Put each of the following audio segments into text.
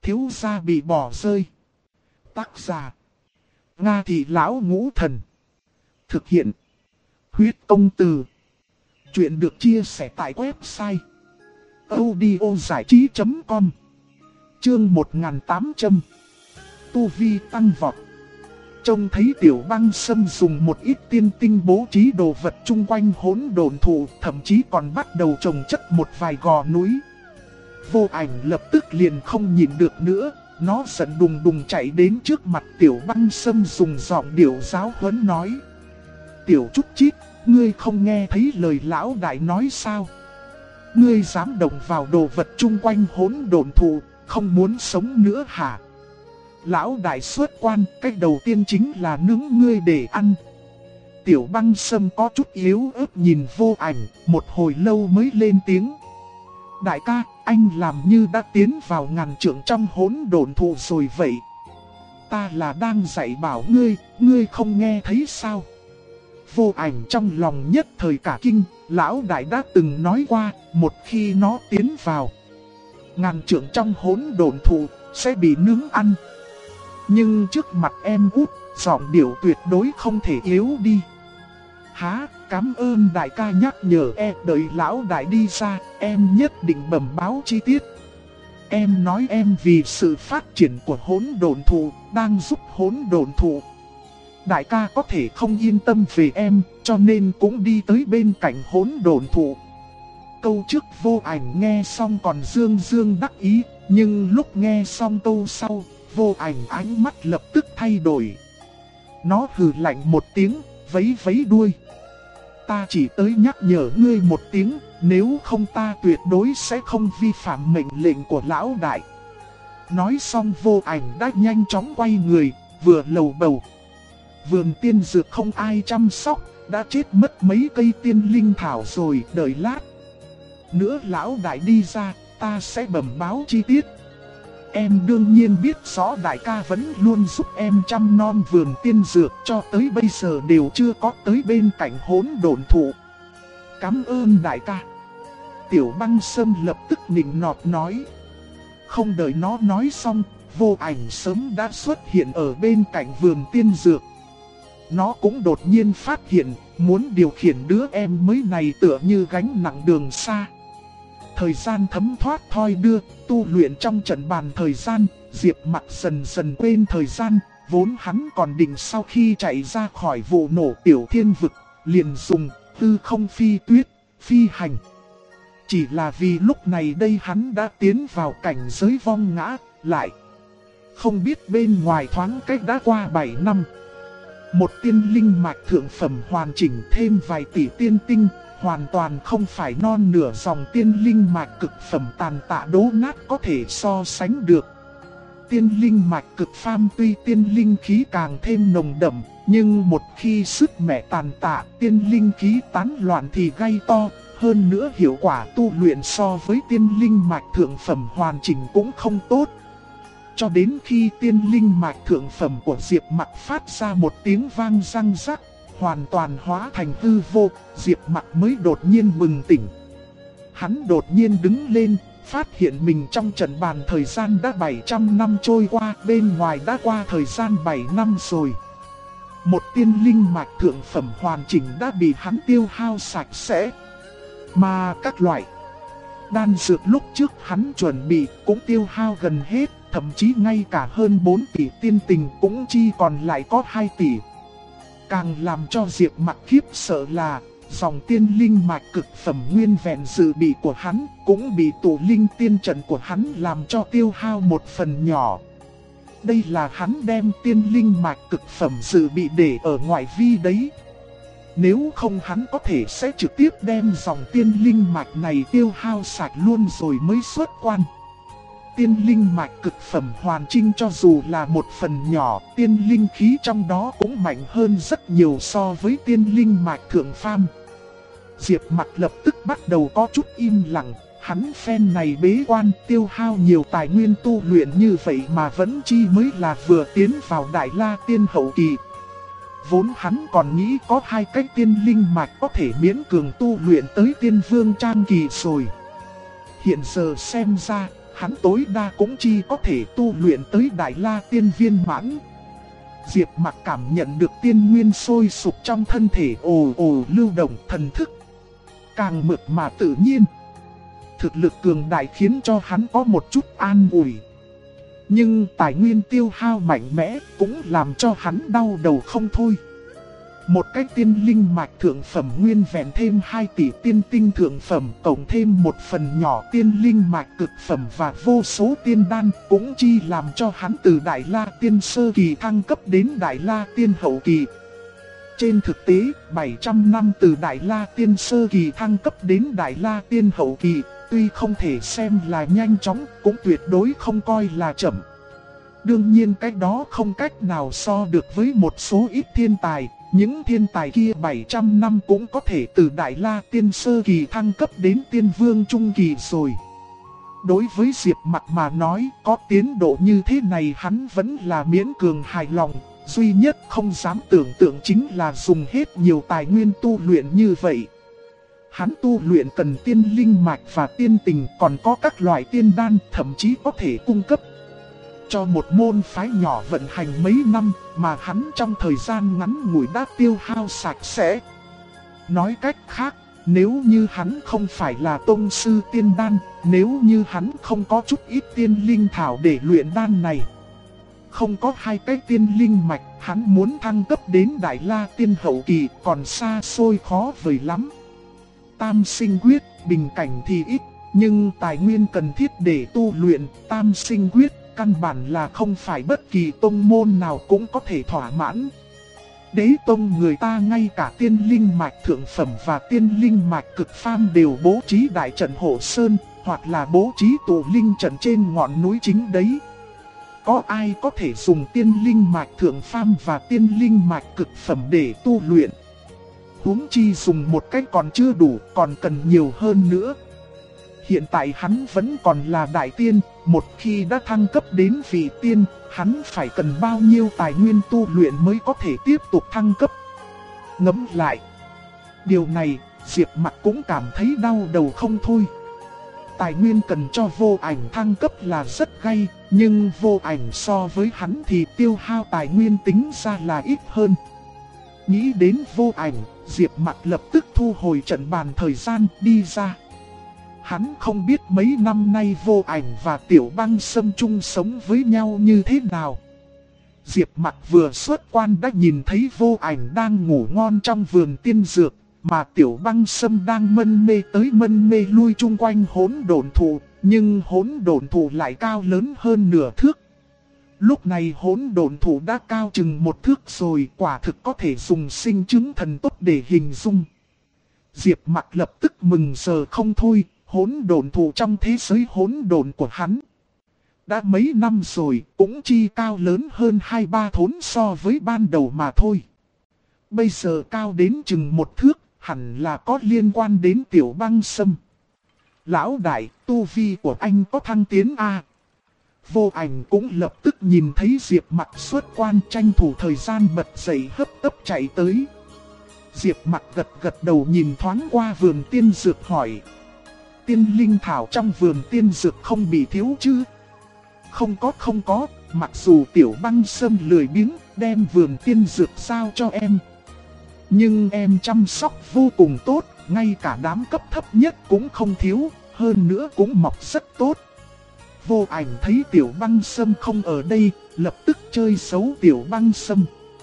thiếu gia bị bỏ rơi. Tác giả: Nga Thị Lão Ngũ Thần. Thực hiện: Huyết Công Từ. Chuyện được chia sẻ tại website audiozảichí.com. Chương 1800. Tu vi tăng vọt. Trông thấy Tiểu Băng Sâm dùng một ít tiên tinh bố trí đồ vật chung quanh hỗn độn thụ, thậm chí còn bắt đầu trồng chất một vài gò núi. Vô Ảnh lập tức liền không nhịn được nữa, nó giận đùng đùng chạy đến trước mặt Tiểu Băng Sâm, dùng giọng điệu giáo huấn nói: Tiểu Trúc Chít, ngươi không nghe thấy lời lão đại nói sao? Ngươi dám động vào đồ vật chung quanh hỗn độn thụ, không muốn sống nữa hả? Lão đại xuất quan, cách đầu tiên chính là nướng ngươi để ăn. Tiểu Băng Sâm có chút yếu ớt nhìn Vô Ảnh, một hồi lâu mới lên tiếng: Đại ca, anh làm như đã tiến vào ngàn trượng trong hỗn độn thụ rồi vậy. Ta là đang dạy bảo ngươi không nghe thấy sao? Vô Ảnh trong lòng nhất thời cả kinh, lão đại đã từng nói qua, một khi nó tiến vào ngàn trượng trong hỗn độn thụ, sẽ bị nướng ăn. Nhưng trước mặt em út, giọng điệu tuyệt đối không thể yếu đi. Hả, cảm ơn đại ca nhắc nhở, đợi lão đại đi ra, em nhất định bẩm báo chi tiết. Em nói em vì sự phát triển của hỗn độn thụ, đang giúp hỗn độn thụ. Đại ca có thể không yên tâm về em, cho nên cũng đi tới bên cạnh hỗn độn thụ. Câu trước Vô Ảnh nghe xong còn dương dương đắc ý, nhưng lúc nghe xong câu sau, Vô Ảnh ánh mắt lập tức thay đổi. Nó hừ lạnh một tiếng, vấy vấy đuôi. Ta chỉ tới nhắc nhở ngươi một tiếng, nếu không ta tuyệt đối sẽ không vi phạm mệnh lệnh của lão đại. Nói xong Vô Ảnh đã nhanh chóng quay người, vừa lầu bầu. Vườn tiên dược không ai chăm sóc, đã chết mất mấy cây tiên linh thảo rồi, đợi lát nữa lão đại đi ra, ta sẽ bẩm báo chi tiết. Em đương nhiên biết rõ đại ca vẫn luôn giúp em chăm nom vườn tiên dược, cho tới bây giờ đều chưa có tới bên cạnh hỗn độn thụ. Cảm ơn đại ca. Tiểu Băng Sâm lập tức nịnh nọt nói. Không đợi nó nói xong, Vô Ảnh sớm đã xuất hiện ở bên cạnh vườn tiên dược. Nó cũng đột nhiên phát hiện, muốn điều khiển đứa em mới này tựa như gánh nặng đường xa. Thời gian thấm thoát thoi đưa, tu luyện trong trận bàn thời gian, Diệp Mặc dần dần quên thời gian, vốn hắn còn định sau khi chạy ra khỏi vụ nổ Tiểu Thiên Vực, liền dùng tư không phi tuyết, phi hành. Chỉ là vì lúc này đây hắn đã tiến vào cảnh giới vong ngã, lại không biết bên ngoài thoáng cách đã qua 7 năm. Một tiên linh mạch thượng phẩm hoàn chỉnh thêm vài tỷ tiên tinh, hoàn toàn không phải non nửa dòng tiên linh mạch cực phẩm tàn tạ đố nát có thể so sánh được. Tiên linh mạch cực phàm tuy tiên linh khí càng thêm nồng đậm, nhưng một khi sức mẻ tàn tạ, tiên linh khí tán loạn thì gay to. Hơn nữa hiệu quả tu luyện so với tiên linh mạch thượng phẩm hoàn chỉnh cũng không tốt. Cho đến khi tiên linh mạch thượng phẩm của Diệp Mặc phát ra một tiếng vang răng rắc, hoàn toàn hóa thành hư vô, Diệp Mặc mới đột nhiên bừng tỉnh. Hắn đột nhiên đứng lên, phát hiện mình trong trận bàn thời gian đã 700 năm trôi qua, bên ngoài đã qua thời gian 7 năm rồi. Một tiên linh mạch thượng phẩm hoàn chỉnh đã bị hắn tiêu hao sạch sẽ. Mà các loại đan dược lúc trước hắn chuẩn bị cũng tiêu hao gần hết, thậm chí ngay cả hơn 4 tỷ tiên tình cũng chỉ còn lại có 2 tỷ. Càng làm cho Diệp Mặc khiếp sợ là dòng tiên linh mạch cực phẩm nguyên vẹn dự bị của hắn cũng bị tụ linh tiên trận của hắn làm cho tiêu hao một phần nhỏ. Đây là hắn đem tiên linh mạch cực phẩm dự bị để ở ngoại vi đấy. Nếu không hắn có thể sẽ trực tiếp đem dòng tiên linh mạch này tiêu hao sạch luôn rồi mới xuất quan. Tiên linh mạch cực phẩm hoàn chỉnh cho dù là một phần nhỏ, tiên linh khí trong đó cũng mạnh hơn rất nhiều so với tiên linh mạch thượng phàm. Diệp Mặc lập tức bắt đầu có chút im lặng, hắn phen này bế quan tiêu hao nhiều tài nguyên tu luyện như vậy mà vẫn chi mới là vừa tiến vào Đại La Tiên hậu kỳ. Vốn hắn còn nghĩ có 2 cách tiên linh mạch có thể miễn cường tu luyện tới tiên vương trang kỳ rồi. Hiện giờ xem ra, hắn tối đa cũng chỉ có thể tu luyện tới Đại La Tiên viên mãn. Diệp Mặc cảm nhận được tiên nguyên sôi sục trong thân thể ồ ồ lưu động, thần thức càng mượt mà tự nhiên. Thực lực cường đại khiến cho hắn có một chút an ủi. Nhưng tài nguyên tiêu hao mạnh mẽ cũng làm cho hắn đau đầu không thôi. Một cái tiên linh mạch thượng phẩm nguyên vẹn thêm 2 tỷ tiên tinh thượng phẩm, cộng thêm một phần nhỏ tiên linh mạch cực phẩm và vô số tiên đan, cũng chỉ làm cho hắn từ Đại La Tiên sơ kỳ thăng cấp đến Đại La Tiên hậu kỳ. Trên thực tế, 700 năm từ Đại La Tiên sơ kỳ thăng cấp đến Đại La Tiên hậu kỳ, tuy không thể xem là nhanh chóng, cũng tuyệt đối không coi là chậm. Đương nhiên cái đó không cách nào so được với một số ít thiên tài. Những thiên tài kia 700 năm cũng có thể từ Đại La Tiên sơ kỳ thăng cấp đến Tiên Vương trung kỳ rồi. Đối với Diệp Mặc mà nói, có tiến độ như thế này hắn vẫn là miễn cường hài lòng. Duy nhất không dám tưởng tượng chính là dùng hết nhiều tài nguyên tu luyện như vậy. Hắn tu luyện cần tiên linh mạch và tiên tình, còn có các loại tiên đan, thậm chí có thể cung cấp cho một môn phái nhỏ vận hành mấy năm, mà hắn trong thời gian ngắn ngủi đã tiêu hao sạch sẽ. Nói cách khác, nếu như hắn không phải là tông sư tiên đan, nếu như hắn không có chút ít tiên linh thảo để luyện đan này, không có 2 cái tiên linh mạch, hắn muốn thăng cấp đến Đại La Tiên hậu kỳ còn xa xôi khó vời lắm. Tam sinh quyết, bình cảnh thì ít, nhưng tài nguyên cần thiết để tu luyện tam sinh quyết căn bản là không phải bất kỳ tông môn nào cũng có thể thỏa mãn. Đế tông người ta ngay cả tiên linh mạch thượng phẩm và tiên linh mạch cực phàm đều bố trí đại trận hộ sơn, hoặc là bố trí tụ linh trận trên ngọn núi chính đấy. Có ai có thể dùng tiên linh mạch thượng phàm và tiên linh mạch cực phẩm để tu luyện? Huống chi dùng một cách còn chưa đủ, còn cần nhiều hơn nữa. Hiện tại hắn vẫn còn là đại tiên, một khi đã thăng cấp đến vị tiên, hắn phải cần bao nhiêu tài nguyên tu luyện mới có thể tiếp tục thăng cấp. Ngẫm lại, điều này, Diệp Mặc cũng cảm thấy đau đầu không thôi. Tài nguyên cần cho vô ảnh thăng cấp là rất gay, nhưng vô ảnh so với hắn thì tiêu hao tài nguyên tính ra là ít hơn. Nghĩ đến vô ảnh, Diệp Mặc lập tức thu hồi trận bàn thời gian đi ra. Hắn không biết mấy năm nay vô ảnh và Tiểu Băng Sâm chung sống với nhau như thế nào. Diệp Mặc vừa xuất quan đã nhìn thấy vô ảnh đang ngủ ngon trong vườn tiên dược, mà Tiểu Băng Sâm đang mân mê tới mân mê lui chung quanh hỗn độn thụ, nhưng hỗn độn thụ lại cao lớn hơn nửa thước. Lúc này hỗn độn thụ đã cao chừng 1 thước rồi, quả thực có thể dùng sinh chứng thần tốt để hình dung. Diệp Mặc lập tức mừng rỡ không thôi. Hỗn độn thụ trong thế giới hỗn độn của hắn đã mấy năm rồi, cũng chỉ cao lớn hơn 2-3 thốn so với ban đầu mà thôi. Bây giờ cao đến chừng 1 thước, hẳn là có liên quan đến Tiểu Băng Sâm. Lão đại, tu vi của anh có thăng tiến à? Vô ảnh cũng lập tức nhìn thấy Diệp Mặc xuất quan, tranh thủ thời gian bật dậy hấp tấp chạy tới. Diệp Mặc gật gật đầu nhìn thoáng qua vườn tiên dược hỏi: tiên linh thảo trong vườn tiên dược không bị thiếu chứ? Không có, mặc dù Tiểu Băng Sâm lười biếng đem vườn tiên dược giao cho em, nhưng em chăm sóc vô cùng tốt, ngay cả đám cấp thấp nhất cũng không thiếu, hơn nữa cũng mọc rất tốt. Vô ảnh thấy Tiểu Băng Sâm không ở đây, lập tức chơi xấu Tiểu Băng Sâm.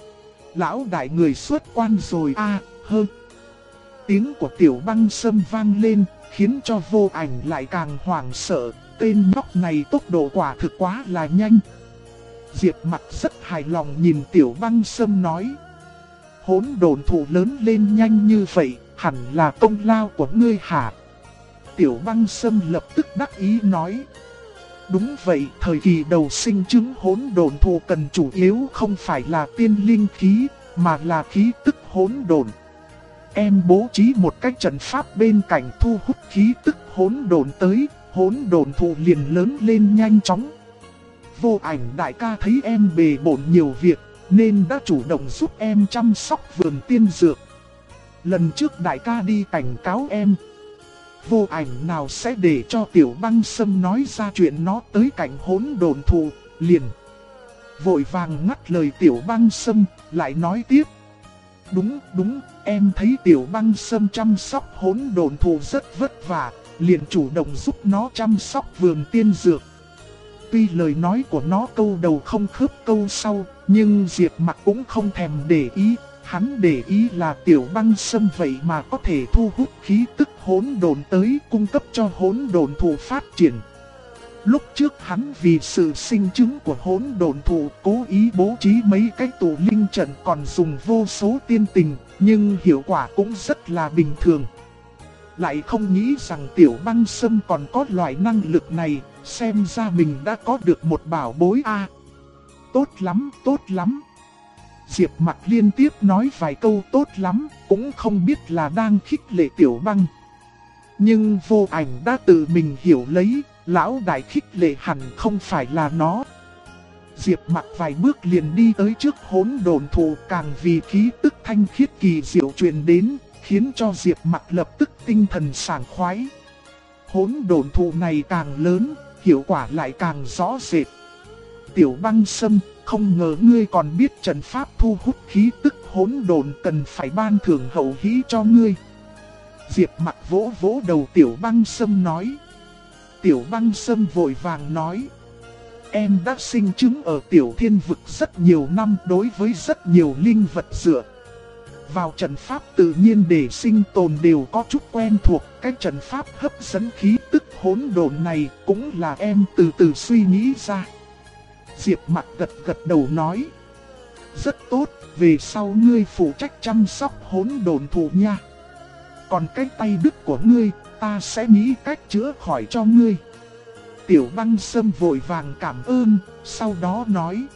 Lão đại người xuất quan rồi à, hơn. Tiếng của Tiểu Băng Sâm vang lên, khiến cho vô ảnh lại càng hoảng sợ, tên nhóc này tốc độ quả thực quá là nhanh. Diệp Mặc rất hài lòng nhìn Tiểu Băng Sâm nói: hỗn độn thụ lớn lên nhanh như vậy, hẳn là công lao của ngươi hả? Tiểu Băng Sâm lập tức đắc ý nói: đúng vậy, thời kỳ đầu sinh chứng hỗn độn thụ cần chủ yếu không phải là tiên linh khí, mà là khí tức hỗn độn. Em bố trí một cách trận pháp bên cạnh thu hút khí tức hỗn độn tới, hỗn độn thụ liền lớn lên nhanh chóng. Vô ảnh đại ca thấy em bề bộn nhiều việc, nên đã chủ động giúp em chăm sóc vườn tiên dược. Lần trước đại ca đi cảnh cáo em, Vô Ảnh nào sẽ để cho Tiểu Băng Sâm nói ra chuyện nó tới cạnh hỗn độn thụ, liền vội vàng ngắt lời Tiểu Băng Sâm, lại nói tiếp. Đúng, em thấy Tiểu Băng Sâm chăm sóc hỗn độn thụ rất vất vả, liền chủ động giúp nó chăm sóc vườn tiên dược. Tuy lời nói của nó câu đầu không khớp câu sau, nhưng Diệp Mặc cũng không thèm để ý. Hắn để ý là Tiểu Băng Sâm vậy mà có thể thu hút khí tức hỗn độn tới cung cấp cho hỗn độn thụ phát triển. Lúc trước hắn vì sự sinh chứng của hỗn độn thụ cố ý bố trí mấy cái tụ linh trận còn dùng vô số tiên tình, nhưng hiệu quả cũng rất là bình thường. Lại không nghĩ rằng Tiểu Băng Sâm còn có loại năng lực này, xem ra mình đã có được một bảo bối a. Tốt lắm. Diệp Mặc liên tiếp nói vài câu tốt lắm, cũng không biết là đang khích lệ Tiểu Băng. Nhưng Vô Ảnh đã tự mình hiểu lấy, lão đại khích lệ hẳn không phải là nó. Diệp Mặc vài bước liền đi tới trước hỗn độn thụ, càng vì khí tức thanh khiết kỳ diệu truyền đến, khiến cho Diệp Mặc lập tức tinh thần sảng khoái. Hỗn độn thụ này càng lớn, hiệu quả lại càng rõ rệt. Tiểu Băng Sâm, không ngờ ngươi còn biết trận pháp thu hút khí tức hỗn độn, cần phải ban thưởng hậu hĩ cho ngươi. Diệp Mặc vỗ vỗ đầu Tiểu Băng Sâm nói. Tiểu Băng Sâm vội vàng nói. Em đã sinh chứng ở Tiểu Thiên Vực rất nhiều năm, đối với rất nhiều linh vật dựa vào trận pháp tự nhiên để sinh tồn đều có chút quen thuộc. Cái trận pháp hấp dẫn khí tức hỗn độn này cũng là em từ từ suy nghĩ ra. Diệp Mặc gật đầu nói. Rất tốt, về sau ngươi phụ trách chăm sóc hỗn độn thụ nha. Còn cái tay đứt của ngươi, ta sẽ nghĩ cách chữa khỏi cho ngươi. Tiểu Băng Sâm vội vàng cảm ơn, sau đó nói.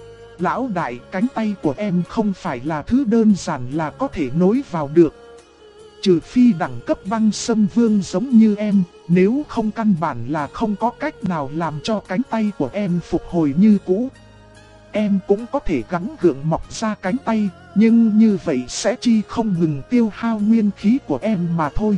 Lão đại, cánh tay của em không phải là thứ đơn giản là có thể nối vào được. Trừ phi đẳng cấp Băng Sâm Vương giống như em, nếu không căn bản là không có cách nào làm cho cánh tay của em phục hồi như cũ. Em cũng có thể gắng gượng mọc ra cánh tay, nhưng như vậy sẽ chi không ngừng tiêu hao nguyên khí của em mà thôi.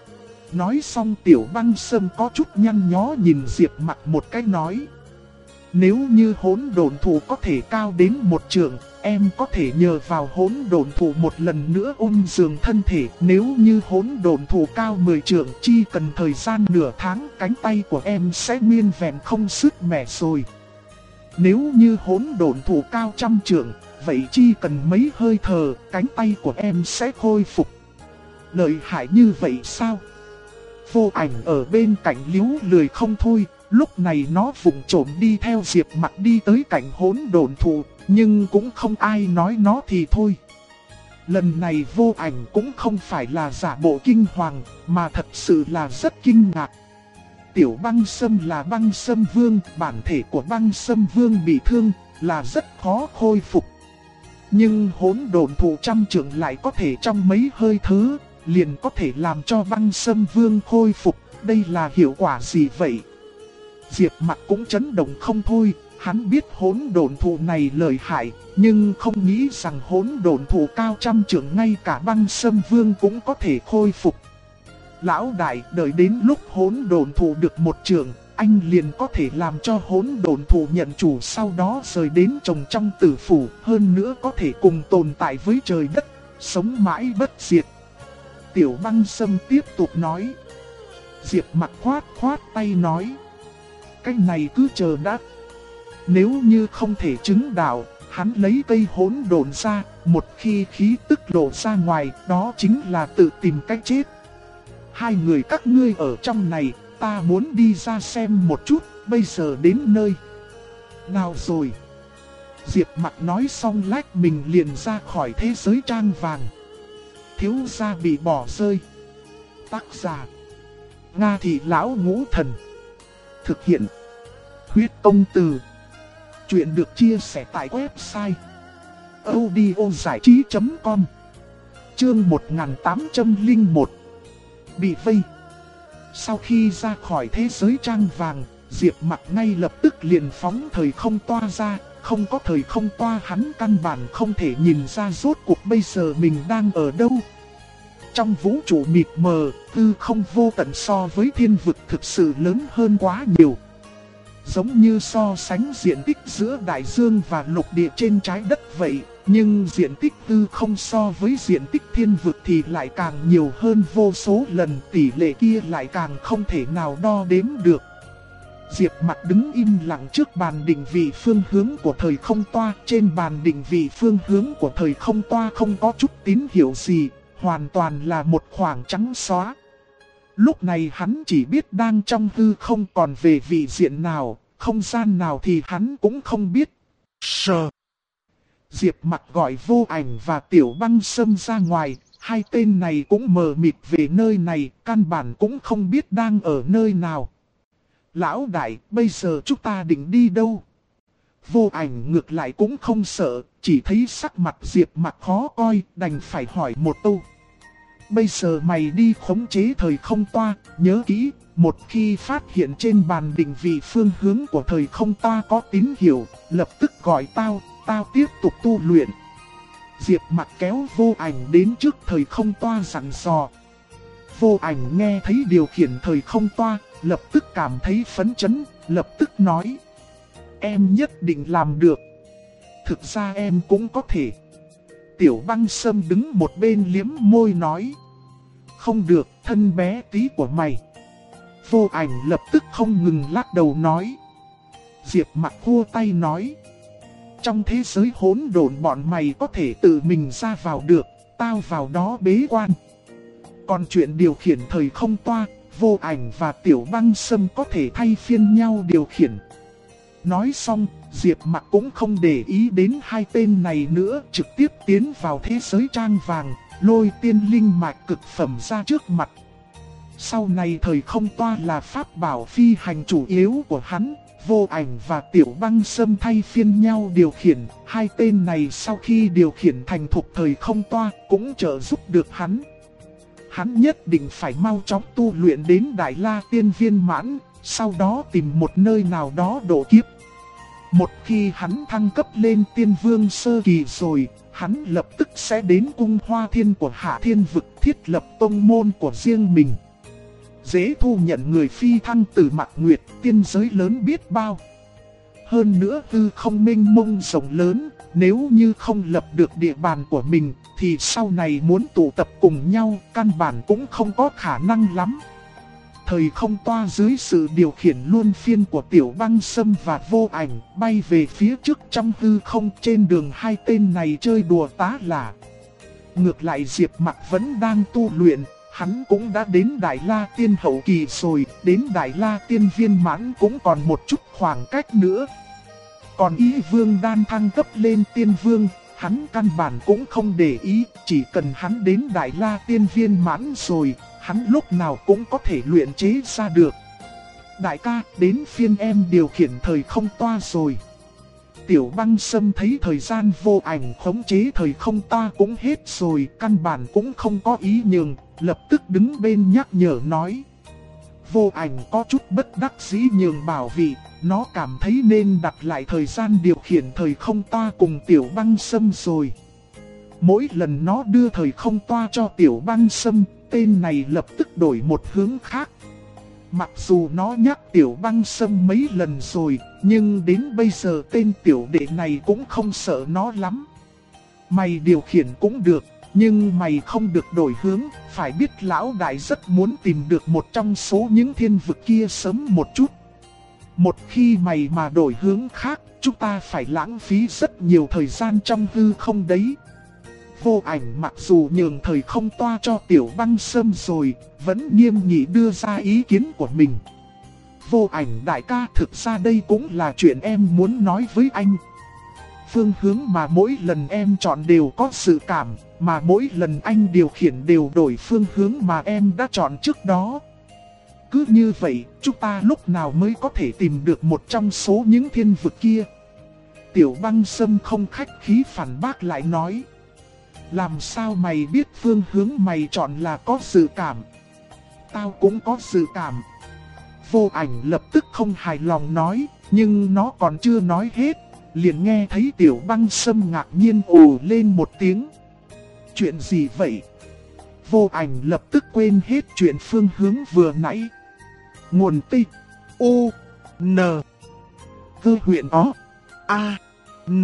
Nói xong Tiểu Băng Sâm có chút nhăn nhó nhìn Diệp Mặc một cái nói. Nếu như hỗn độn thụ có thể cao đến 1 trượng, em có thể nhờ vào hỗn độn thụ một lần nữa ôn dưỡng thân thể. Nếu như hỗn độn thụ cao 10 trượng, chỉ cần thời gian nửa tháng, cánh tay của em sẽ nguyên vẹn không sứt mẻ rồi. Nếu như hỗn độn thụ cao 100 trượng, vậy chỉ cần mấy hơi thở, cánh tay của em sẽ khôi phục. Lợi hại như vậy sao? Vô Ảnh ở bên cạnh liếu lười không thôi. Lúc này nó vụng trộm đi theo Diệp Mặc đi tới cạnh hỗn độn thụ, nhưng cũng không ai nói nó thì thôi. Lần này Vô Ảnh cũng không phải là giả bộ kinh hoàng, mà thật sự là rất kinh ngạc. Tiểu Băng Sâm là Băng Sâm Vương, bản thể của Băng Sâm Vương bị thương, là rất khó khôi phục. Nhưng hỗn độn thụ 100 trượng lại có thể trong mấy hơi thở, liền có thể làm cho Băng Sâm Vương khôi phục, đây là hiệu quả gì vậy? Diệp Mặc cũng chấn động không thôi, hắn biết hỗn độn thụ này lợi hại, nhưng không nghĩ rằng hỗn độn thụ cao 100 trượng ngay cả Băng Sâm Vương cũng có thể khôi phục. Lão đại, đợi đến lúc hỗn độn thụ được 1 trượng, anh liền có thể làm cho hỗn độn thụ nhận chủ, sau đó rời đến trồng trong tử phủ, hơn nữa có thể cùng tồn tại với trời đất, sống mãi bất diệt. Tiểu Băng Sâm tiếp tục nói. Diệp Mặc khoát tay nói. Cái này cứ chờ đã. Nếu như không thể chứng đạo, hắn lấy cây hỗn độn ra, một khi khí tức lộ ra ngoài, đó chính là tự tìm cách chết. Hai người các ngươi ở trong này, ta muốn đi ra xem một chút, bây giờ đến nơi. Nào rồi. Diệp Mặc nói xong lách mình liền ra khỏi thế giới trang vàng. Thiếu gia bị bỏ rơi. Tác giả Nga Thị Lão Ngũ Thần. Thực hiện Huyết Công Từ. Chuyện được chia sẻ tại website audiozảichí.com. Chương 1801. Bị vây. Sau khi ra khỏi thế giới trang vàng, Diệp Mặc ngay lập tức liền phóng thời không toa ra. Không có thời không toa hắn căn bản không thể nhìn ra rốt cuộc bây giờ mình đang ở đâu. trong vũ trụ mịt mờ, hư không vô tận so với thiên vực thực sự lớn hơn quá nhiều. Giống như so sánh diện tích giữa đại dương và lục địa trên trái đất vậy, nhưng diện tích hư không so với diện tích thiên vực thì lại càng nhiều hơn vô số lần, tỷ lệ kia lại càng không thể nào đo đếm được. Diệp Mặc đứng im lặng trước bàn định vị phương hướng của thời không toa. Trên bàn định vị phương hướng của thời không toa không có chút tín hiệu gì, hoàn toàn là một khoảng trắng xóa. Lúc này hắn chỉ biết đang trong hư không, còn về vị diện nào, không gian nào thì hắn cũng không biết. Diệp Mặc gọi Vô Ảnh và Tiểu Băng Sâm ra ngoài, hai tên này cũng mờ mịt về nơi này, căn bản cũng không biết đang ở nơi nào. Lão đại, bây giờ chúng ta định đi đâu? Vô Ảnh ngược lại cũng không sợ, chỉ thấy sắc mặt Diệp Mặc khó coi, đành phải hỏi một câu. Bây giờ mày đi khống chế thời không toa, nhớ kỹ, một khi phát hiện trên bàn định vị phương hướng của thời không toa có tín hiệu, lập tức gọi tao tiếp tục tu luyện. Diệp Mặc kéo Vô Ảnh đến trước thời không toa dặn dò. Vô Ảnh nghe thấy điều khiển thời không toa, lập tức cảm thấy phấn chấn, lập tức nói. Em nhất định làm được. Thực ra em cũng có thể. Tiểu Băng Sâm đứng một bên liếm môi nói. Không được, thân bé tí của mày. Vô Ảnh lập tức không ngừng lắc đầu nói. Diệp Mặc khua tay nói. Trong thế giới hỗn độn bọn mày có thể tự mình ra vào được, tao vào đó bế quan. Còn chuyện điều khiển thời không toa, Vô Ảnh và Tiểu Băng Sâm có thể thay phiên nhau điều khiển. Nói xong, Diệp Mặc cũng không để ý đến hai tên này nữa, trực tiếp tiến vào thế giới trang vàng, lôi tiên linh mạch cực phẩm ra trước mặt. Sau này thời không toa là pháp bảo phi hành chủ yếu của hắn, Vô Ảnh và Tiểu Băng Sâm thay phiên nhau điều khiển. Hai tên này sau khi điều khiển thành thục thời không toa cũng trợ giúp được hắn. Hắn nhất định phải mau chóng tu luyện đến Đại La Tiên viên mãn, sau đó tìm một nơi nào đó độ kiếp. Một khi hắn thăng cấp lên Tiên Vương sơ kỳ rồi, hắn lập tức sẽ đến cung Hoa Thiên của Hạ Thiên vực thiết lập tông môn của riêng mình. Dễ thu nhận người phi thăng từ Mạc Nguyệt, tiên giới lớn biết bao. Hơn nữa hư không mênh mông rộng lớn, nếu như không lập được địa bàn của mình, thì sau này muốn tụ tập cùng nhau, căn bản cũng không có khả năng lắm. Thời không toa dưới sự điều khiển luân phiên của Tiểu Băng Sâm và Vô Ảnh, bay về phía trước trong hư không. Trên đường hai tên này chơi đùa tá là. Ngược lại Diệp Mặc vẫn đang tu luyện. Hắn cũng đã đến Đại La Tiên hậu kỳ rồi, đến Đại La Tiên viên mãn cũng còn một chút khoảng cách nữa. Còn Y Vương đan thăng cấp lên Tiên Vương, hắn căn bản cũng không để ý, chỉ cần hắn đến Đại La Tiên viên mãn rồi, hắn lúc nào cũng có thể luyện chế ra được. Đại ca, đến phiên em điều khiển thời không toa rồi. Tiểu Băng Sâm thấy thời gian Vô Ảnh khống chế thời không toa cũng hết rồi, căn bản cũng không có ý nhường, lập tức đứng bên nhắc nhở nói. Vô Ảnh có chút bất đắc dĩ nhường bảo vị, nó cảm thấy nên đặt lại thời gian điều khiển thời không toa cùng Tiểu Băng Sâm rồi. Mỗi lần nó đưa thời không toa cho Tiểu Băng Sâm, tên này lập tức đổi một hướng khác. Mặc dù nó nhắc Tiểu Băng Sâm mấy lần rồi, nhưng đến bây giờ tên tiểu đệ này cũng không sợ nó lắm. Mày điều khiển cũng được, nhưng mày không được đổi hướng, phải biết lão đại rất muốn tìm được một trong số những thiên vực kia sớm một chút. Một khi mày mà đổi hướng khác, chúng ta phải lãng phí rất nhiều thời gian trong hư không đấy. Vô Ảnh mặc dù nhường thời không toa cho Tiểu Băng Sâm rồi, vẫn nghiêm nghị đưa ra ý kiến của mình. Vô Ảnh đại ca, thực ra đây cũng là chuyện em muốn nói với anh. Phương hướng mà mỗi lần em chọn đều có sự cảm, mà mỗi lần anh điều khiển đều đổi phương hướng mà em đã chọn trước đó. Cứ như vậy, chúng ta lúc nào mới có thể tìm được một trong số những thiên vực kia? Tiểu Băng Sâm không khách khí phản bác lại nói. Làm sao mày biết phương hướng mày chọn là có dự cảm? Tao cũng có dự cảm. Vô Ảnh lập tức không hài lòng nói, nhưng nó còn chưa nói hết, liền nghe thấy Tiểu Băng Sâm ngạc nhiên ồ lên một tiếng. Chuyện gì vậy? Vô Ảnh lập tức quên hết chuyện phương hướng vừa nãy. Nguồn tích U N Gơ huyện ó A N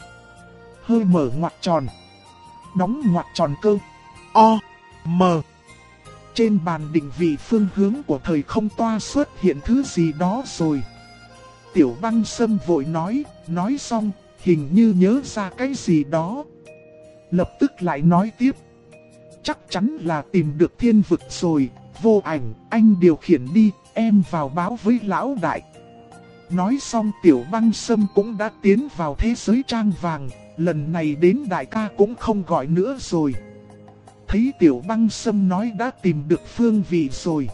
Hơi mở ngoặc tròn, đóng ngoặc tròn cơ O M. Trên bàn định vị phương hướng của thời không toa xuất hiện thứ gì đó rồi. Tiểu Băng Sâm vội nói xong, hình như nhớ ra cái gì đó. Lập tức lại nói tiếp. Chắc chắn là tìm được thiên vực rồi, Vô Ảnh, anh điều khiển đi, em vào báo với lão đại. Nói xong Tiểu Băng Sâm cũng đã tiến vào thế giới trang vàng, lần này đến đại ca cũng không gọi nữa rồi. Thấy Tiểu Băng Sâm nói đã tìm được phương vị rồi,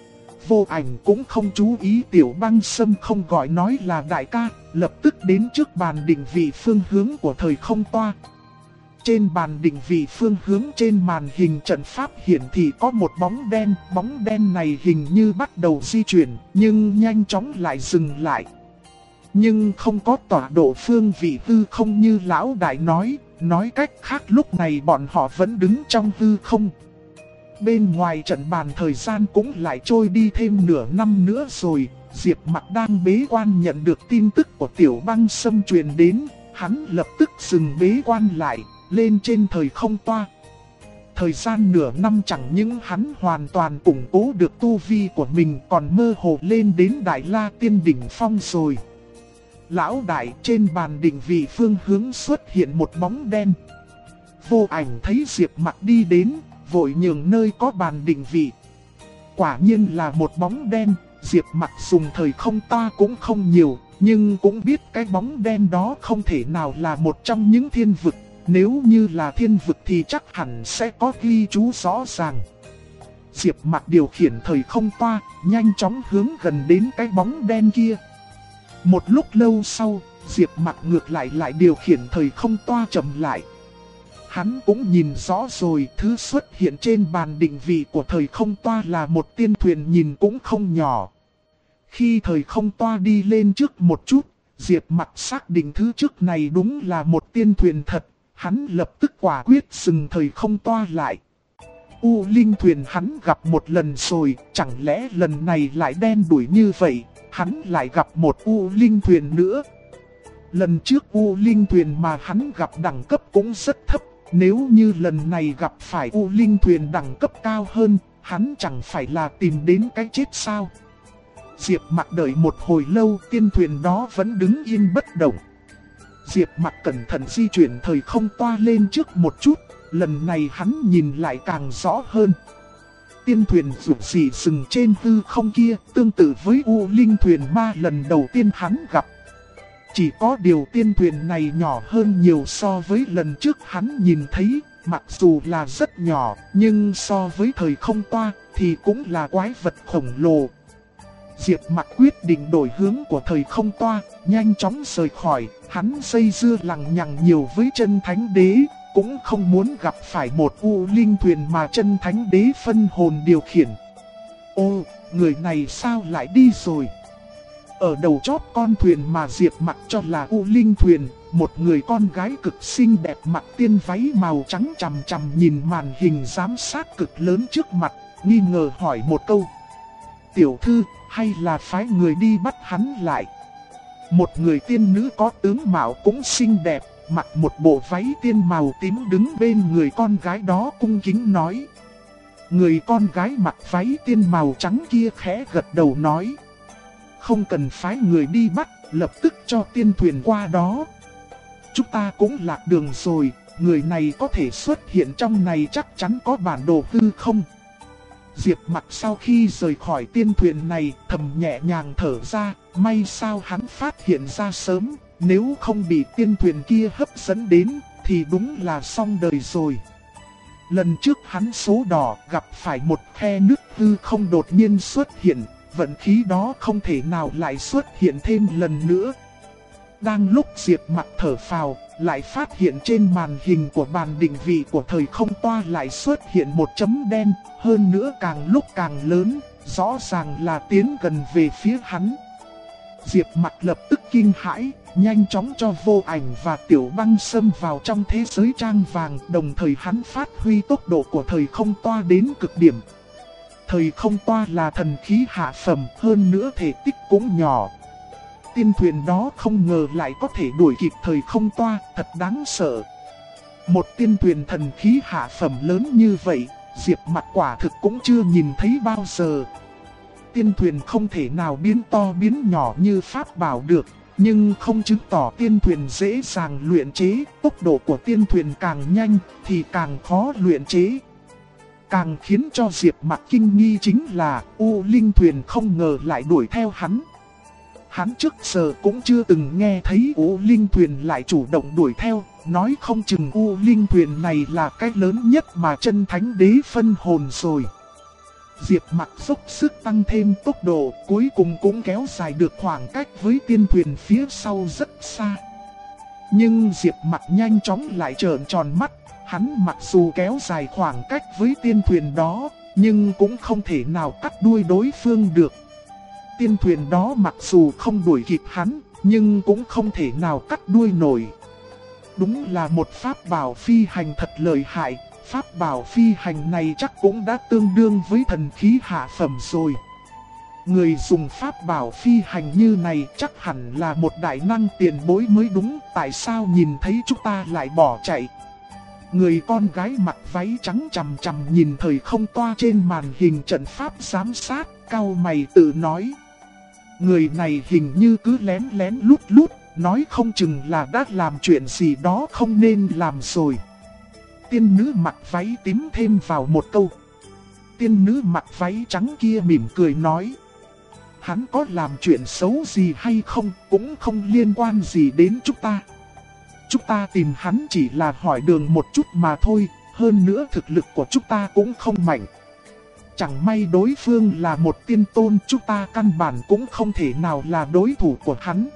Vô Ảnh cũng không chú ý Tiểu Băng Sâm không gọi nói là đại ca, lập tức đến trước bàn định vị phương hướng của thời không toa. Trên bàn định vị phương hướng trên màn hình trận pháp hiển thị có một bóng đen này hình như bắt đầu di chuyển, nhưng nhanh chóng lại dừng lại. Nhưng không có tọa độ phương vị hư không như lão đại nói cách khác lúc này bọn họ vẫn đứng trong hư không. Bên ngoài trận bàn thời gian cũng lại trôi đi thêm nửa năm nữa rồi, Diệp Mặc đang bế quan nhận được tin tức của Tiểu Băng Sâm truyền đến, hắn lập tức dừng bế quan lại, lên trên thời không toa. Thời gian nửa năm chẳng những hắn hoàn toàn củng cố được tu vi của mình còn mơ hồ lên đến Đại La Tiên Đỉnh Phong rồi. Lão đại, trên bàn định vị phương hướng xuất hiện một bóng đen. Vô Ảnh thấy Diệp Mặc đi đến, vội nhường nơi có bàn định vị. Quả nhiên là một bóng đen, Diệp Mặc dùng thời không toa cũng không nhiều, nhưng cũng biết cái bóng đen đó không thể nào là một trong những thiên vực. Nếu như là thiên vực thì chắc hẳn sẽ có ghi chú rõ ràng. Diệp Mặc điều khiển thời không toa, nhanh chóng hướng gần đến cái bóng đen kia. Một lúc lâu sau, Diệp Mặc ngược lại điều khiển thời không toa chậm lại. Hắn cũng nhìn rõ rồi, thứ xuất hiện trên bàn định vị của thời không toa là một tiên thuyền nhìn cũng không nhỏ. Khi thời không toa đi lên trước một chút, Diệp Mặc xác định thứ trước này đúng là một tiên thuyền thật. Hắn lập tức quả quyết dừng thời không toa lại. U Linh thuyền hắn gặp một lần rồi, chẳng lẽ lần này lại đen đủi như vậy, hắn lại gặp một U Linh thuyền nữa. Lần trước U Linh thuyền mà hắn gặp đẳng cấp cũng rất thấp, nếu như lần này gặp phải U Linh thuyền đẳng cấp cao hơn, hắn chẳng phải là tìm đến cái chết sao? Diệp Mặc đợi một hồi lâu, tiên thuyền đó vẫn đứng yên bất động. Diệp Mặc cẩn thận di chuyển thời không toa lên trước một chút, lần này hắn nhìn lại càng rõ hơn. Tiên thuyền rủ rỉ sừng trên hư không kia, tương tự với U Linh thuyền ma lần đầu tiên hắn gặp. Chỉ có điều tiên thuyền này nhỏ hơn nhiều so với lần trước hắn nhìn thấy, mặc dù là rất nhỏ, nhưng so với thời không toa thì cũng là quái vật khổng lồ. Diệp Mặc quyết định đổi hướng của thời không toa, nhanh chóng rời khỏi, hắn dây dưa lằng nhằng nhiều với chân thánh đế, cũng không muốn gặp phải một U Linh thuyền mà chân thánh đế phân hồn điều khiển. Ô, người này sao lại đi rồi? Ở đầu chót con thuyền mà Diệp Mặc cho là U Linh thuyền, một người con gái cực xinh đẹp mặc tiên váy màu trắng chằm chằm nhìn màn hình giám sát cực lớn trước mặt, nghi ngờ hỏi một câu. Tiểu thư, hay là phái người đi bắt hắn lại? Một người tiên nữ có tướng mạo cũng xinh đẹp, mặc một bộ váy tiên màu tím đứng bên người con gái đó cung kính nói. Người con gái mặc váy tiên màu trắng kia khẽ gật đầu nói. Không cần phái người đi bắt, lập tức cho tiên thuyền qua đó. Chúng ta cũng lạc đường rồi, người này có thể xuất hiện trong này chắc chắn có bản đồ hư không? Diệp Mặc sau khi rời khỏi tiên thuyền này thầm nhẹ nhàng thở ra, may sao hắn phát hiện ra sớm, nếu không bị tiên thuyền kia hấp dẫn đến thì đúng là xong đời rồi. Lần trước hắn số đỏ gặp phải một khe nước hư không đột nhiên xuất hiện, vận khí đó không thể nào lại xuất hiện thêm lần nữa. Đang lúc Diệp Mặc thở phào, lại phát hiện trên màn hình của bàn định vị của thời không toa lại xuất hiện một chấm đen, hơn nữa càng lúc càng lớn, rõ ràng là tiến gần về phía hắn. Diệp Mặc lập tức kinh hãi, nhanh chóng cho Vô Ảnh và Tiểu Băng xâm vào trong thế giới trang vàng, đồng thời hắn phát huy tốc độ của thời không toa đến cực điểm. Thời không toa là thần khí hạ phẩm, hơn nữa thể tích cũng nhỏ. Tiên thuyền đó không ngờ lại có thể đuổi kịp thời không toa, thật đáng sợ. Một tiên thuyền thần khí hạ phẩm lớn như vậy, Diệp Mặc quả thực cũng chưa nhìn thấy bao giờ. Tiên thuyền không thể nào biến to biến nhỏ như pháp bảo được, nhưng không chứng tỏ tiên thuyền dễ dàng luyện chế. Tốc độ của tiên thuyền càng nhanh thì càng khó luyện chế. Càng khiến cho Diệp Mặc kinh nghi chính là U Linh thuyền không ngờ lại đuổi theo hắn. Hắn trước giờ cũng chưa từng nghe thấy U Linh thuyền lại chủ động đuổi theo, nói không chừng U Linh thuyền này là cái lớn nhất mà chân thánh đế phân hồn rồi. Diệp Mặc dốc sức tăng thêm tốc độ, cuối cùng cũng kéo dài được khoảng cách với tiên thuyền phía sau rất xa. Nhưng Diệp Mặc nhanh chóng lại trợn tròn mắt, hắn mặc dù kéo dài khoảng cách với tiên thuyền đó, nhưng cũng không thể nào cắt đuôi đối phương được. Tiên thuyền đó mặc dù không đuổi kịp hắn, nhưng cũng không thể nào cắt đuôi nổi. Đúng là một pháp bảo phi hành thật lợi hại, pháp bảo phi hành này chắc cũng đã tương đương với thần khí hạ phẩm rồi. Người dùng pháp bảo phi hành như này chắc hẳn là một đại năng tiền bối mới đúng, tại sao nhìn thấy chúng ta lại bỏ chạy. Người con gái mặc váy trắng chằm chằm nhìn thời không toa trên màn hình trận pháp giám sát, cau mày tự nói. Người này hình như cứ lén lén lút lút, nói không chừng là đã làm chuyện gì đó không nên làm rồi. Tiên nữ mặc váy tím thêm vào một câu. Tiên nữ mặc váy trắng kia mỉm cười nói. Hắn có làm chuyện xấu gì hay không cũng không liên quan gì đến chúng ta. Chúng ta tìm hắn chỉ là hỏi đường một chút mà thôi, hơn nữa thực lực của chúng ta cũng không mạnh. Chẳng may đối phương là một tiên tôn, chúng ta căn bản cũng không thể nào là đối thủ của hắn.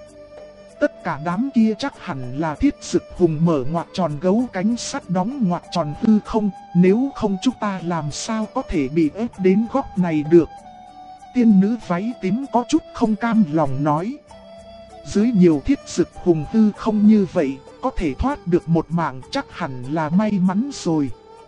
Tất cả đám kia chắc hẳn là Thiết Dực Hùng mở ngoặc tròn gấu cánh sắt đóng ngoặc tròn hư không, nếu không chúng ta làm sao có thể bị ép đến góc này được. Tiên nữ váy tím có chút không cam lòng nói. Dưới nhiều Thiết Dực Hùng hư không như vậy, có thể thoát được một mạng chắc hẳn là may mắn rồi.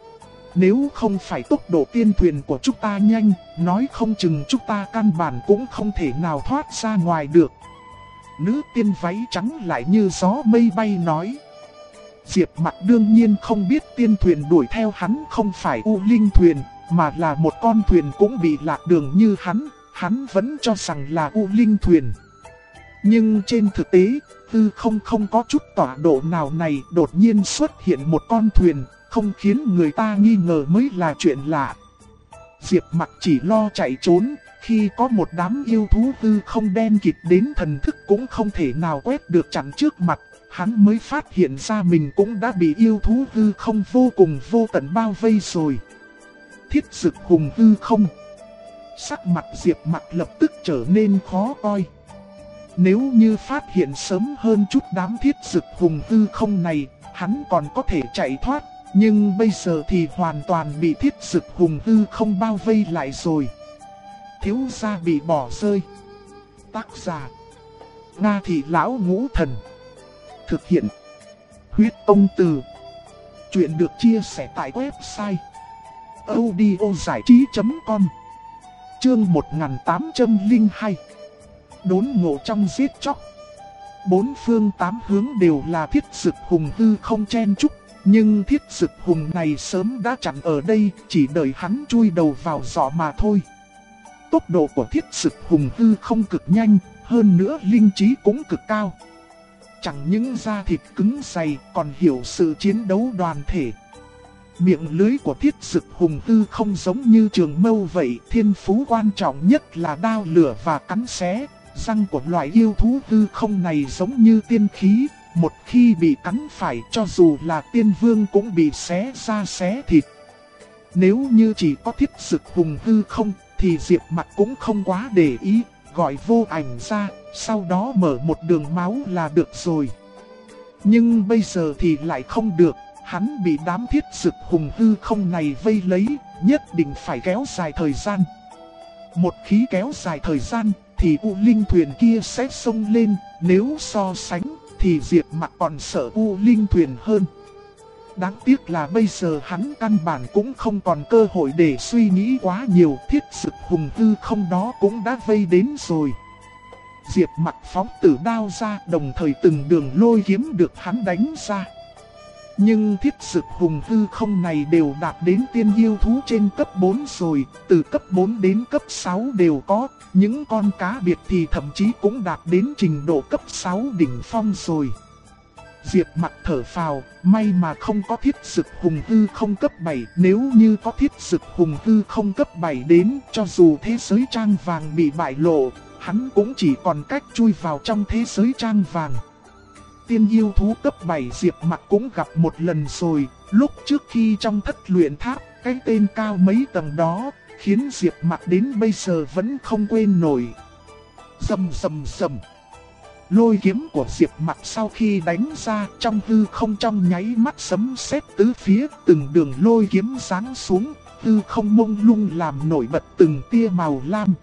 Nếu không phải tốc độ tiên thuyền của chúng ta nhanh, nói không chừng chúng ta căn bản cũng không thể nào thoát ra ngoài được. Nữ tiên váy trắng lại như gió mây bay nói. Diệp Mặc đương nhiên không biết tiên thuyền đuổi theo hắn không phải U Linh thuyền, mà là một con thuyền cũng bị lạc đường như hắn vẫn cho rằng là U Linh thuyền. Nhưng trên thực tế, tư không có chút tọa độ nào này đột nhiên xuất hiện một con thuyền, không khiến người ta nghi ngờ mới là chuyện lạ. Diệp Mặc chỉ lo chạy trốn, khi có một đám yêu thú tư không đen kịt đến thần thức cũng không thể nào quét được chặn trước mặt, hắn mới phát hiện ra mình cũng đã bị yêu thú tư không vô cùng vô tận bao vây rồi. Thiết Dực Hùng tư không. Sắc mặt Diệp Mặc lập tức trở nên khó coi. Nếu như phát hiện sớm hơn chút đám Thiết Dực Hùng tư không này, hắn còn có thể chạy thoát. Nhưng bây giờ thì hoàn toàn bị Thiết Dực Hùng hư không bao vây lại rồi. Thiếu gia bị bỏ rơi. Tác giả Nga Thị Lão Ngũ Thần. Thực hiện Huyết Tông Từ. Chuyện được chia sẻ tại website audiozảichí.com. Chương 1802. Đốn ngộ trong giết chóc. Bốn phương tám hướng đều là Thiết Dực Hùng hư không chen chúc. Nhưng Thiết Dực Hùng này sớm đã chặn ở đây, chỉ đợi hắn chui đầu vào giỏ mà thôi. Tốc độ của Thiết Dực Hùng hư không cực nhanh, hơn nữa linh trí cũng cực cao. Chẳng những da thịt cứng dày, còn hiểu sự chiến đấu đoàn thể. Miệng lưới của Thiết Dực Hùng hư không giống như trường mâu vậy, thiên phú quan trọng nhất là đao lửa và cắn xé. Răng của loại yêu thú hư không này giống như tiên khí. Một khi bị cắn phải cho dù là tiên vương cũng bị xé da xé thịt. Nếu như chỉ có Thiết Dực Hùng hư không thì Diệp Mặc cũng không quá để ý, gọi Vô Ảnh ra, sau đó mở một đường máu là được rồi. Nhưng bây giờ thì lại không được, hắn bị đám Thiết Dực Hùng hư không này vây lấy, nhất định phải kéo dài thời gian. Một khi kéo dài thời gian thì U Linh thuyền kia sẽ xông lên, nếu so sánh thì Diệp Mặc còn sợ U Linh thuyền hơn. Đáng tiếc là bây giờ hắn căn bản cũng không còn cơ hội để suy nghĩ quá nhiều, thiết sự hùng hư không đó cũng đã vây đến rồi. Diệp Mặc phóng tử đao ra, đồng thời từng đường lôi kiếm được hắn đánh ra. Nhưng thiết dực hùng hư không này đều đạt đến tiên yêu thú trên cấp 4 rồi, từ cấp 4 đến cấp 6 đều có, những con cá biệt thì thậm chí cũng đạt đến trình độ cấp 6 đỉnh phong rồi. Diệp Mặc thở phào, may mà không có thiết dực hùng hư không cấp 7, nếu như có thiết dực hùng hư không cấp 7 đến, cho dù thế giới trang vàng bị bại lộ, hắn cũng chỉ còn cách chui vào trong thế giới trang vàng. Tiên yêu thú cấp 7 Diệp Mặc cũng gặp một lần rồi, lúc trước khi trong thất luyện tháp, cái tên cao mấy tầng đó, khiến Diệp Mặc đến bây giờ vẫn không quên nổi. Rầm rầm rầm. Lôi kiếm của Diệp Mặc sau khi đánh ra trong hư không trong nháy mắt sấm sét tứ phía, từng đường lôi kiếm giáng xuống, hư không mông lung làm nổi bật từng tia màu lam.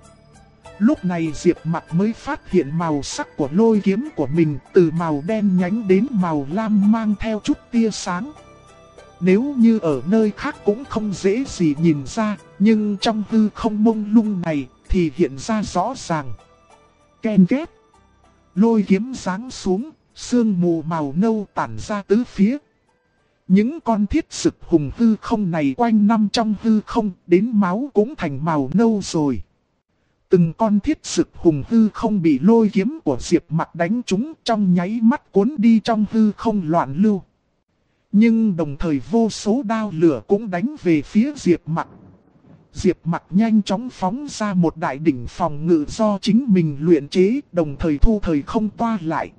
Lúc này Diệp Mặc mới phát hiện màu sắc của lôi kiếm của mình, từ màu đen nhánh đến màu lam mang theo chút tia sáng. Nếu như ở nơi khác cũng không dễ gì nhìn ra, nhưng trong hư không mông lung này thì hiện ra rõ ràng. Ken két. Lôi kiếm giáng xuống, sương mù màu nâu tản ra tứ phía. Những con thiết sực hùng hư không này quanh năm trong hư không, đến máu cũng thành màu nâu rồi. Từng con thiết sực hùng hư không bị lôi kiếm của Diệp Mặc đánh trúng, trong nháy mắt cuốn đi trong hư không loạn lưu. Nhưng đồng thời vô số đao lửa cũng đánh về phía Diệp Mặc. Diệp Mặc nhanh chóng phóng ra một đại đỉnh phòng ngự do chính mình luyện chế, đồng thời thu thời không toa lại.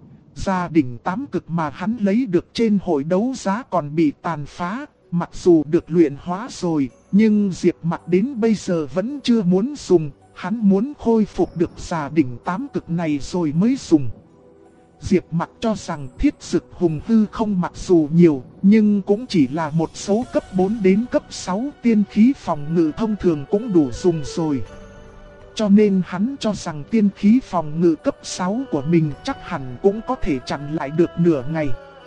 Gia đỉnh tám cực mà hắn lấy được trên hội đấu giá còn bị tàn phá, mặc dù được luyện hóa rồi, nhưng Diệp Mặc đến bây giờ vẫn chưa muốn dùng. Hắn muốn khôi phục được gia đỉnh tám cực này rồi mới dùng. Diệp Mặc cho rằng thiết dực hùng hư không mặc dù nhiều, nhưng cũng chỉ là một số cấp 4 đến cấp 6 tiên khí phòng ngự thông thường cũng đủ dùng rồi. Cho nên hắn cho rằng tiên khí phòng ngự cấp 6 của mình chắc hẳn cũng có thể chặn lại được nửa ngày.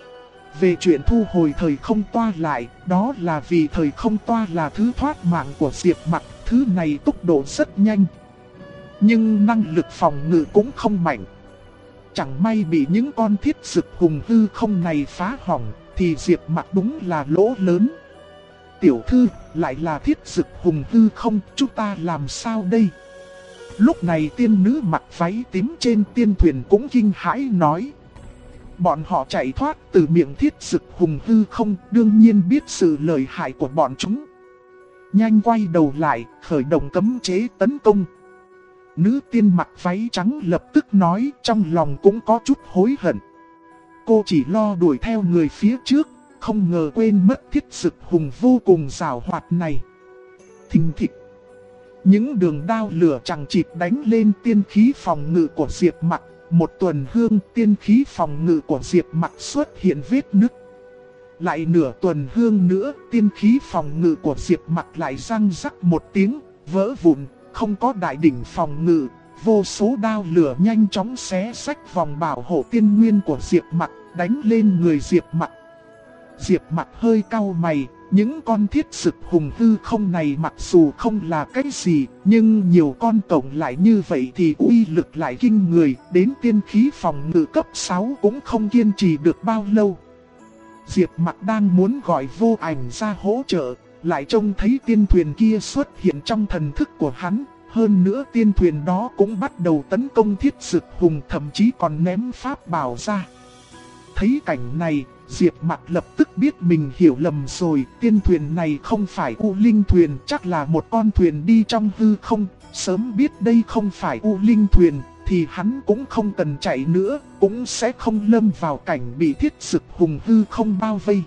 Về chuyện thu hồi thời không toa lại, đó là vì thời không toa là thứ thoát mạng của Diệp Mặc, thứ này tốc độ rất nhanh. Nhưng năng lực phòng ngự cũng không mạnh. Chẳng may bị những con thiết dực hùng hư không này phá hỏng, thì Diệp Mặc đúng là lỗ lớn. Tiểu thư, lại là thiết dực hùng hư không, chúng ta làm sao đây? Lúc này tiên nữ mặc váy tím trên tiên thuyền cũng kinh hãi nói. Bọn họ chạy thoát từ miệng thiết dực hùng hư không, đương nhiên biết sự lợi hại của bọn chúng. Nhanh quay đầu lại, khởi động cấm chế tấn công. Nữ tiên mặc váy trắng lập tức nói, trong lòng cũng có chút hối hận. Cô chỉ lo đuổi theo người phía trước, không ngờ quên mất thiết dực hùng vô cùng giàu hoạt này. Thình thịch. Những đường đao lửa chẳng chịt đánh lên tiên khí phòng ngự của Diệp Mặc. Một tuần hương tiên khí phòng ngự của Diệp Mặc xuất hiện vết nứt. Lại nửa tuần hương nữa, tiên khí phòng ngự của Diệp Mặc lại răng rắc một tiếng, vỡ vụn, không có đại đỉnh phòng ngự. Vô số đao lửa nhanh chóng xé rách vòng bảo hộ tiên nguyên của Diệp Mặc, đánh lên người Diệp Mặc. Diệp Mặc hơi cau mày, những con thiết sực hùng hư không này mặc dù không là cái gì, nhưng nhiều con cộng lại như vậy thì uy lực lại kinh người, đến tiên khí phòng ngự cấp 6 cũng không kiên trì được bao lâu. Diệp Mặc đang muốn gọi Vô Ảnh ra hỗ trợ, lại trông thấy tiên thuyền kia xuất hiện trong thần thức của hắn. Hơn nữa tiên thuyền đó cũng bắt đầu tấn công thiết sực hùng, thậm chí còn ném pháp bảo ra. Thấy cảnh này, Diệp Mặc lập tức biết mình hiểu lầm rồi, tiên thuyền này không phải U Linh thuyền, chắc là một con thuyền đi trong hư không. Sớm biết đây không phải U Linh thuyền, thì hắn cũng không cần chạy nữa, cũng sẽ không lâm vào cảnh bị thiết sực hùng hư không bao vây.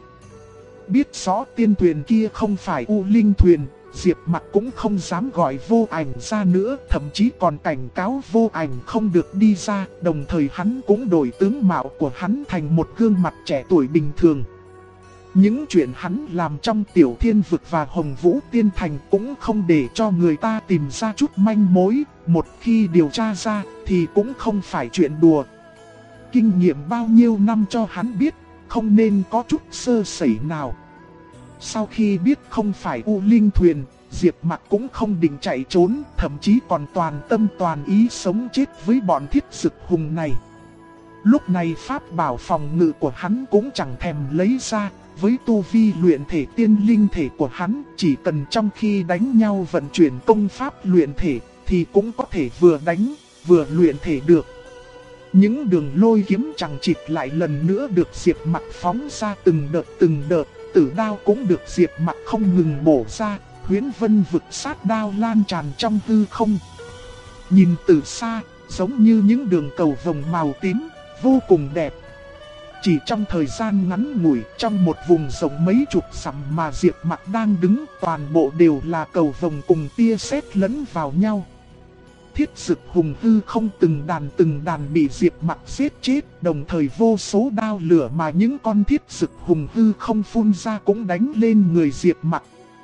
Biết rõ tiên thuyền kia không phải U Linh thuyền, Diệp Mặc cũng không dám gọi Vô Ảnh ra nữa, thậm chí còn cảnh cáo Vô Ảnh không được đi ra, đồng thời hắn cũng đổi tướng mạo của hắn thành một gương mặt trẻ tuổi bình thường. Những chuyện hắn làm trong Tiểu Thiên Vực và Hồng Vũ Tiên Thành cũng không để cho người ta tìm ra chút manh mối, một khi điều tra ra thì cũng không phải chuyện đùa. Kinh nghiệm bao nhiêu năm cho hắn biết, không nên có chút sơ sẩy nào. Sau khi biết không phải U Linh Thuyền, Diệp Mặc cũng không định chạy trốn, thậm chí còn toàn tâm toàn ý sống chết với bọn Thiết Dực Hùng này. Lúc này pháp bảo phòng ngự của hắn cũng chẳng thèm lấy ra, với tu vi luyện thể tiên linh thể của hắn, chỉ cần trong khi đánh nhau vận chuyển công pháp luyện thể, thì cũng có thể vừa đánh, vừa luyện thể được. Những đường lôi kiếm chẳng chịt lại lần nữa được Diệp Mặc phóng ra từng đợt, tử đao cũng được Diệp Mặc không ngừng bổ ra, huyễn vân vực sát đao lan tràn trong hư không. Nhìn từ xa, giống như những đường cầu vồng màu tím, vô cùng đẹp. Chỉ trong thời gian ngắn ngủi, trong một vùng rộng mấy chục dặm mà Diệp Mặc đang đứng, toàn bộ đều là cầu vồng cùng tia sét lẫn vào nhau. Thiết Dực Hùng hư không từng đàn bị Diệp Mặc giết chết, đồng thời vô số đao lửa mà những con Thiết Dực Hùng hư không phun ra cũng đánh lên người Diệp Mặc.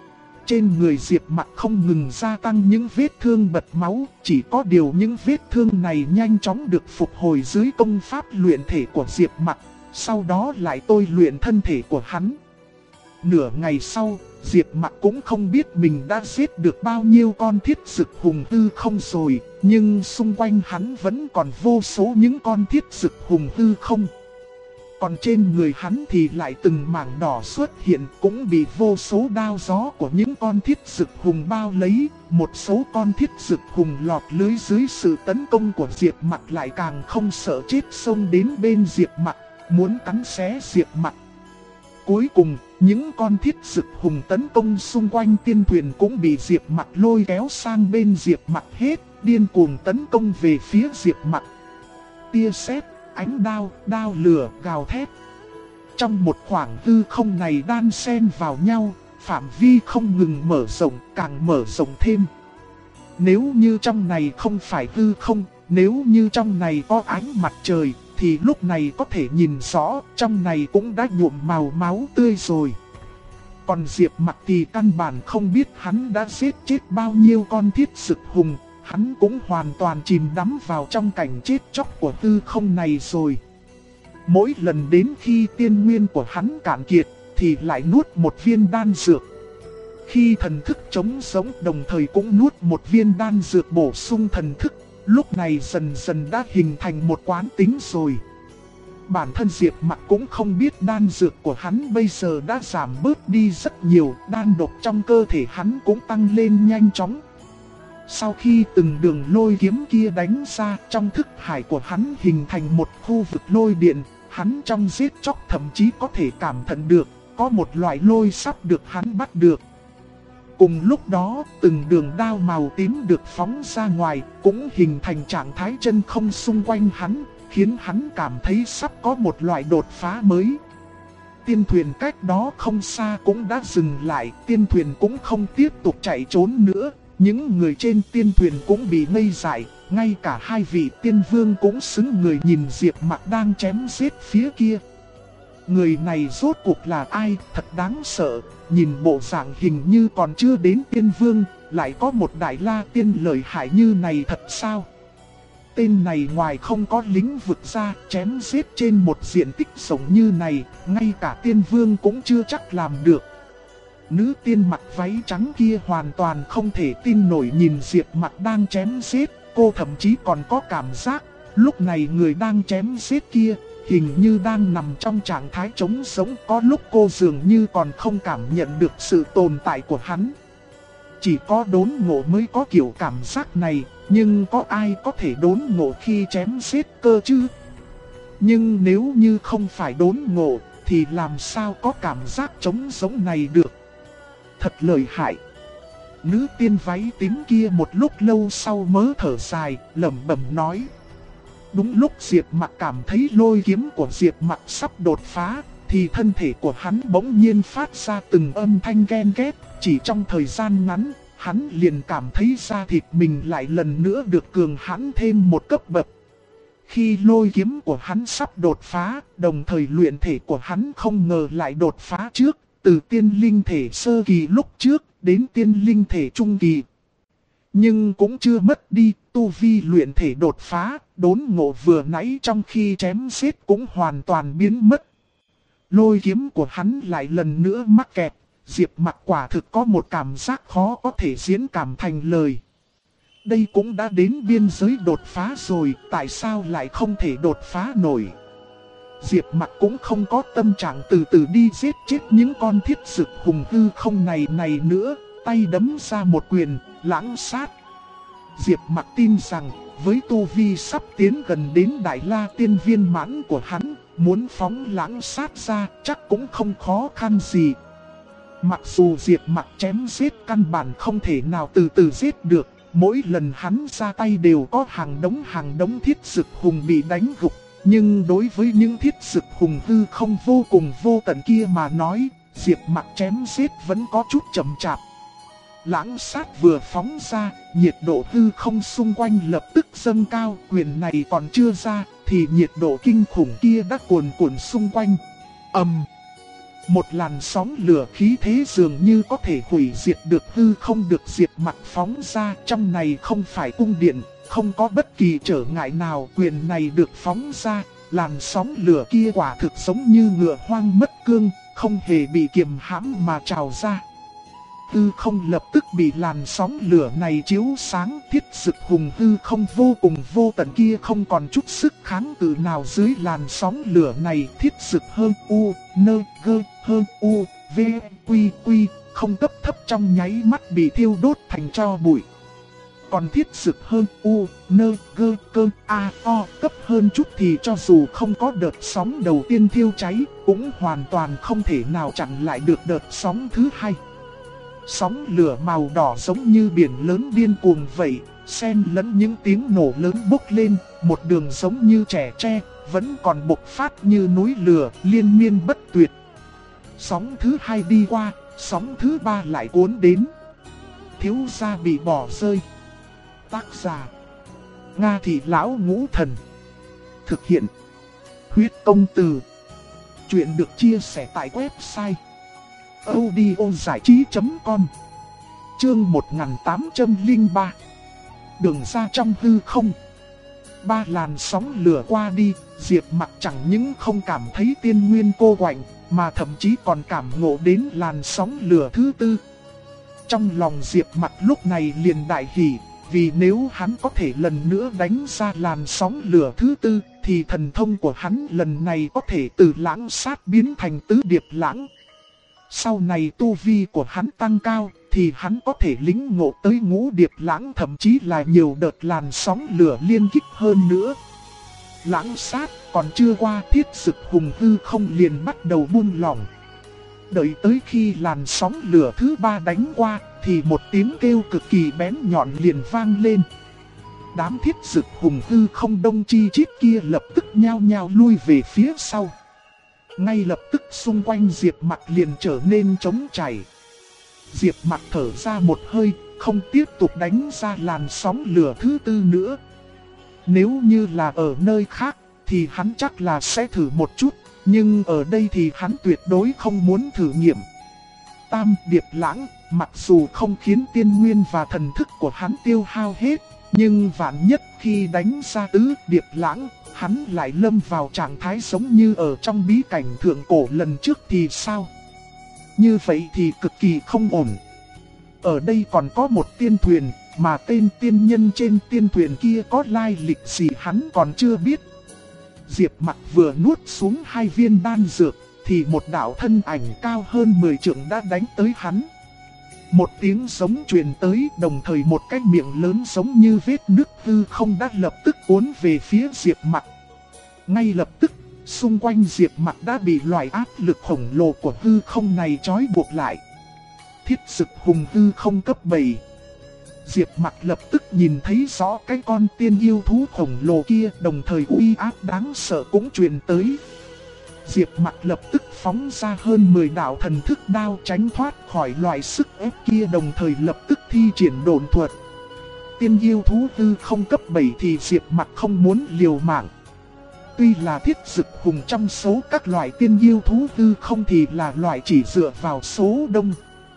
Trên người Diệp Mặc không ngừng gia tăng những vết thương bật máu, chỉ có điều những vết thương này nhanh chóng được phục hồi dưới công pháp luyện thể của Diệp Mặc, sau đó lại tôi luyện thân thể của hắn. Nửa ngày sau, Diệp Mặc cũng không biết mình đã giết được bao nhiêu con Thiết Dực Hùng hư không rồi, nhưng xung quanh hắn vẫn còn vô số những con Thiết Dực Hùng hư không. Còn trên người hắn thì lại từng mảng đỏ xuất hiện, cũng bị vô số đao gió của những con Thiết Dực Hùng bao lấy. Một số con Thiết Dực Hùng lọt lưới dưới sự tấn công của Diệp Mặc lại càng không sợ chết, xông đến bên Diệp Mặc, muốn cắn xé Diệp Mặc. Cuối cùng, những con Thiết Dực Hùng tấn công xung quanh tiên thuyền cũng bị Diệp Mặc lôi kéo sang bên Diệp Mặc hết, điên cuồng tấn công về phía Diệp Mặc. Tia sét, ánh đao, đao lửa, gào thét. Trong một khoảng hư không này đan xen vào nhau, phạm vi không ngừng mở rộng, càng mở rộng thêm. Nếu như trong này không phải hư không, nếu như trong này có ánh mặt trời, thì lúc này có thể nhìn rõ, trong này cũng đã nhuộm màu máu tươi rồi. Còn Diệp Mặc thì căn bản không biết hắn đã giết chết bao nhiêu con Thiết Dực Hùng, hắn cũng hoàn toàn chìm đắm vào trong cảnh chết chóc của hư không này rồi. Mỗi lần đến khi tiên nguyên của hắn cạn kiệt, thì lại nuốt một viên đan dược. Khi thần thức trống sống, đồng thời cũng nuốt một viên đan dược bổ sung thần thức. Lúc này dần dần đã hình thành một quán tính rồi. Bản thân Diệp Mặc cũng không biết đan dược của hắn bây giờ đã giảm bớt đi rất nhiều, đan độc trong cơ thể hắn cũng tăng lên nhanh chóng. Sau khi từng đường lôi kiếm kia đánh ra, trong thức hải của hắn hình thành một khu vực lôi điện, hắn trong giết chóc thậm chí có thể cảm nhận được, có một loại lôi sắp được hắn bắt được. Cùng lúc đó, từng đường đao màu tím được phóng ra ngoài, cũng hình thành trạng thái chân không xung quanh hắn, khiến hắn cảm thấy sắp có một loại đột phá mới. Tiên thuyền cách đó không xa cũng đã dừng lại, tiên thuyền cũng không tiếp tục chạy trốn nữa. Những người trên tiên thuyền cũng bị ngây dại, ngay cả hai vị tiên vương cũng sững người nhìn Diệp Mặc đang chém giết phía kia. Người này rốt cuộc là ai, thật đáng sợ, nhìn bộ dạng hình như còn chưa đến tiên vương, lại có một đại la tiên lợi hại như này thật sao? Tên này ngoài không có lĩnh vực ra, chém giết trên một diện tích rộng như này, ngay cả tiên vương cũng chưa chắc làm được. Nữ tiên mặc váy trắng kia hoàn toàn không thể tin nổi nhìn Diệp Mặc đang chém giết, cô thậm chí còn có cảm giác, lúc này người đang chém giết kia, hình như đang nằm trong trạng thái trống sống, có lúc cô dường như còn không cảm nhận được sự tồn tại của hắn. Chỉ có đốn ngộ mới có kiểu cảm giác này, nhưng có ai có thể đốn ngộ khi chém giết cơ chứ? Nhưng nếu như không phải đốn ngộ, thì làm sao có cảm giác trống sống này được? Thật lợi hại. Nữ tiên váy tím kia một lúc lâu sau mớ thở dài, lẩm bẩm nói. Đúng lúc Diệp Mặc cảm thấy lôi kiếm của Diệp Mặc sắp đột phá, thì thân thể của hắn bỗng nhiên phát ra từng âm thanh ghen ghét. Chỉ trong thời gian ngắn, hắn liền cảm thấy da thịt mình lại lần nữa được cường hãn thêm một cấp bậc. Khi lôi kiếm của hắn sắp đột phá, đồng thời luyện thể của hắn không ngờ lại đột phá trước, từ tiên linh thể sơ kỳ lúc trước đến tiên linh thể trung kỳ. Nhưng cũng chưa mất đi, tu vi luyện thể đột phá, đốn ngộ vừa nãy trong khi chém giết cũng hoàn toàn biến mất. Lôi kiếm của hắn lại lần nữa mắc kẹt, Diệp Mặc quả thực có một cảm giác khó có thể diễn cảm thành lời. Đây cũng đã đến biên giới đột phá rồi, tại sao lại không thể đột phá nổi? Diệp Mặc cũng không có tâm trạng từ từ đi giết chết những con thiết dực hùng hư không này nữa, tay đấm ra một quyền, lãng sát. Diệp Mặc tin rằng, với tu vi sắp tiến gần đến Đại La Tiên viên mãn của hắn, muốn phóng lãng sát ra chắc cũng không khó khăn gì. Mặc dù Diệp Mặc chém giết căn bản không thể nào từ từ giết được, mỗi lần hắn ra tay đều có hàng đống thiết dực hùng bị đánh gục. Nhưng đối với những thiết dực hùng hư không vô cùng vô tận kia mà nói, Diệp Mặc chém giết vẫn có chút chậm chạp. Lãng sát vừa phóng ra, nhiệt độ hư không xung quanh lập tức dâng cao, quyền này còn chưa ra, thì nhiệt độ kinh khủng kia đã cuồn cuộn xung quanh. Một làn sóng lửa khí thế dường như có thể hủy diệt được hư không được Diệp Mặc phóng ra, trong này không phải cung điện, không có bất kỳ trở ngại nào, quyền này được phóng ra, làn sóng lửa kia quả thực giống như ngựa hoang mất cương, không hề bị kiềm hãm mà trào ra. Hư không lập tức bị làn sóng lửa này chiếu sáng, thiết dực hùng hư không vô cùng vô tận kia không còn chút sức kháng cự nào dưới làn sóng lửa này. Thiết dực hơn u, nơ, gơ, hơn u, v, quy, quy, không cấp thấp trong nháy mắt bị thiêu đốt thành tro bụi. Còn thiết dực hơn u, nơ, gơ, cơ, a, o cấp hơn chút thì cho dù không có đợt sóng đầu tiên thiêu cháy, cũng hoàn toàn không thể nào chặn lại được đợt sóng thứ hai. Sóng lửa màu đỏ giống như biển lớn điên cuồng vậy, xen lẫn những tiếng nổ lớn bốc lên, một đường giống như trẻ tre, vẫn còn bộc phát như núi lửa, liên miên bất tuyệt. Sóng thứ hai đi qua, sóng thứ ba lại cuốn đến. Thiếu gia bị bỏ rơi. Tác giả: Nga Thị Lão Ngũ Thần. Thực hiện: Huyết Công Từ. Chuyện được chia sẻ tại website audiozảichí.com. Chương 1803. Đường ra trong hư không. Ba làn sóng lửa qua đi, Diệp Mặc chẳng những không cảm thấy tiên nguyên cô quạnh, mà thậm chí còn cảm ngộ đến làn sóng lửa thứ tư. Trong lòng Diệp Mặc lúc này liền đại hỉ, vì nếu hắn có thể lần nữa đánh ra làn sóng lửa thứ tư, thì thần thông của hắn lần này có thể từ lãng sát biến thành tứ điệp lãng. Sau này tu vi của hắn tăng cao, thì hắn có thể lĩnh ngộ tới ngũ điệp lãng, thậm chí là nhiều đợt làn sóng lửa liên kích hơn nữa. Lãng sát còn chưa qua, thiết dực hùng hư không liền bắt đầu buông lỏng. Đợi tới khi làn sóng lửa thứ ba đánh qua, thì một tiếng kêu cực kỳ bén nhọn liền vang lên. Đám thiết dực hùng hư không đông chi chít kia lập tức nhao nhao lui về phía sau. Ngay lập tức xung quanh Diệp Mặc liền trở nên trống chảy. Diệp Mặc thở ra một hơi, không tiếp tục đánh ra làn sóng lửa thứ tư nữa. Nếu như là ở nơi khác, thì hắn chắc là sẽ thử một chút, nhưng ở đây thì hắn tuyệt đối không muốn thử nghiệm. Tam điệp lãng, mặc dù không khiến tiên nguyên và thần thức của hắn tiêu hao hết, nhưng vạn nhất khi đánh ra tứ điệp lãng, hắn lại lâm vào trạng thái giống như ở trong bí cảnh thượng cổ lần trước thì sao? Như vậy thì cực kỳ không ổn. Ở đây còn có một tiên thuyền, mà tên tiên nhân trên tiên thuyền kia có lai lịch gì hắn còn chưa biết. Diệp Mặc vừa nuốt xuống 2 viên đan dược, thì một đạo thân ảnh cao hơn 10 trượng đã đánh tới hắn. Một tiếng giống truyền tới, đồng thời một cái miệng lớn giống như vết nứt hư không đã lập tức cuốn về phía Diệp Mặc. Ngay lập tức, xung quanh Diệp Mặc đã bị loại áp lực khổng lồ của hư không này trói buộc lại. Thiết dực hùng hư không cấp 7. Diệp Mặc lập tức nhìn thấy rõ cái con tiên yêu thú khổng lồ kia, đồng thời uy áp đáng sợ cũng truyền tới. Diệp Mặc lập tức phóng ra hơn 10 đạo thần thức đao tránh thoát khỏi loại sức ép kia, đồng thời lập tức thi triển độn thuật. tiên yêu thú hư không cấp 7 thì Diệp Mặc không muốn liều mạng. Tuy là thiết dực hùng trong số các loại tiên yêu thú hư không thì là loại chỉ dựa vào số đông.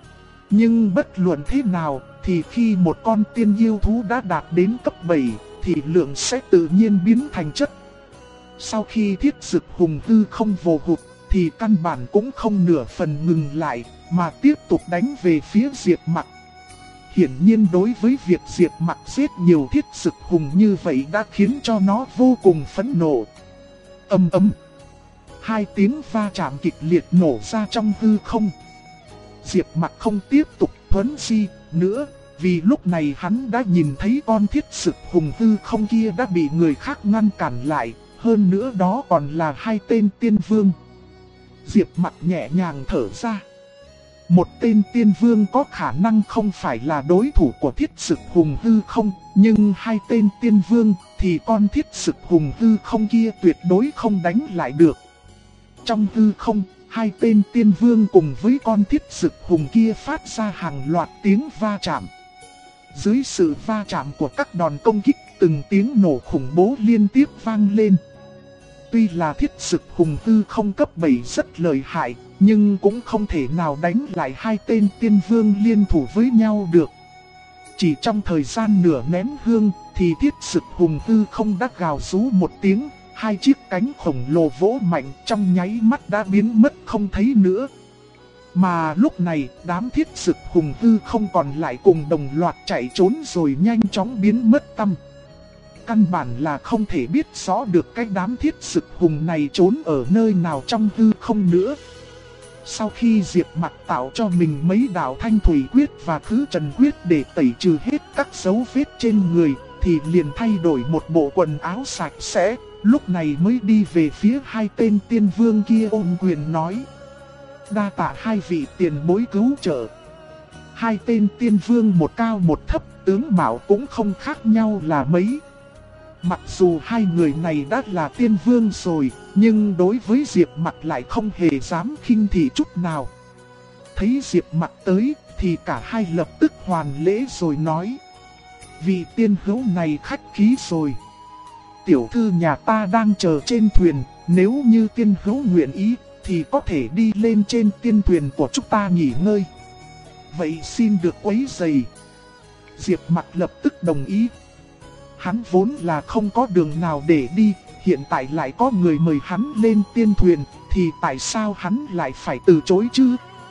Nhưng bất luận thế nào thì khi một con tiên yêu thú đã đạt đến cấp 7 thì lượng sẽ tự nhiên biến thành chất. Sau khi thiết dực hùng hư không vô hụt thì căn bản cũng không nửa phần ngừng lại mà tiếp tục đánh về phía Diệp Mặc. Hiển nhiên đối với việc Diệp Mặc giết nhiều thiết dực hùng như vậy đã khiến cho nó vô cùng phẫn nộ. Ầm ầm. Hai tiếng va chạm kịch liệt nổ ra trong hư không. Diệp Mặc không tiếp tục thuấn di nữa, vì lúc này hắn đã nhìn thấy con thiết dực hùng hư không kia đã bị người khác ngăn cản lại, hơn nữa đó còn là hai tên tiên vương. Diệp Mặc nhẹ nhàng thở ra. Một tên tiên vương có khả năng không phải là đối thủ của thiết dực hùng hư không, nhưng hai tên tiên vương thì con thiết dực hùng hư không kia tuyệt đối không đánh lại được. Trong hư không, hai tên tiên vương cùng với con thiết dực hùng kia phát ra hàng loạt tiếng va chạm. Dưới sự va chạm của các đòn công kích, từng tiếng nổ khủng bố liên tiếp vang lên. Tuy là thiết dực hùng hư không cấp 7 rất lợi hại, nhưng cũng không thể nào đánh lại hai tên tiên vương liên thủ với nhau được. Chỉ trong thời gian nửa nén hương thì thiết dực hùng hư không đã gào rú một tiếng, hai chiếc cánh khổng lồ vỗ mạnh trong nháy mắt đã biến mất không thấy nữa. Mà lúc này đám thiết dực hùng hư không còn lại cùng đồng loạt chạy trốn rồi nhanh chóng biến mất tăm. Căn bản là không thể biết rõ được cái đám thiết dực hùng này trốn ở nơi nào trong hư không nữa. Sau khi Diệp Mặc tạo cho mình mấy đạo thanh thủy quyết và thứ trần quyết để tẩy trừ hết các dấu vết trên người, thì liền thay đổi một bộ quần áo sạch sẽ, lúc này mới đi về phía hai tên tiên vương kia ôm quyền nói. Đa tạ hai vị tiền bối cứu trợ. Hai tên tiên vương một cao một thấp, tướng mạo cũng không khác nhau là mấy. Mặc dù hai người này đã là tiên vương rồi, nhưng đối với Diệp Mặc lại không hề dám khinh thị chút nào. Thấy Diệp Mặc tới thì cả hai lập tức hoàn lễ rồi nói. Vị tiên hữu này khách khí rồi. Tiểu thư nhà ta đang chờ trên thuyền, nếu như tiên hữu nguyện ý thì có thể đi lên trên tiên thuyền của chúng ta nghỉ ngơi. Vậy xin được quấy rầy. Diệp Mặc lập tức đồng ý. Hắn vốn là không có đường nào để đi, hiện tại lại có người mời hắn lên tiên thuyền, thì tại sao hắn lại phải từ chối chứ?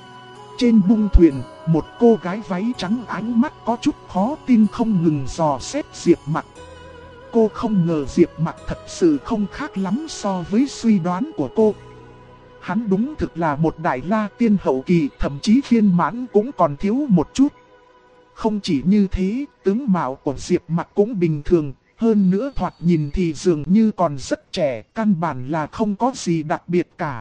Trên bung thuyền, một cô gái váy trắng ánh mắt có chút khó tin không ngừng dò xét Diệp Mặc. Cô không ngờ Diệp Mặc thật sự không khác lắm so với suy đoán của cô. Hắn đúng thực là một đại la tiên hậu kỳ, thậm chí viên mãn cũng còn thiếu một chút. Không chỉ như thế, tướng mạo của Diệp Mặc cũng bình thường, hơn nữa thoạt nhìn thì dường như còn rất trẻ, căn bản là không có gì đặc biệt cả.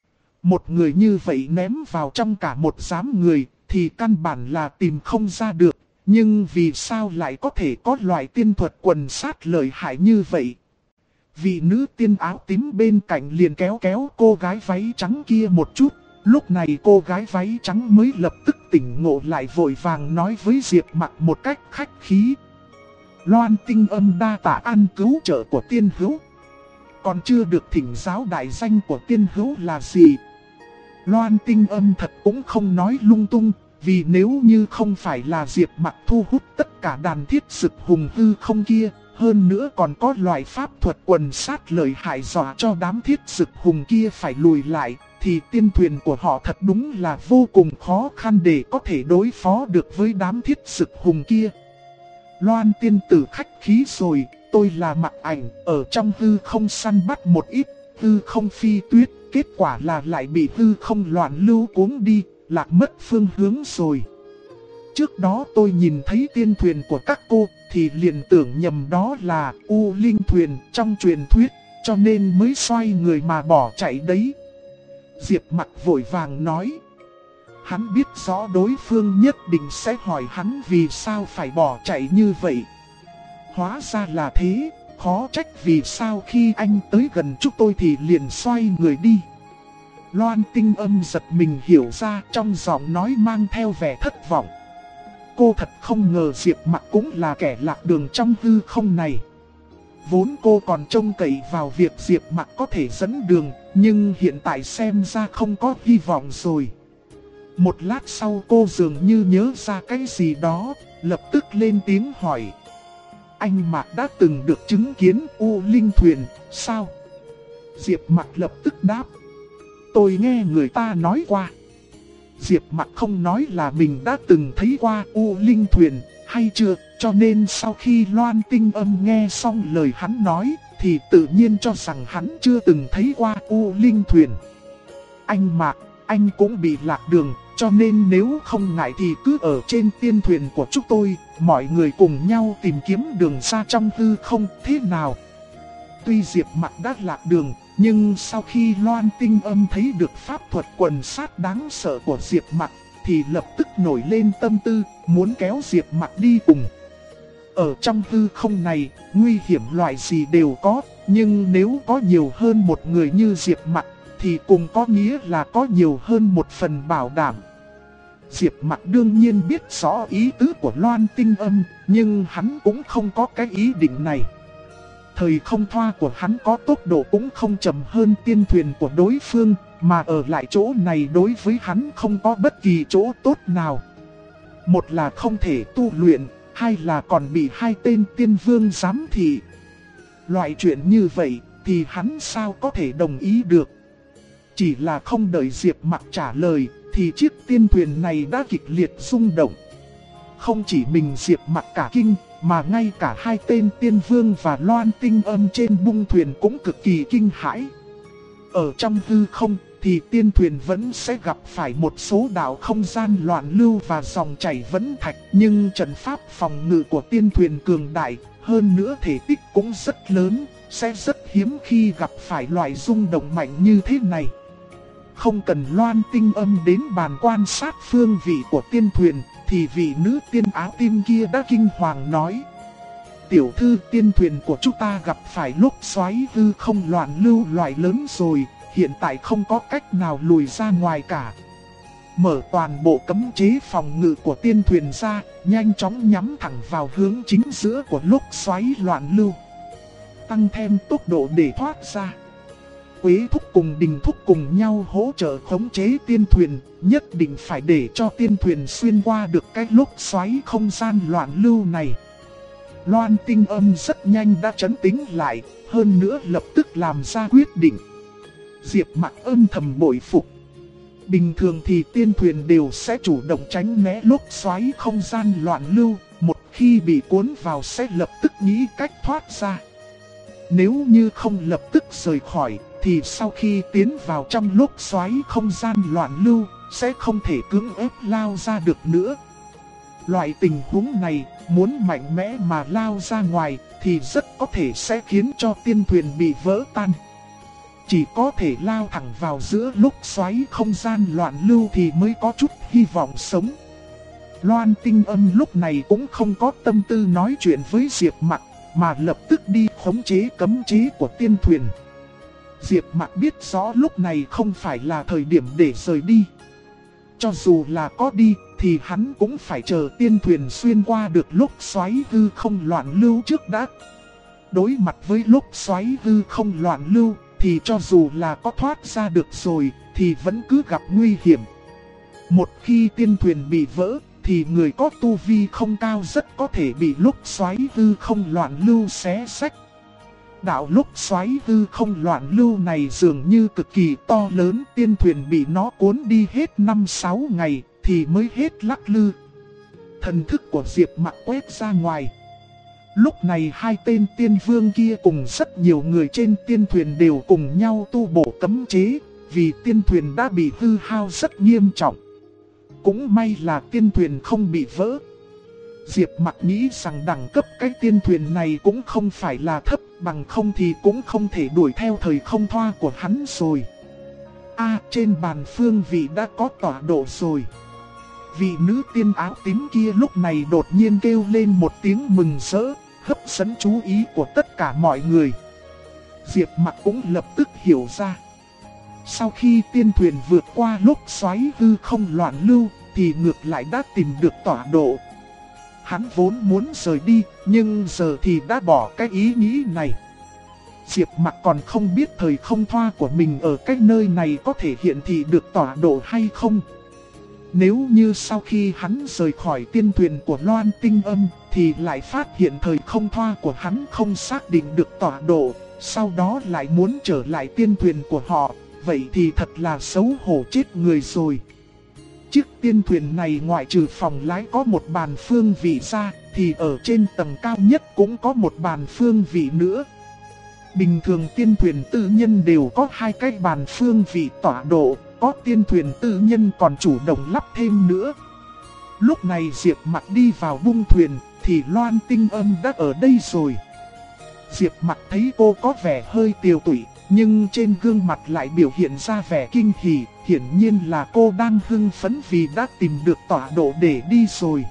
Một người như vậy ném vào trong cả một đám người thì căn bản là tìm không ra được, nhưng vì sao lại có thể có loại tiên thuật quần sát lợi hại như vậy? Vị nữ tiên áo tím bên cạnh liền kéo kéo cô gái váy trắng kia một chút. Lúc này cô gái váy trắng mới lập tức tỉnh ngộ lại, vội vàng nói với Diệp Mặc một cách khách khí. Loan Tinh Âm đa tạ ăn cứu trợ của tiên hữu. Còn chưa được thỉnh giáo đại danh của tiên hữu là gì? Loan Tinh Âm thật cũng không nói lung tung, vì nếu như không phải là Diệp Mặc thu hút tất cả đàn thiết dực hùng hư không kia, hơn nữa còn có loại pháp thuật quần sát lợi hại dọa cho đám thiết dực hùng kia phải lùi lại, thì tiên thuyền của họ thật đúng là vô cùng khó khăn để có thể đối phó được với đám thiết dực hùng kia. Loan tiên tử khách khí rồi, tôi là Mặc Ảnh, ở trong hư không săn bắt một ít hư không phi tuyết, kết quả là lại bị hư không loạn lưu cuốn đi, lạc mất phương hướng rồi. Trước đó tôi nhìn thấy tiên thuyền của các cô thì liền tưởng nhầm đó là U Linh thuyền trong truyền thuyết, cho nên mới xoay người mà bỏ chạy đấy. Diệp Mặc vội vàng nói. Hắn biết rõ đối phương nhất định sẽ hỏi hắn vì sao phải bỏ chạy như vậy. Hóa ra là thế, khó trách vì sao khi anh tới gần chúng tôi thì liền xoay người đi. Loan Tinh Âm giật mình hiểu ra, trong giọng nói mang theo vẻ thất vọng. Cô thật không ngờ Diệp Mặc cũng là kẻ lạc đường trong hư không này. Vốn cô còn trông cậy vào việc Diệp Mặc có thể dẫn đường, nhưng hiện tại xem ra không có hy vọng rồi. Một lát sau cô dường như nhớ ra cái gì đó, lập tức lên tiếng hỏi. Anh Mạc đã từng được chứng kiến U Linh Thuyền, sao? Diệp Mặc lập tức đáp. Tôi nghe người ta nói qua. Diệp Mặc không nói là mình đã từng thấy qua U Linh Thuyền, hay chưa, cho nên sau khi Loan Tinh Âm nghe xong lời hắn nói, thì tự nhiên cho rằng hắn chưa từng thấy qua U Linh Thuyền. Anh Mạc, anh cũng bị lạc đường, cho nên nếu không ngại thì cứ ở trên tiên thuyền của chúng tôi, mọi người cùng nhau tìm kiếm đường ra trong hư không, thế nào? Tuy Diệp Mặc đã lạc đường, nhưng sau khi Loan Tinh Âm thấy được pháp thuật quần sát đáng sợ của Diệp Mặc, thì lập tức nổi lên tâm tư, muốn kéo Diệp Mặc đi cùng. Ở trong hư không này, nguy hiểm loại gì đều có, nhưng nếu có nhiều hơn một người như Diệp Mặc, thì cùng có nghĩa là có nhiều hơn một phần bảo đảm. Diệp Mặc đương nhiên biết rõ ý tứ của Loan Tinh Âm, nhưng hắn cũng không có cái ý định này. Thời không thoa của hắn có tốc độ cũng không chậm hơn tiên thuyền của đối phương, mà ở lại chỗ này đối với hắn không có bất kỳ chỗ tốt nào. Một là không thể tu luyện, hai là còn bị hai tên tiên vương giám thị. Loại chuyện như vậy thì hắn sao có thể đồng ý được. Chỉ là không đợi Diệp Mặc trả lời thì chiếc tiên thuyền này đã kịch liệt rung động. Không chỉ mình Diệp Mặc cả kinh, mà ngay cả hai tên tiên vương và Loan Tinh Âm trên bung thuyền cũng cực kỳ kinh hãi. Ở trong hư không thì tiên thuyền vẫn sẽ gặp phải một số đạo không gian loạn lưu và dòng chảy vẫn thạch, nhưng trận pháp phòng ngự của tiên thuyền cường đại, hơn nữa thể tích cũng rất lớn, sẽ rất hiếm khi gặp phải loại rung động mạnh như thế này. Không cần Loan Tinh Âm đến bàn quan sát phương vị của tiên thuyền, thì vị nữ tiên áo tim kia đã kinh hoàng nói. Tiểu thư, tiên thuyền của chúng ta gặp phải lúc xoáy hư không loạn lưu loại lớn rồi, hiện tại không có cách nào lùi ra ngoài cả. Mở toàn bộ cấm chế phòng ngự của tiên thuyền ra, nhanh chóng nhắm thẳng vào hướng chính giữa của lúc xoáy loạn lưu. Tăng thêm tốc độ để thoát ra. Quế thúc cùng Đình thúc cùng nhau hỗ trợ khống chế tiên thuyền, nhất định phải để cho tiên thuyền xuyên qua được cái lúc xoáy không gian loạn lưu này. Loan Tinh Âm rất nhanh đã trấn tĩnh lại, hơn nữa lập tức làm ra quyết định. Diệp Mặc âm thầm bội phục. Bình thường thì tiên thuyền đều sẽ chủ động tránh né lúc xoáy không gian loạn lưu, một khi bị cuốn vào sẽ lập tức nghĩ cách thoát ra. Nếu như không lập tức rời khỏi, thì sau khi tiến vào trong lúc xoáy không gian loạn lưu, sẽ không thể cưỡng ép lao ra được nữa. Loại tình huống này, muốn mạnh mẽ mà lao ra ngoài, thì rất có thể sẽ khiến cho tiên thuyền bị vỡ tan. Chỉ có thể lao thẳng vào giữa lúc xoáy không gian loạn lưu thì mới có chút hy vọng sống. Loan Tinh Âm lúc này cũng không có tâm tư nói chuyện với Diệp Mặc, mà lập tức đi khống chế cấm chế của tiên thuyền. Diệp Mặc biết rõ lúc này không phải là thời điểm để rời đi. Cho dù là có đi, thì hắn cũng phải chờ tiên thuyền xuyên qua được lúc xoáy hư không loạn lưu trước đã. Đối mặt với lúc xoáy hư không loạn lưu, thì cho dù là có thoát ra được rồi, thì vẫn cứ gặp nguy hiểm. Một khi tiên thuyền bị vỡ, thì người có tu vi không cao rất có thể bị lúc xoáy hư không loạn lưu xé xách. Đạo lúc xoáy hư không loạn lưu này dường như cực kỳ to lớn, tiên thuyền bị nó cuốn đi hết 5-6 ngày thì mới hết lắc lư. Thần thức của Diệp Mặc quét ra ngoài. Lúc này hai tên tiên vương kia cùng rất nhiều người trên tiên thuyền đều cùng nhau tu bổ cấm chế, vì tiên thuyền đã bị hư hao rất nghiêm trọng. Cũng may là tiên thuyền không bị vỡ. Diệp Mặc nghĩ rằng đẳng cấp cái tiên thuyền này cũng không phải là thấp, bằng không thì cũng không thể đuổi theo thời không thoa của hắn rồi. Trên bàn phương vị đã có tọa độ rồi. Vị nữ tiên áo tím kia lúc này đột nhiên kêu lên một tiếng mừng rỡ, hấp dẫn chú ý của tất cả mọi người. Diệp Mặc cũng lập tức hiểu ra. Sau khi tiên thuyền vượt qua lúc xoáy hư không loạn lưu, thì ngược lại đã tìm được tọa độ. Hắn vốn muốn rời đi, nhưng giờ thì đã bỏ cái ý nghĩ này. Diệp Mặc còn không biết thời không thoa của mình ở cái nơi này có thể hiện thị được tọa độ hay không. Nếu như sau khi hắn rời khỏi tiên thuyền của Loan Tinh Âm thì lại phát hiện thời không thoa của hắn không xác định được tọa độ, sau đó lại muốn trở lại tiên thuyền của họ, vậy thì thật là xấu hổ chết người rồi. Chiếc tiên thuyền này ngoại trừ phòng lái có một bàn phương vị ra, thì ở trên tầng cao nhất cũng có một bàn phương vị nữa. Bình thường tiên thuyền tư nhân đều có 2 cái bàn phương vị tọa độ, có tiên thuyền tư nhân còn chủ động lắp thêm nữa. Lúc này Diệp Mặc đi vào bung thuyền, thì Loan Tinh Âm đã ở đây rồi. Diệp Mặc thấy cô có vẻ hơi tiều tụy, nhưng trên gương mặt lại biểu hiện ra vẻ kinh hỉ, hiển nhiên là cô đang hưng phấn vì đã tìm được tọa độ để đi rồi.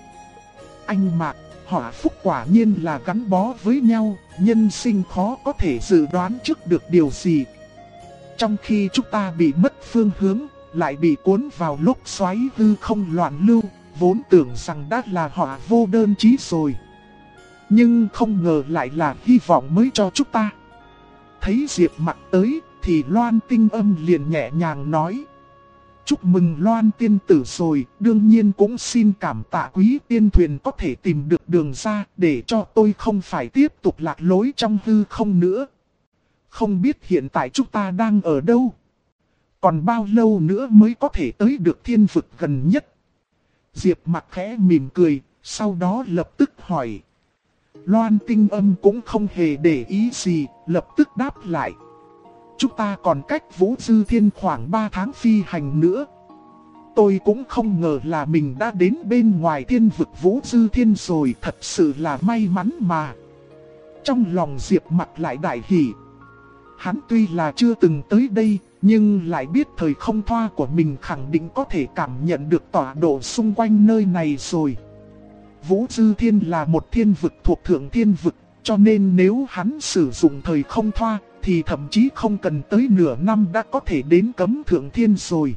Anh Mạc, họa phúc quả nhiên là gắn bó với nhau, nhân sinh khó có thể dự đoán trước được điều gì. Trong khi chúng ta bị mất phương hướng, lại bị cuốn vào lốc xoáy hư không loạn lưu, vốn tưởng rằng đã là họa vô đơn chí rồi. Nhưng không ngờ lại là hy vọng mới cho chúng ta. Thấy Diệp Mặc tới, thì Loan Tinh Âm liền nhẹ nhàng nói: chúc mừng Loan tiên tử rồi, đương nhiên cũng xin cảm tạ quý tiên thuyền có thể tìm được đường ra để cho tôi không phải tiếp tục lạc lối trong hư không nữa. Không biết hiện tại chúng ta đang ở đâu? Còn bao lâu nữa mới có thể tới được thiên vực gần nhất? Diệp Mặc khẽ mỉm cười, sau đó lập tức hỏi. Loan Tinh Âm cũng không hề để ý gì, lập tức đáp lại. Chúng ta còn cách Vũ Dư Thiên khoảng 3 tháng phi hành nữa. Tôi cũng không ngờ là mình đã đến bên ngoài thiên vực Vũ Dư Thiên rồi, thật sự là may mắn mà. Trong lòng Diệp Mặc lại đại hỉ. Hắn tuy là chưa từng tới đây, nhưng lại biết thời không thoa của mình khẳng định có thể cảm nhận được tọa độ xung quanh nơi này rồi. Vũ Dư Thiên là một thiên vực thuộc thượng thiên vực, cho nên nếu hắn sử dụng thời không thoa, thì thậm chí không cần tới nửa năm đã có thể đến cấm thượng thiên rồi.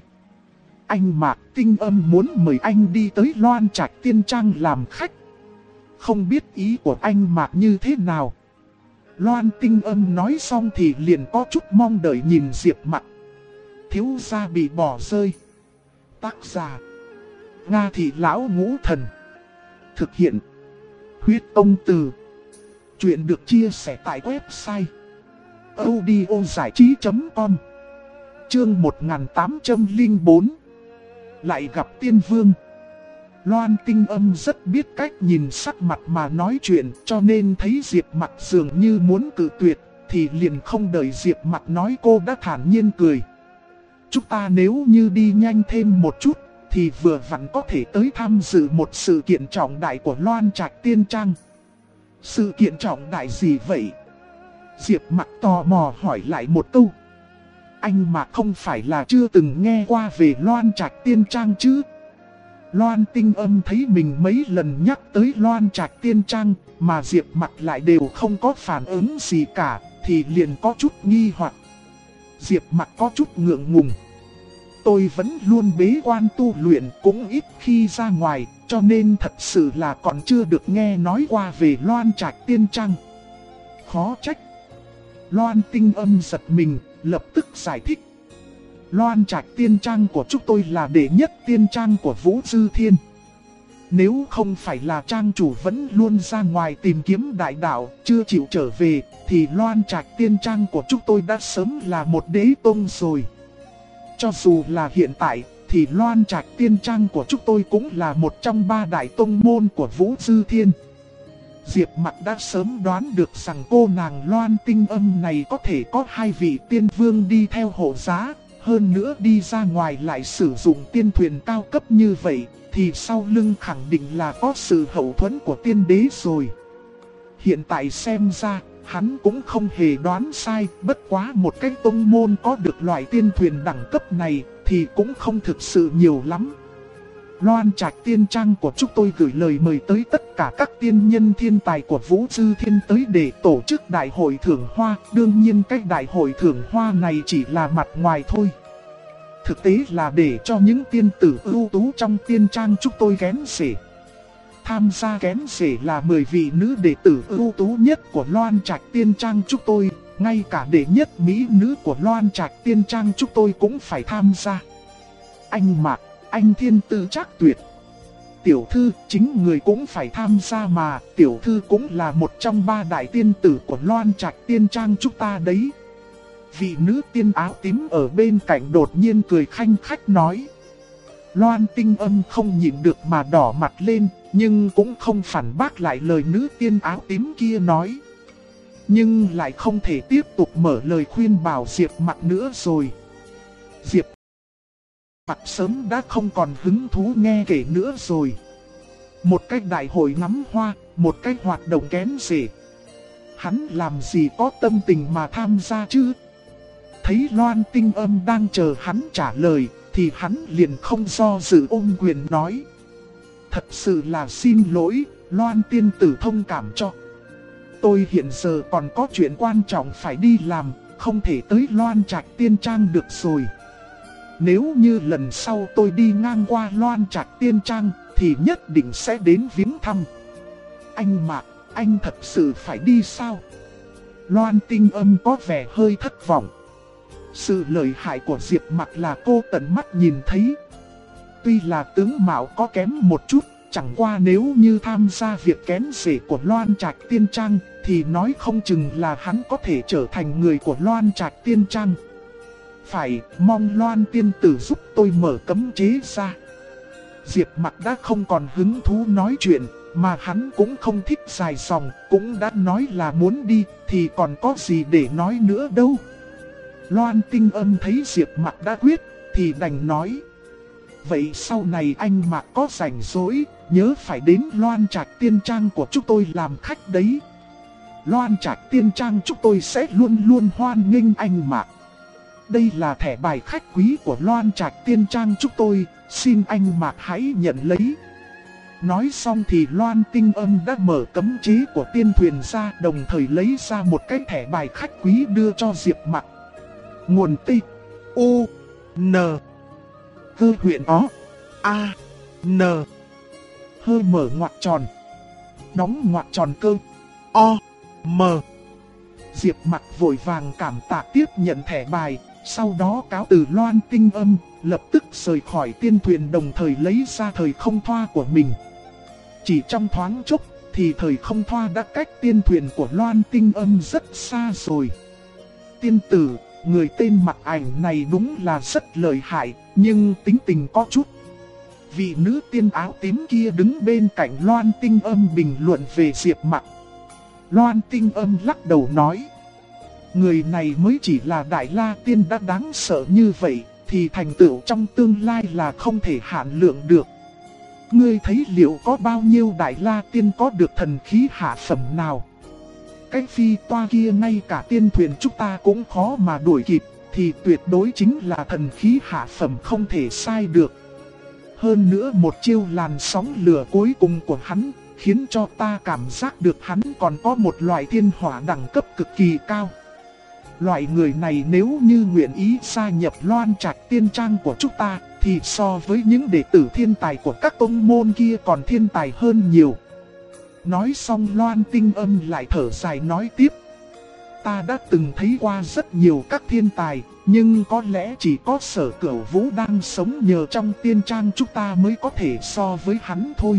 Anh Mạc, Tinh Âm muốn mời anh đi tới Loan Trạch Tiên Trang làm khách. Không biết ý của anh Mạc như thế nào? Loan Tinh Âm nói xong thì liền có chút mong đợi nhìn Diệp Mặc. Thiếu gia bị bỏ rơi. Tác giả: Nga Thị Lão Ngũ Thần. Thực hiện: Huyết Ông Từ. Chuyện được chia sẻ tại website audiozảichí.com. Chương 1804. Lại gặp tiên vương. Loan Tinh Âm rất biết cách nhìn sắc mặt mà nói chuyện, cho nên thấy Diệp Mặc dường như muốn cự tuyệt, thì liền không đợi Diệp Mặc nói, cô đã thản nhiên cười. Chúng ta nếu như đi nhanh thêm một chút, thì vừa vặn có thể tới tham dự một sự kiện trọng đại của Loan Trạch Tiên Trang. Sự kiện trọng đại gì vậy? Diệp Mặc tò mò hỏi lại một câu. Anh mà không phải là chưa từng nghe qua về Loan Trạch Tiên Trang chứ? Loan Tinh Âm thấy mình mấy lần nhắc tới Loan Trạch Tiên Trang mà Diệp Mặc lại đều không có phản ứng gì cả, thì liền có chút nghi hoặc. Diệp Mặc có chút ngượng ngùng. Tôi vẫn luôn bế quan tu luyện, cũng ít khi ra ngoài, cho nên thật sự là còn chưa được nghe nói qua về Loan Trạch Tiên Trang. Khó trách. Loan Tinh Âm giật mình, lập tức giải thích. Loan Trạch Tiên Trang của chúng tôi là đệ nhất tiên trang của Vũ Dư Thiên. Nếu không phải là trang chủ vẫn luôn ra ngoài tìm kiếm đại đạo, chưa chịu trở về, thì Loan Trạch Tiên Trang của chúng tôi đã sớm là một đế tông rồi. Cho dù là hiện tại, thì Loan Trạch Tiên Trang của chúng tôi cũng là một trong 3 đại tông môn của Vũ Dư Thiên. Diệp Mặc đã sớm đoán được rằng cô nàng Loan Tinh Âm này có thể có 2 vị tiên vương đi theo hộ giá, hơn nữa đi ra ngoài lại sử dụng tiên thuyền cao cấp như vậy, thì sau lưng khẳng định là có sự hậu thuẫn của tiên đế rồi. Hiện tại xem ra, hắn cũng không hề đoán sai, bất quá một cái tông môn có được loại tiên thuyền đẳng cấp này thì cũng không thực sự nhiều lắm. Loan Trạch Tiên Trang của chúng tôi gửi lời mời tới tất cả các tiên nhân thiên tài của Vũ Dư Thiên tới để tổ chức đại hội thưởng hoa. Đương nhiên cái đại hội thưởng hoa này chỉ là mặt ngoài thôi. Thực tế là để cho những tiên tử ưu tú trong tiên trang chúng tôi kén rể. tham gia kén rể là 10 vị nữ đệ tử ưu tú nhất của Loan Trạch Tiên Trang chúng tôi. Ngay cả đệ nhất mỹ nữ của Loan Trạch Tiên Trang chúng tôi cũng phải tham gia. Anh Mạc, anh thiên tư trác tuyệt. Tiểu thư chính người cũng phải tham gia mà, tiểu thư cũng là một trong 3 đại tiên tử của Loan Trạch Tiên Trang chúng ta đấy. Vị nữ tiên áo tím ở bên cạnh đột nhiên cười khanh khách nói. Loan Tinh Âm không nhịn được mà đỏ mặt lên, nhưng cũng không phản bác lại lời nữ tiên áo tím kia nói. Nhưng lại không thể tiếp tục mở lời khuyên bảo Diệp Mặc nữa rồi. Diệp Mặc sớm đã không còn hứng thú nghe kể nữa rồi. Một cách đại hội ngắm hoa, một cách hoạt động kén rể. Hắn làm gì có tâm tình mà tham gia chứ? Thấy Loan Tinh Âm đang chờ hắn trả lời, thì hắn liền không do dự ôm quyền nói. Thật sự là xin lỗi, Loan tiên tử thông cảm cho. Tôi hiện giờ còn có chuyện quan trọng phải đi làm, không thể tới Loan Trạch Tiên Trang được rồi. Nếu như lần sau tôi đi ngang qua Loan Trạch Tiên Trang, thì nhất định sẽ đến viếng thăm. Anh Mạc, anh thật sự phải đi sao? Loan Tinh Âm có vẻ hơi thất vọng. Sự lợi hại của Diệp Mặc là cô tận mắt nhìn thấy. Tuy là tướng mạo có kém một chút, chẳng qua nếu như tham gia việc kén rể của Loan Trạch Tiên Trang, thì nói không chừng là hắn có thể trở thành người của Loan Trạch Tiên Trang. Phải, mong Loan tiên tử giúp tôi mở cấm chế ra. Diệp Mặc đã không còn hứng thú nói chuyện, mà hắn cũng không thích dài dòng, cũng đã nói là muốn đi, thì còn có gì để nói nữa đâu. Loan Tinh Âm thấy Diệp Mặc đã quyết, thì đành nói. Vậy sau này anh Mạc có rảnh rỗi, nhớ phải đến Loan Trạch Tiên Trang của chúng tôi làm khách đấy. Loan Trạch Tiên Trang chúng tôi sẽ luôn luôn hoan nghênh anh Mạc. Đây là thẻ bài khách quý của Loan Trạch Tiên Trang chúng tôi, xin anh Mạc hãy nhận lấy. Nói xong thì Loan Tinh Âm đã mở cấm chế của tiên thuyền ra, đồng thời lấy ra một cái thẻ bài khách quý đưa cho Diệp Mặc. Nguồn T U N Hơ huyện ó A N Hơ mở ngoặc tròn đóng ngoặc tròn cơ O M. Diệp Mặc vội vàng cảm tạ tiếp nhận thẻ bài, sau đó cáo từ Loan Tinh Âm, lập tức rời khỏi tiên thuyền, đồng thời lấy ra thời không thoa của mình. Chỉ trong thoáng chốc thì thời không thoa đã cách tiên thuyền của Loan Tinh Âm rất xa rồi. Tiên tử, người tên mặc ảnh này đúng là rất lợi hại, nhưng tính tình có chút. Vị nữ tiên áo tím kia đứng bên cạnh Loan Tinh Âm bình luận về Diệp Mặc. Loan Tinh Âm lắc đầu nói. Người này mới chỉ là Đại La Tiên đã đáng sợ như vậy, thì thành tựu trong tương lai là không thể hạn lượng được. Ngươi thấy liệu có bao nhiêu Đại La Tiên có được thần khí hạ phẩm nào? Cái phi toa kia ngay cả tiên thuyền chúng ta cũng khó mà đuổi kịp, thì tuyệt đối chính là thần khí hạ phẩm không thể sai được. Hơn nữa một chiêu làn sóng lửa cuối cùng của hắn, khiến cho ta cảm giác được hắn còn có một loại thiên hỏa đẳng cấp cực kỳ cao. Loại người này nếu như nguyện ý gia nhập Loan Trạch Tiên Trang của chúng ta, thì so với những đệ tử thiên tài của các tông môn kia còn thiên tài hơn nhiều. Nói xong Loan Tinh Âm lại thở dài nói tiếp. Ta đã từng thấy qua rất nhiều các thiên tài, nhưng có lẽ chỉ có Sở Cửu Vũ đang sống nhờ trong tiên trang chúng ta mới có thể so với hắn thôi.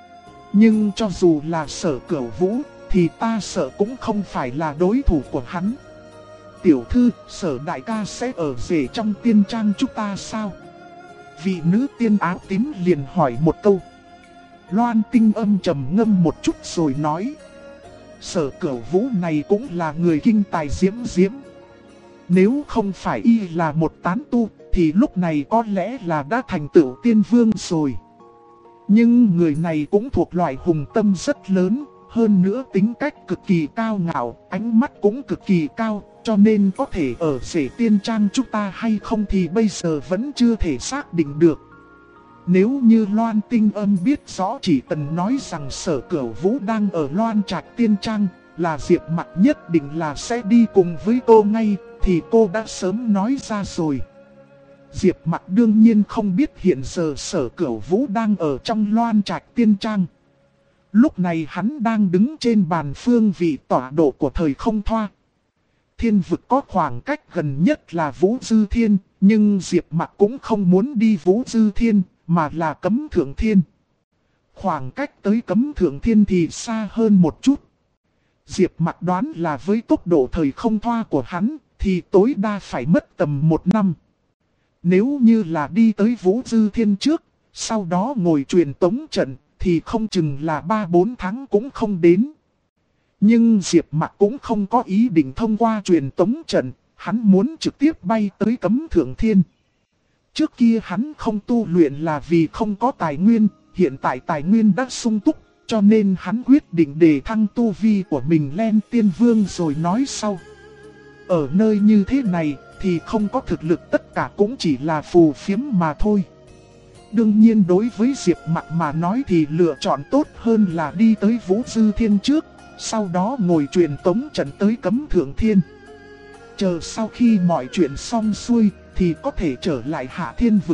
Nhưng cho dù là Sở Cửu Vũ, thì ta sợ cũng không phải là đối thủ của hắn. Tiểu thư, Sở đại ca sẽ ở rể trong tiên trang chúng ta sao? Vị nữ tiên áo tím liền hỏi một câu. Loan Tinh Âm trầm ngâm một chút rồi nói. Sở Cửu Vũ này cũng là người kinh tài diễm diễm. Nếu không phải y là một tán tu, thì lúc này có lẽ là đã thành tựu tiên vương rồi. Nhưng người này cũng thuộc loại hùng tâm rất lớn, hơn nữa tính cách cực kỳ cao ngạo, ánh mắt cũng cực kỳ cao, cho nên có thể ở rể tiên trang chúng ta hay không thì bây giờ vẫn chưa thể xác định được. Nếu như Loan Tinh Âm biết rõ chỉ cần nói rằng Sở Cửu Vũ đang ở Loan Trạch Tiên Trang, là Diệp Mặc nhất định là sẽ đi cùng với cô ngay, thì cô đã sớm nói ra rồi. Diệp Mặc đương nhiên không biết hiện giờ Sở Cửu Vũ đang ở trong Loan Trạch Tiên Trang. Lúc này hắn đang đứng trên bàn phương vị tọa độ của thời không thoa. Thiên vực có khoảng cách gần nhất là Vũ Dư Thiên, nhưng Diệp Mặc cũng không muốn đi Vũ Dư Thiên, mà là Cấm Thượng Thiên. Khoảng cách tới Cấm Thượng Thiên thì xa hơn một chút. Diệp Mặc đoán là với tốc độ thời không thoa của hắn, thì tối đa phải mất tầm 1 năm. Nếu như là đi tới Vũ Dư Thiên trước, sau đó ngồi truyền tống trận, thì không chừng là 3-4 tháng cũng không đến. Nhưng Diệp Mặc cũng không có ý định thông qua truyền tống trận, hắn muốn trực tiếp bay tới Cấm Thượng Thiên. Trước kia hắn không tu luyện là vì không có tài nguyên, hiện tại tài nguyên đã sung túc, cho nên hắn quyết định đề thăng tu vi của mình lên tiên vương rồi nói sau. Ở nơi như thế này thì không có thực lực, tất cả cũng chỉ là phù phiếm mà thôi. Đương nhiên đối với Diệp Mặc mà nói thì lựa chọn tốt hơn là đi tới Vũ Dư Thiên trước, sau đó ngồi truyền tống trận tới Cấm Thượng Thiên. Chờ sau khi mọi chuyện xong xuôi thì có thể trở lại Hạ Thiên Vực.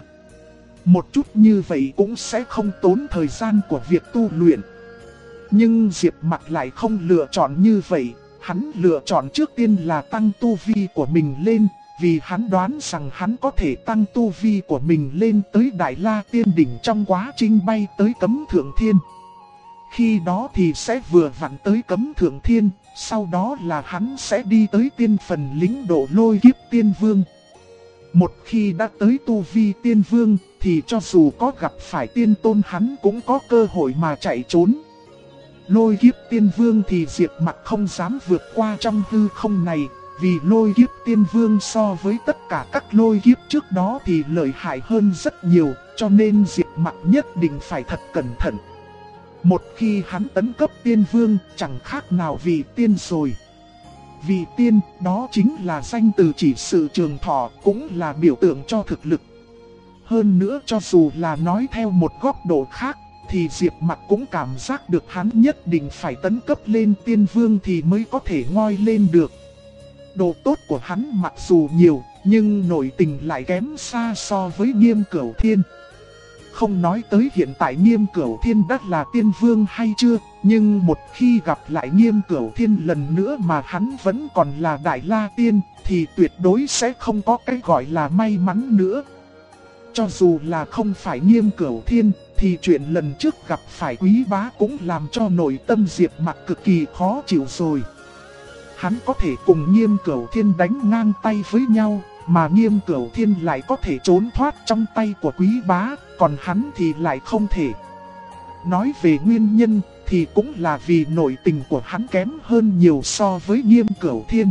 Một chút như vậy cũng sẽ không tốn thời gian của việc tu luyện. Nhưng Diệp Mặc lại không lựa chọn như vậy, hắn lựa chọn trước tiên là tăng tu vi của mình lên, vì hắn đoán rằng hắn có thể tăng tu vi của mình lên tới Đại La Tiên Đỉnh trong quá trình bay tới Cấm Thượng Thiên. Khi đó thì sẽ vừa vặn tới Cấm Thượng Thiên, sau đó là hắn sẽ đi tới tiên phần lĩnh độ Lôi Kiếp Tiên Vương. Một khi đã tới tu vi Tiên Vương thì cho dù có gặp phải tiên tôn hắn cũng có cơ hội mà chạy trốn. Lôi Kiếp Tiên Vương thì Diệp Mặc không dám vượt qua trong hư không này, vì Lôi Kiếp Tiên Vương so với tất cả các lôi kiếp trước đó thì lợi hại hơn rất nhiều, cho nên Diệp Mặc nhất định phải thật cẩn thận. Một khi hắn tấn cấp Tiên Vương chẳng khác nào vị tiên rồi. Vị tiên đó chính là danh từ chỉ sự trường thọ, cũng là biểu tượng cho thực lực. Hơn nữa cho dù là nói theo một góc độ khác, thì Diệp Mặc cũng cảm giác được hắn nhất định phải tấn cấp lên Tiên Vương thì mới có thể ngoi lên được. Độ tốt của hắn mặc dù nhiều, nhưng nội tình lại kém xa so với Nghiêm Cửu Thiên. Không nói tới hiện tại Nghiêm Cửu Thiên đã là Tiên Vương hay chưa, nhưng một khi gặp lại Nghiêm Cửu Thiên lần nữa mà hắn vẫn còn là Đại La Tiên, thì tuyệt đối sẽ không có cái gọi là may mắn nữa. Cho dù là không phải Nghiêm Cửu Thiên, thì chuyện lần trước gặp phải Quý Bá cũng làm cho nội tâm Diệp Mặc cực kỳ khó chịu rồi. Hắn có thể cùng Nghiêm Cửu Thiên đánh ngang tay với nhau, mà Nghiêm Cửu Thiên lại có thể trốn thoát trong tay của Quý Bá, còn hắn thì lại không thể. Nói về nguyên nhân thì cũng là vì nội tình của hắn kém hơn nhiều so với Nghiêm Cửu Thiên.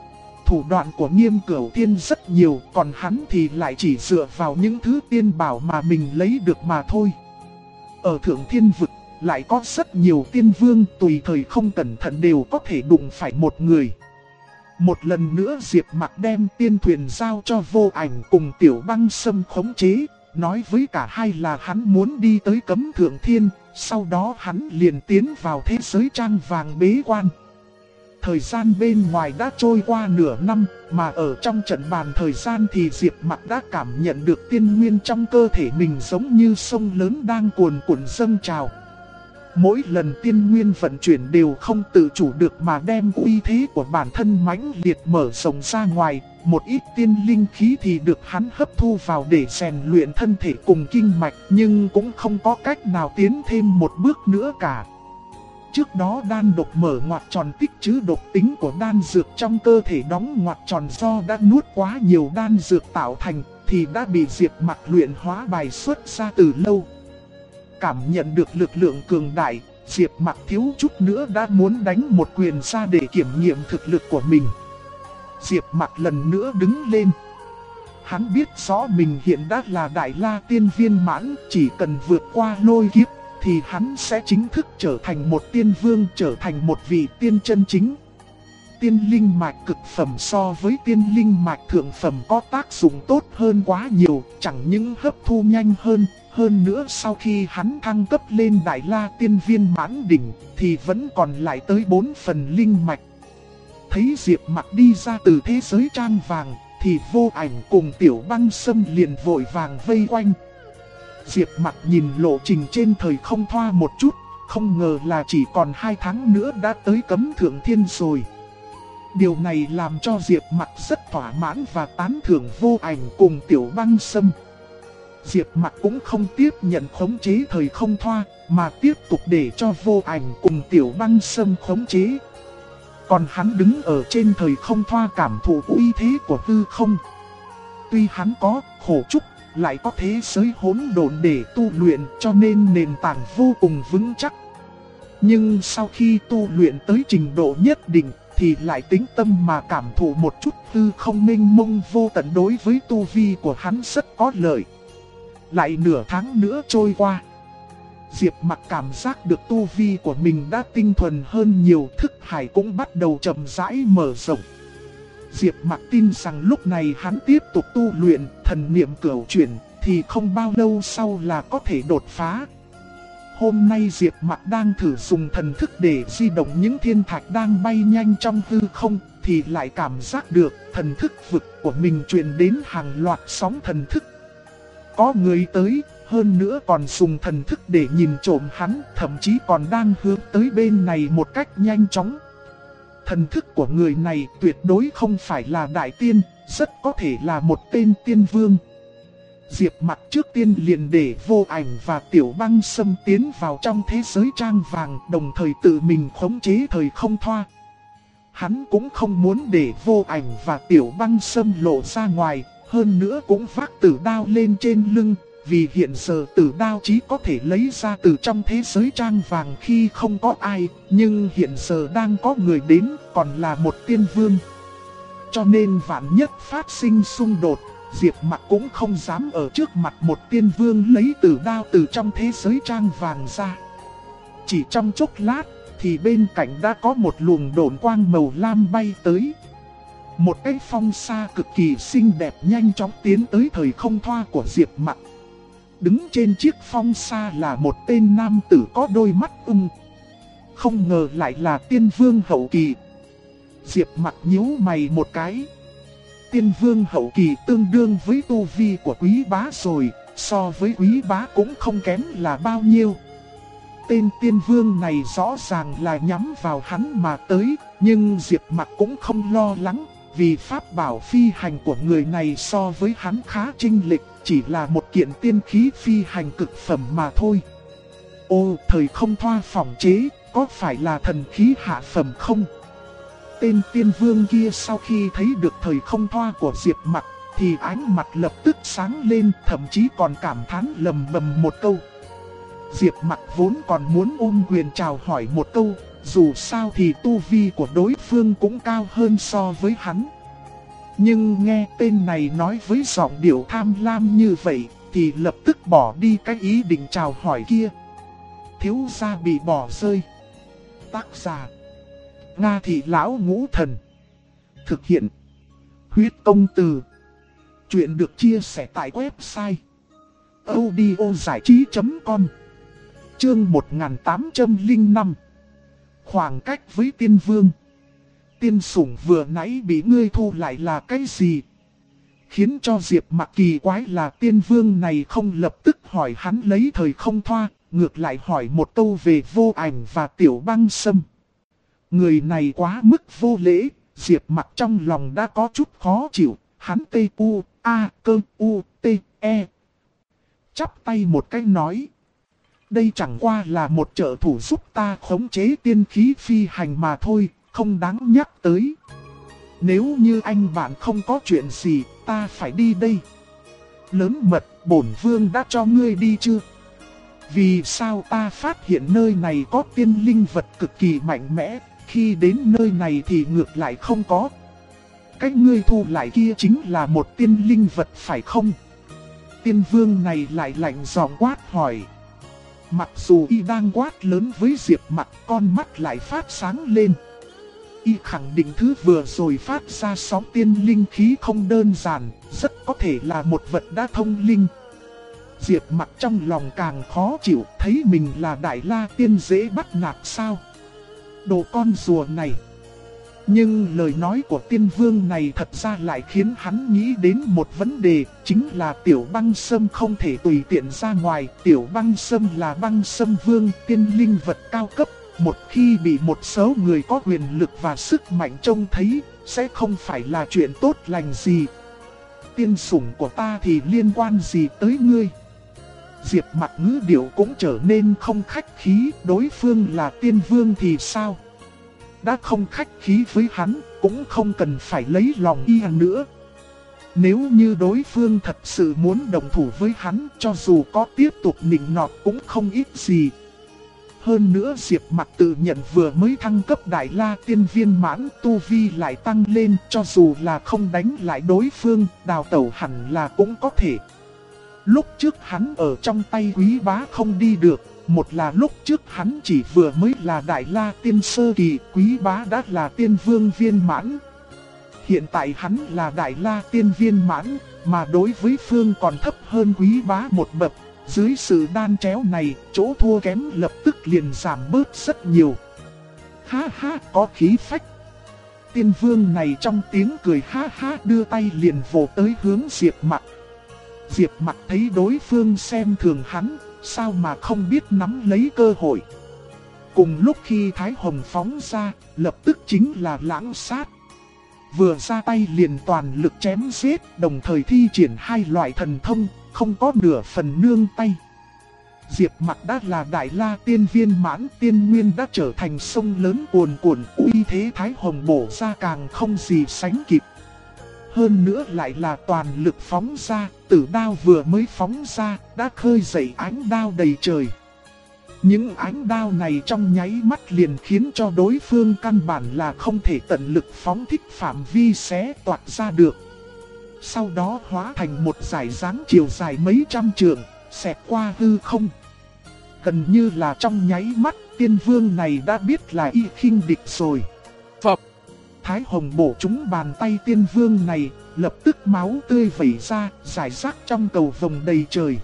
Thủ đoạn của Nghiêm Cửu Thiên rất nhiều, còn hắn thì lại chỉ dựa vào những thứ tiên bảo mà mình lấy được mà thôi. Ở Thượng Thiên Vực lại có rất nhiều tiên vương, tùy thời không cẩn thận đều có thể đụng phải một người. Một lần nữa Diệp Mặc đem tiên thuyền giao cho Vô Ảnh cùng Tiểu Băng Sâm khống chế, nói với cả hai là hắn muốn đi tới Cấm Thượng Thiên, sau đó hắn liền tiến vào thế giới trang vàng bế quan. Thời gian bên ngoài đã trôi qua nửa năm, mà ở trong trận bàn thời gian thì Diệp Mặc đã cảm nhận được tiên nguyên trong cơ thể mình giống như sông lớn đang cuồn cuộn dâng trào. Mỗi lần tiên nguyên vận chuyển đều không tự chủ được mà đem uy thế của bản thân mãnh liệt mở rộng ra ngoài. Một ít tiên linh khí thì được hắn hấp thu vào để rèn luyện thân thể cùng kinh mạch, nhưng cũng không có cách nào tiến thêm một bước nữa cả. Trước đó đan độc mở ngoặc tròn tích trữ độc tính của đan dược trong cơ thể đóng ngoặc tròn do đã nuốt quá nhiều đan dược tạo thành, thì đã bị Diệp Mặc luyện hóa bài xuất ra từ lâu. Cảm nhận được lực lượng cường đại, Diệp Mặc thiếu chút nữa đã muốn đánh một quyền ra để kiểm nghiệm thực lực của mình. Diệp Mặc lần nữa đứng lên. Hắn biết rõ mình hiện đã là Đại La Tiên viên mãn, chỉ cần vượt qua lôi kiếp thì hắn sẽ chính thức trở thành một tiên vương, trở thành một vị tiên chân chính. Tiên linh mạch cực phẩm so với tiên linh mạch thượng phẩm có tác dụng tốt hơn quá nhiều, chẳng những hấp thu nhanh hơn nữa sau khi hắn thăng cấp lên Đại La Tiên viên mãn đỉnh thì vẫn còn lại tới 4 phần linh mạch. Thấy Diệp Mặc đi ra từ thế giới trang vàng thì Vô Ảnh cùng Tiểu Băng Sâm liền vội vàng vây quanh. Diệp Mặc nhìn lộ trình trên thời không thoa một chút, không ngờ là chỉ còn 2 tháng nữa đã tới cấm thượng thiên rồi. Điều này làm cho Diệp Mặc rất thỏa mãn và tán thưởng Vô Ảnh cùng Tiểu Băng Sâm. Diệp Mặc cũng không tiếp nhận khống chế thời không thoa, mà tiếp tục để cho Vô Ảnh cùng Tiểu Băng Sâm khống chế. Còn hắn đứng ở trên thời không thoa cảm thụ uy thế của hư không. Tuy hắn có khổ trúc, lại có thế giới hỗn độn để tu luyện, cho nên nền tảng vô cùng vững chắc. Nhưng sau khi tu luyện tới trình độ nhất định thì lại tĩnh tâm mà cảm thụ một chút hư không mênh mông vô tận, đối với tu vi của hắn rất có lợi. Lại nửa tháng nữa trôi qua, Diệp Mặc cảm giác được tu vi của mình đã tinh thuần hơn nhiều, thức hải cũng bắt đầu chậm rãi mở rộng. Diệp Mặc tin rằng lúc này hắn tiếp tục tu luyện thần niệm cửu chuyển thì không bao lâu sau là có thể đột phá. Hôm nay Diệp Mặc đang thử dùng thần thức để di động những thiên thạch đang bay nhanh trong hư không, thì lại cảm giác được thần thức vực của mình truyền đến hàng loạt sóng thần thức. Có người tới, hơn nữa còn dùng thần thức để nhìn trộm hắn, thậm chí còn đang hướng tới bên này một cách nhanh chóng. Thần thức của người này tuyệt đối không phải là đại tiên, rất có thể là một tên tiên vương. Diệp Mặc trước tiên liền để Vô Ảnh và Tiểu Băng Sâm tiến vào trong thế giới trang vàng, đồng thời tự mình khống chế thời không thoa. Hắn cũng không muốn để Vô Ảnh và Tiểu Băng Sâm lộ ra ngoài, hơn nữa cũng vác tử đao lên trên lưng, vì hiện giờ tử đao chỉ có thể lấy ra từ trong thế giới trang vàng khi không có ai, nhưng hiện giờ đang có người đến, còn là một tiên vương. Cho nên vạn nhất phát sinh xung đột, Diệp Mặc cũng không dám ở trước mặt một tiên vương lấy tử đao từ trong thế giới trang vàng ra. Chỉ trong chốc lát thì bên cạnh đã có một luồng độn quang màu lam bay tới. Một cái phong sa cực kỳ xinh đẹp nhanh chóng tiến tới thời không thoa của Diệp Mặc. Đứng trên chiếc phong sa là một tên nam tử có đôi mắt không ngờ lại là tiên vương hậu kỳ. Diệp Mặc nhíu mày một cái. Tiên vương hậu kỳ tương đương với tu vi của Quý Bá rồi, so với Quý Bá cũng không kém là bao nhiêu. Tên tiên vương này rõ ràng là nhắm vào hắn mà tới, nhưng Diệp Mặc cũng không lo lắng, vì pháp bảo phi hành của người này so với hắn khá chênh lệch, chỉ là một kiện tiên khí phi hành cực phẩm mà thôi. Ô, thời không thoa phỏng chế, có phải là thần khí hạ phẩm không? Tên tiên vương kia sau khi thấy được thời không thoa của Diệp Mặc thì ánh mặt lập tức sáng lên, thậm chí còn cảm thán lầm bầm một câu. Diệp Mặc vốn còn muốn ôm quyền chào hỏi một câu, dù sao thì tu vi của đối phương cũng cao hơn so với hắn. Nhưng nghe tên này nói với giọng điệu tham lam như vậy thì lập tức bỏ đi cái ý định chào hỏi kia. Thiếu gia bị bỏ rơi. Tác giả: Nga Thị Lão Ngũ Thần. Thực hiện: Huyết Công Từ. Chuyện được chia sẻ tại website audiozảichí.com. Chương 1805. Khoảng cách với tiên vương. Tiên sủng vừa nãy bị ngươi thu lại là cái gì? Khiến cho Diệp Mặc kỳ quái là tiên vương này không lập tức hỏi hắn lấy thời không thoa, ngược lại hỏi một câu về Vô Ảnh và Tiểu Băng Sâm. Người này quá mức vô lễ, Diệp Mặc trong lòng đã có chút khó chịu, hắn T-U-A-Cơ-U-T-E. Chắp tay một cái nói. Đây chẳng qua là một trợ thủ giúp ta khống chế tiên khí phi hành mà thôi, không đáng nhắc tới. Nếu như anh bạn không có chuyện gì, ta phải đi đây. Lớn mật, bổn vương đã cho ngươi đi chưa? Vì sao ta phát hiện nơi này có tiên linh vật cực kỳ mạnh mẽ, khi đến nơi này thì ngược lại không có? Cái ngươi thu lại kia chính là một tiên linh vật phải không? Tiên vương này lại lạnh giọng quát hỏi. Mặc dù y đang quát lớn với Diệp Mặc, con mắt lại phát sáng lên. Y khẳng định thứ vừa rồi phát ra sóng tiên linh khí không đơn giản, rất có thể là một vật đã thông linh. Diệp Mặc trong lòng càng khó chịu, thấy mình là Đại La Tiên dễ bắt nạt sao? Đồ con rùa này. Nhưng lời nói của tiên vương này thật ra lại khiến hắn nghĩ đến một vấn đề, chính là tiểu băng sâm không thể tùy tiện ra ngoài. Tiểu băng sâm là băng sâm vương, tiên linh vật cao cấp, một khi bị một số người có quyền lực và sức mạnh trông thấy, sẽ không phải là chuyện tốt lành gì. Tiên sủng của ta thì liên quan gì tới ngươi? Diệp Mặc ngữ điệu cũng trở nên không khách khí, đối phương là tiên vương thì sao? Đã không khách khí với hắn, cũng không cần phải lấy lòng y nữa. Nếu như đối phương thật sự muốn đồng thủ với hắn, cho dù có tiếp tục nịnh nọt cũng không ít gì. Hơn nữa Diệp Mặc tự nhận vừa mới thăng cấp Đại La Tiên Viên Mãn, tu vi lại tăng lên, cho dù là không đánh lại đối phương, đào tẩu hẳn là cũng có thể. Lúc trước hắn ở trong tay Quý Bá không đi được, một là lúc trước hắn chỉ vừa mới là Đại La Tiên Sơ Kỳ, Quý Bá đã là Tiên Vương Viên Mãn. Hiện tại hắn là Đại La Tiên Viên Mãn, mà đối với phương còn thấp hơn Quý Bá một bậc. Dưới sự đan chéo này, chỗ thua kém lập tức liền giảm bớt rất nhiều. Ha ha, có khí phách. Tiên vương này trong tiếng cười ha ha đưa tay liền vồ tới hướng Diệp Mặc. Diệp Mặc thấy đối phương xem thường hắn, sao mà không biết nắm lấy cơ hội. Cùng lúc khi Thái Hồng phóng ra, lập tức chính là lãng sát. Vừa ra tay liền toàn lực chém giết, đồng thời thi triển hai loại thần thông, không có nửa phần nương tay. Diệp Mặc đã là Đại La Tiên Viên Mãn, tiên nguyên đã trở thành sông lớn cuồn cuộn, uy thế Thái Hồng bổ ra càng không gì sánh kịp. Hơn nữa lại là toàn lực phóng ra, tử đao vừa mới phóng ra, đã khơi dậy ánh đao đầy trời. Những ánh đao này trong nháy mắt liền khiến cho đối phương căn bản là không thể tận lực phóng thích phạm vi xé toạc ra được. Sau đó hóa thành một dải dáng chiều dài mấy trăm trượng, xẹt qua hư không. Gần như là trong nháy mắt, tiên vương này đã biết là y khinh địch rồi. Phập! Thái Hồng bổ trúng bàn tay tiên vương này, lập tức máu tươi vẩy ra, rải rác trong cầu vồng đầy trời.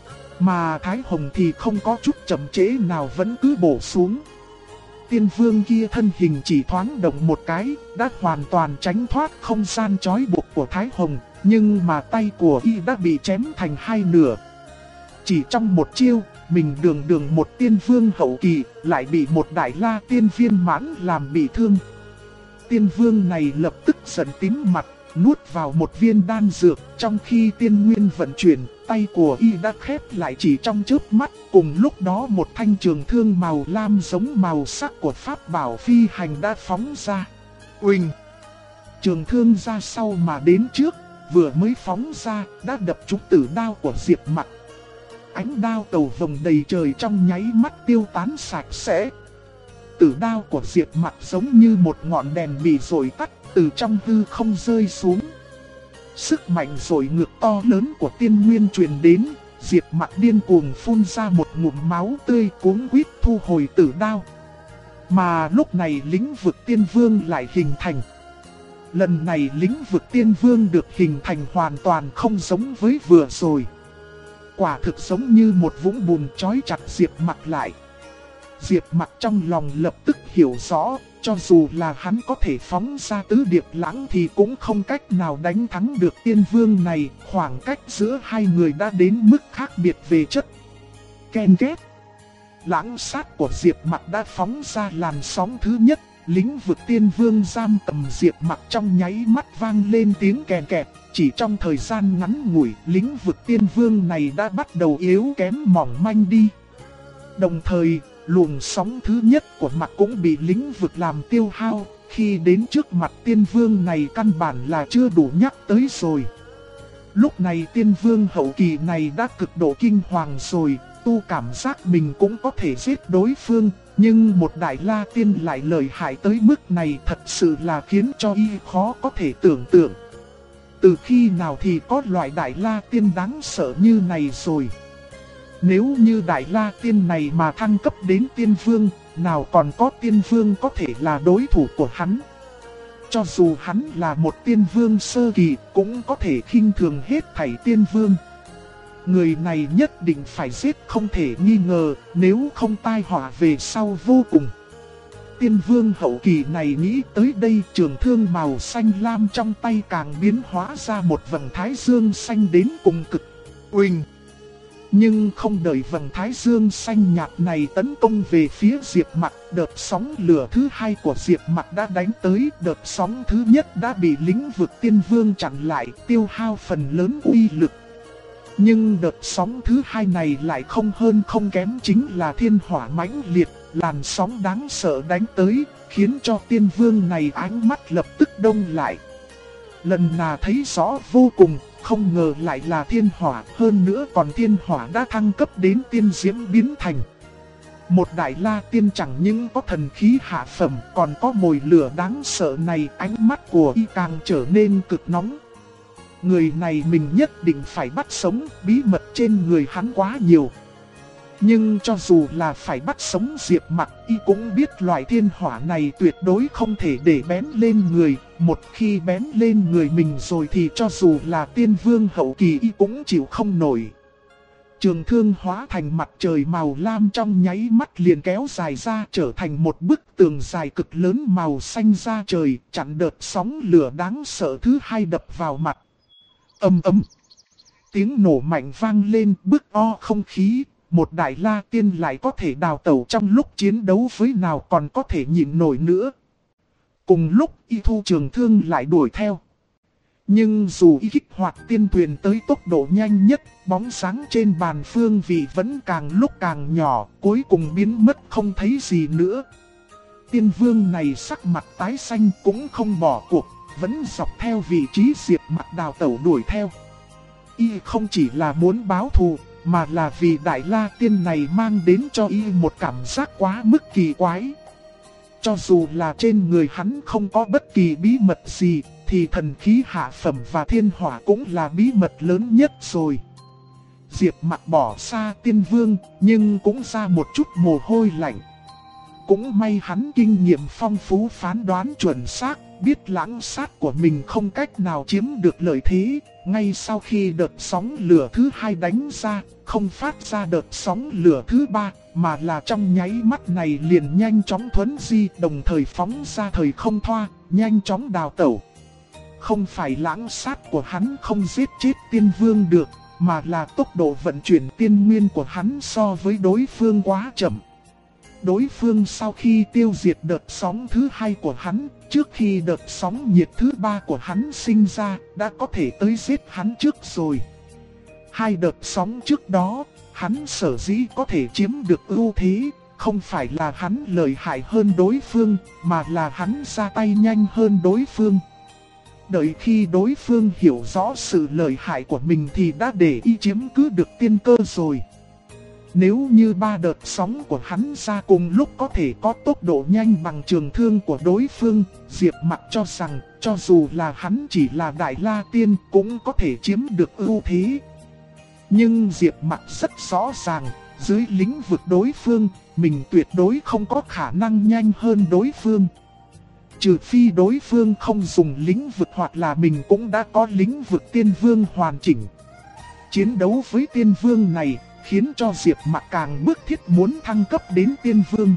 Mà Thái Hồng thì không có chút chậm trễ nào vẫn cứ bổ xuống. Tiên vương kia thân hình chỉ thoáng động một cái, đã hoàn toàn tránh thoát không gian trói buộc của Thái Hồng, nhưng mà tay của y đã bị chém thành hai nửa. Chỉ trong một chiêu, mình đường một tiên vương hậu kỳ, lại bị một Đại La Tiên Viên Mãn làm bị thương. Tiên vương này lập tức giận tím mặt, nuốt vào một viên đan dược, trong khi tiên nguyên vận chuyển, tay của y đã khép lại chỉ trong chớp mắt. Cùng lúc đó một thanh trường thương màu lam giống màu sắc của pháp bảo phi hành đã phóng ra. Uỳnh! Trường thương ra sau mà đến trước, vừa mới phóng ra, đã đập trúng tử đao của Diệp Mặc. Ánh đao cầu vồng đầy trời trong nháy mắt tiêu tán sạch sẽ. Tử đao của Diệp Mặc giống như một ngọn đèn bị dội tắt, từ trong hư không rơi xuống. Sức mạnh dội ngược to lớn của tiên nguyên truyền đến, Diệp Mặc điên cuồng phun ra một ngụm máu tươi, cuống quýt thu hồi tử đao. Mà lúc này lĩnh vực tiên vương lại hình thành. Lần này lĩnh vực tiên vương được hình thành hoàn toàn không giống với vừa rồi. Quả thực giống như một vũng bùn trói chặt Diệp Mặc lại. Diệp Mặc trong lòng lập tức hiểu rõ, cho dù là hắn có thể phóng ra tứ điệp lãng thì cũng không cách nào đánh thắng được tiên vương này. Khoảng cách giữa hai người đã đến mức khác biệt về chất. Ken két. Lãng sát của Diệp Mặc đã phóng ra làn sóng thứ nhất. Lĩnh vực tiên vương giam cầm Diệp Mặc trong nháy mắt vang lên tiếng kèn kẹt. Chỉ trong thời gian ngắn ngủi, lĩnh vực tiên vương này đã bắt đầu yếu kém mỏng manh đi. Đồng thời, luồng sóng thứ nhất của Mặc cũng bị lĩnh vực làm tiêu hao. Khi đến trước mặt tiên vương này căn bản là chưa đủ nhắc tới rồi. Lúc này tiên vương hậu kỳ này đã cực độ kinh hoàng rồi, tu cảm giác mình cũng có thể giết đối phương. Nhưng một Đại La Tiên lại lợi hại tới mức này thật sự là khiến cho y khó có thể tưởng tượng. Từ khi nào thì có loại Đại La Tiên đáng sợ như này rồi. Nếu như Đại La Tiên này mà thăng cấp đến tiên vương, nào còn có tiên vương có thể là đối thủ của hắn. Cho dù hắn là một tiên vương sơ kỳ, cũng có thể khinh thường hết thảy tiên vương. Người này nhất định phải giết không thể nghi ngờ, nếu không tai họa về sau vô cùng. tiên vương hậu kỳ này nghĩ tới đây, trường thương màu xanh lam trong tay càng biến hóa ra một vầng thái dương xanh đến cùng cực. Uỳnh! Nhưng không đợi vầng thái dương xanh nhạt này tấn công về phía Diệp Mặc, đợt sóng lửa thứ hai của Diệp Mặc đã đánh tới. Đợt sóng thứ nhất đã bị lĩnh vực tiên vương chặn lại, tiêu hao phần lớn uy lực. Nhưng đợt sóng thứ hai này lại không hơn không kém, chính là thiên hỏa mãnh liệt, làn sóng đáng sợ đánh tới, khiến cho tiên vương này ánh mắt lập tức đông lại. Lần nào thấy rõ vô cùng, không ngờ lại là thiên hỏa, hơn nữa còn thiên hỏa đã thăng cấp đến tiên diễm biến thành. Một đại la tiên chẳng những có thần khí hạ phẩm, còn có mồi lửa đáng sợ này, ánh mắt của y càng trở nên cực nóng. Người này mình nhất định phải bắt sống, bí mật trên người hắn quá nhiều. Nhưng cho dù là phải bắt sống Diệp Mặc, y cũng biết loại thiên hỏa này tuyệt đối không thể để bén lên người. Một khi bén lên người mình rồi thì cho dù là tiên vương hậu kỳ y cũng chịu không nổi. Trường thương hóa thành mặt trời màu lam trong nháy mắt liền kéo dài ra, trở thành một bức tường dài cực lớn màu xanh da trời, chặn đợt sóng lửa đáng sợ thứ hai đập vào mặt. Ầm ầm. Tiếng nổ mạnh vang lên, bức o không khí. Một đại la tiên lại có thể đào tẩu trong lúc chiến đấu với nào còn có thể nhịn nổi nữa. Cùng lúc y thu trường thương lại đuổi theo. Nhưng dù y kích hoạt tiên thuyền tới tốc độ nhanh nhất, bóng sáng trên bàn phương vị vẫn càng lúc càng nhỏ, cuối cùng biến mất không thấy gì nữa. Tiên vương này sắc mặt tái xanh cũng không bỏ cuộc, vẫn dọc theo vị trí Diệp Mặc đào tẩu đuổi theo. Y không chỉ là muốn báo thù, mà là vì đại la tiên này mang đến cho y một cảm giác quá mức kỳ quái. Cho dù là trên người hắn không có bất kỳ bí mật gì, thì thần khí hạ phẩm và thiên hỏa cũng là bí mật lớn nhất rồi. Diệp Mặc bỏ xa tiên vương, nhưng cũng ra một chút mồ hôi lạnh. Cũng may hắn kinh nghiệm phong phú, phán đoán chuẩn xác, biết lãng sát của mình không cách nào chiếm được lợi thế. Ngay sau khi đợt sóng lửa thứ hai đánh ra, không phát ra đợt sóng lửa thứ ba, mà là trong nháy mắt này liền nhanh chóng thuấn di, đồng thời phóng ra thời không thoa, nhanh chóng đào tẩu. Không phải lãng sát của hắn không giết chết tiên vương được, mà là tốc độ vận chuyển tiên nguyên của hắn so với đối phương quá chậm. Đối phương sau khi tiêu diệt đợt sóng thứ hai của hắn, trước khi đợt sóng nhiệt thứ ba của hắn sinh ra, đã có thể tới giết hắn trước rồi. Hai đợt sóng trước đó, hắn sở dĩ có thể chiếm được ưu thế, không phải là hắn lợi hại hơn đối phương, mà là hắn ra tay nhanh hơn đối phương. Đợi khi đối phương hiểu rõ sự lợi hại của mình thì đã để y chiếm cứ được tiên cơ rồi. Nếu như ba đợt sóng của hắn ra cùng lúc có thể có tốc độ nhanh bằng trường thương của đối phương, Diệp Mặc cho rằng cho dù là hắn chỉ là đại la tiên cũng có thể chiếm được ưu thế. Nhưng Diệp Mặc rất rõ ràng, dưới lĩnh vực đối phương, mình tuyệt đối không có khả năng nhanh hơn đối phương. Trừ phi đối phương không dùng lĩnh vực, hoặc là mình cũng đã có lĩnh vực tiên vương hoàn chỉnh. Chiến đấu với tiên vương này khiến cho Diệp Mặc càng bức thiết muốn thăng cấp đến tiên vương.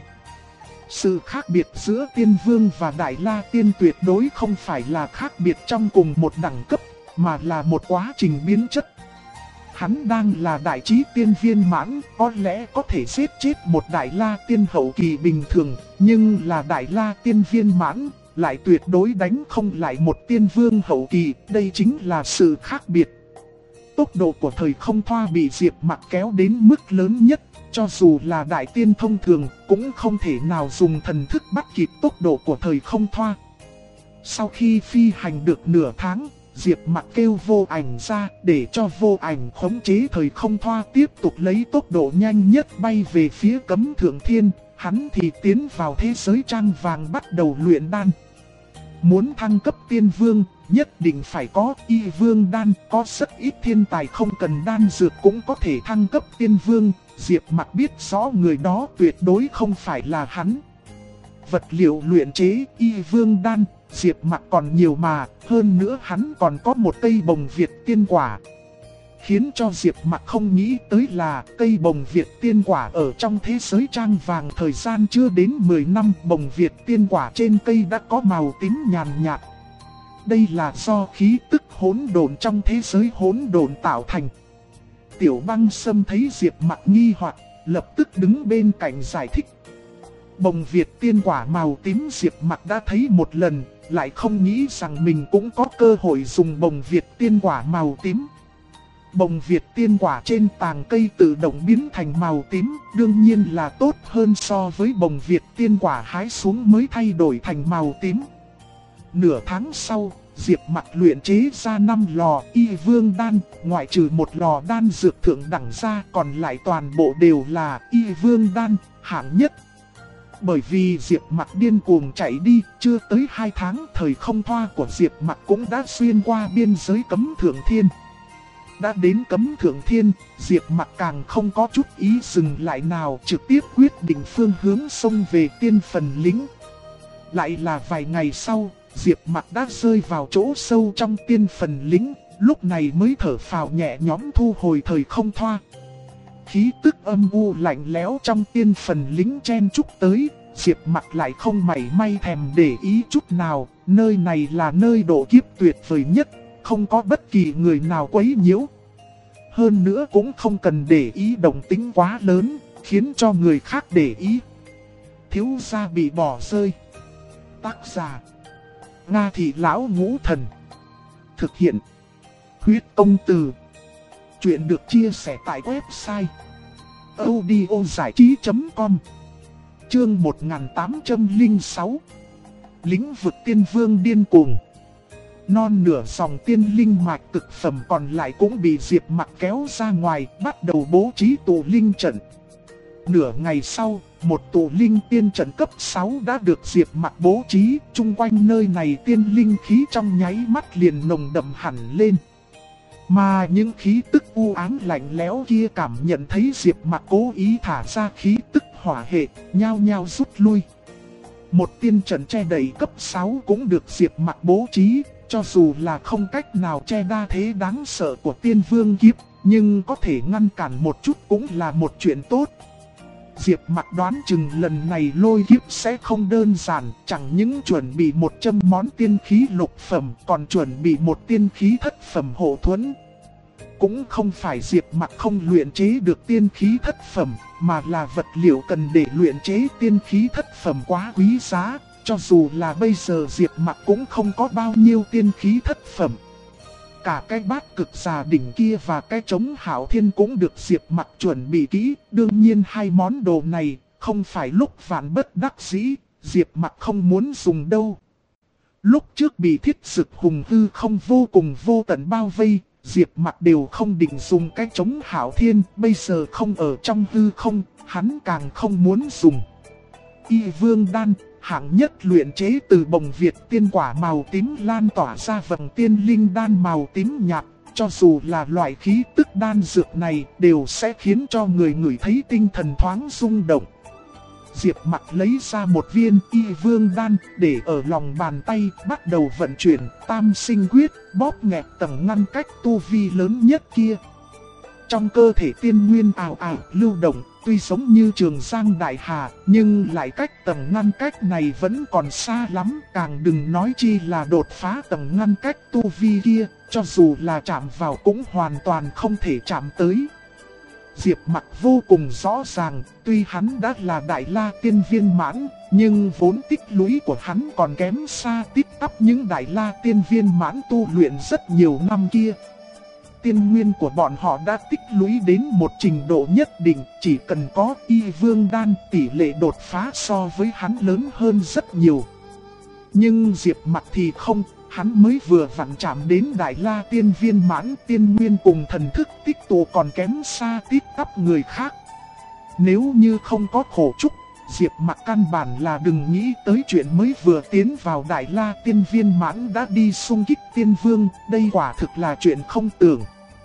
Sự khác biệt giữa tiên vương và đại la tiên tuyệt đối không phải là khác biệt trong cùng một đẳng cấp, mà là một quá trình biến chất. Hắn đang là đại trí tiên viên mãn, có lẽ có thể giết chết một đại la tiên hậu kỳ bình thường, nhưng là đại la tiên viên mãn, lại tuyệt đối đánh không lại một tiên vương hậu kỳ, đây chính là sự khác biệt. Tốc độ của thời không thoa bị Diệp Mặc kéo đến mức lớn nhất, cho dù là đại tiên thông thường cũng không thể nào dùng thần thức bắt kịp tốc độ của thời không thoa. Sau khi phi hành được nửa tháng, Diệp Mặc kêu vô ảnh ra để cho vô ảnh khống chế thời không thoa tiếp tục lấy tốc độ nhanh nhất bay về phía Cấm Thượng Thiên, hắn thì tiến vào thế giới trang vàng bắt đầu luyện đan. Muốn thăng cấp tiên vương, nhất định phải có y vương đan, có rất ít thiên tài không cần đan dược cũng có thể thăng cấp tiên vương. Diệp Mặc biết rõ người đó tuyệt đối không phải là hắn. Vật liệu luyện chế y vương đan, Diệp Mặc còn nhiều mà, hơn nữa hắn còn có một cây bồng Việt tiên quả. Khiến cho Diệp Mặc không nghĩ tới là cây bồng Việt tiên quả ở trong thế giới trang vàng thời gian chưa đến 10 năm, bồng Việt tiên quả trên cây đã có màu tím nhàn nhạt. Đây là do khí tức hỗn độn trong thế giới hỗn độn tạo thành. Tiểu Băng Sâm thấy Diệp Mặc nghi hoặc, lập tức đứng bên cạnh giải thích. Bồng Việt tiên quả màu tím Diệp Mặc đã thấy một lần, lại không nghĩ rằng mình cũng có cơ hội dùng bồng Việt tiên quả màu tím. Bồng Việt tiên quả trên tàng cây tự động biến thành màu tím, đương nhiên là tốt hơn so với bồng Việt tiên quả hái xuống mới thay đổi thành màu tím. Nửa tháng sau, Diệp Mặc luyện chế ra 5 lò y vương đan, ngoại trừ một lò đan dược thượng đẳng ra, còn lại toàn bộ đều là y vương đan, hạng nhất. Bởi vì Diệp Mặc điên cuồng chạy đi, chưa tới 2 tháng, thời không thoa của Diệp Mặc cũng đã xuyên qua biên giới cấm thượng thiên. Đã đến cấm thượng thiên, Diệp Mặc càng không có chút ý dừng lại nào, trực tiếp quyết định phương hướng xông về tiên phần lĩnh. Lại là vài ngày sau, Diệp Mặc đã rơi vào chỗ sâu trong tiên phần lĩnh, lúc này mới thở phào nhẹ nhõm thu hồi thời không thoa. Khí tức âm u lạnh lẽo trong tiên phần lĩnh chen chúc tới, Diệp Mặc lại không mảy may thèm để ý chút nào, nơi này là nơi độ kiếp tuyệt vời nhất, không có bất kỳ người nào quấy nhiễu. Hơn nữa cũng không cần để ý động tĩnh quá lớn, khiến cho người khác để ý. Thiếu gia bị bỏ rơi. Tác giả: Nga Thị Lão Ngũ Thần. Thực hiện: Huyết Công Từ. Chuyện được chia sẻ tại website audiozảichí.com. Chương 1806. Lĩnh vực tiên vương điên cuồng. Non nửa dòng tiên linh mạch cực phẩm còn lại cũng bị Diệp Mặc kéo ra ngoài, bắt đầu bố trí tụ linh trận. Nửa ngày sau, một tụ linh tiên trận cấp 6 đã được Diệp Mặc bố trí, chung quanh nơi này tiên linh khí trong nháy mắt liền nồng đậm hẳn lên. Mà những khí tức u ám lạnh lẽo kia cảm nhận thấy Diệp Mặc cố ý thả ra khí tức hỏa hệ, nhao nhao rút lui. Một tiên trận che đậy cấp 6 cũng được Diệp Mặc bố trí, cho dù là không cách nào che đa thế đáng sợ của tiên vương kiếp, nhưng có thể ngăn cản một chút cũng là một chuyện tốt. Diệp Mặc đoán chừng lần này lôi kiếp sẽ không đơn giản, chẳng những chuẩn bị 100 món tiên khí lục phẩm, còn chuẩn bị một tiên khí thất phẩm hộ thuẫn. Cũng không phải Diệp Mặc không luyện chế được tiên khí thất phẩm, mà là vật liệu cần để luyện chế tiên khí thất phẩm quá quý giá, cho dù là bây giờ Diệp Mặc cũng không có bao nhiêu tiên khí thất phẩm. Cả cái bát cực xà đỉnh kia và cái trống hạo thiên cũng được Diệp Mặc chuẩn bị kỹ. Đương nhiên hai món đồ này không phải lúc vạn bất đắc dĩ, Diệp Mặc không muốn dùng đâu. Lúc trước bị thiết dực hùng hư không vô cùng vô tận bao vây, Diệp Mặc đều không định dùng cái trống hạo thiên. Bây giờ không ở trong hư không, hắn càng không muốn dùng. Y vương đan, hạng nhất luyện chế từ bồng Việt tiên quả màu tím lan tỏa ra vầng tiên linh đan màu tím nhạt. Cho dù là loại khí tức đan dược này đều sẽ khiến cho người ngửi thấy tinh thần thoáng rung động. Diệp Mặc lấy ra một viên y vương đan để ở lòng bàn tay, bắt đầu vận chuyển tam sinh quyết, bóp nghẹt tầng ngăn cách tu vi lớn nhất kia. Trong cơ thể tiên nguyên ào ào lưu động, tuy giống như Trường Giang Đại Hà, nhưng lại cách tầng ngăn cách này vẫn còn xa lắm, càng đừng nói chi là đột phá tầng ngăn cách tu vi kia, cho dù là chạm vào cũng hoàn toàn không thể chạm tới. Diệp Mặc vô cùng rõ ràng, tuy hắn đã là Đại La Tiên Viên Mãn, nhưng vốn tích lũy của hắn còn kém xa tít tắp những Đại La Tiên Viên Mãn tu luyện rất nhiều năm kia. Tiên nguyên của bọn họ đã tích lũy đến một trình độ nhất định, chỉ cần có y vương đan tỷ lệ đột phá so với hắn lớn hơn rất nhiều. Nhưng Diệp Mặc thì không, hắn mới vừa vặn chạm đến Đại La Tiên Viên Mãn, tiên nguyên cùng thần thức tích tụ còn kém xa tít tắp người khác. Nếu như không có khổ trúc, Diệp Mặc căn bản là đừng nghĩ tới chuyện mới vừa tiến vào Đại La Tiên Viên Mãn đã đi xung kích tiên vương, đây quả thực là chuyện không tưởng.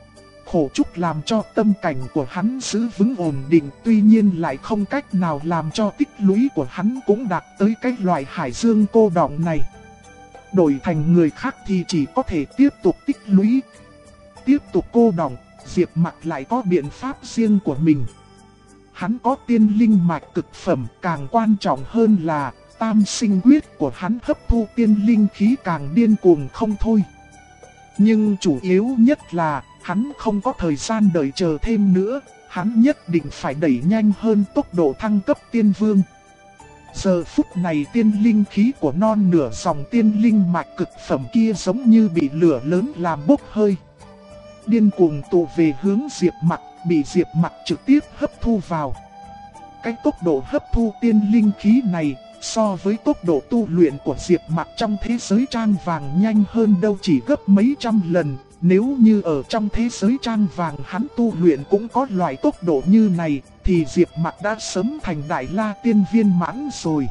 Khổ trúc làm cho tâm cảnh của hắn giữ vững ổn định, tuy nhiên lại không cách nào làm cho tích lũy của hắn cũng đạt tới cái loại hải dương cô đọng này. Đổi thành người khác thì chỉ có thể tiếp tục tích lũy, tiếp tục cô đọng, Diệp Mặc lại có biện pháp riêng của mình. Hắn có tiên linh mạch cực phẩm, càng quan trọng hơn là tam sinh quyết của hắn hấp thu tiên linh khí càng điên cuồng không thôi. Nhưng chủ yếu nhất là hắn không có thời gian đợi chờ thêm nữa, hắn nhất định phải đẩy nhanh hơn tốc độ thăng cấp tiên vương. Giờ phút này tiên linh khí của non nửa dòng tiên linh mạch cực phẩm kia giống như bị lửa lớn làm bốc hơi. Điên cuồng tụ về hướng Diệp Mặc, bị Diệp Mặc trực tiếp hấp thu vào. Cái tốc độ hấp thu tiên linh khí này so với tốc độ tu luyện của Diệp Mặc trong thế giới trang vàng nhanh hơn đâu chỉ gấp mấy trăm lần. Nếu như ở trong thế giới trang vàng hắn tu luyện cũng có loại tốc độ như này, thì Diệp Mặc đã sớm thành Đại La Tiên viên mãn rồi.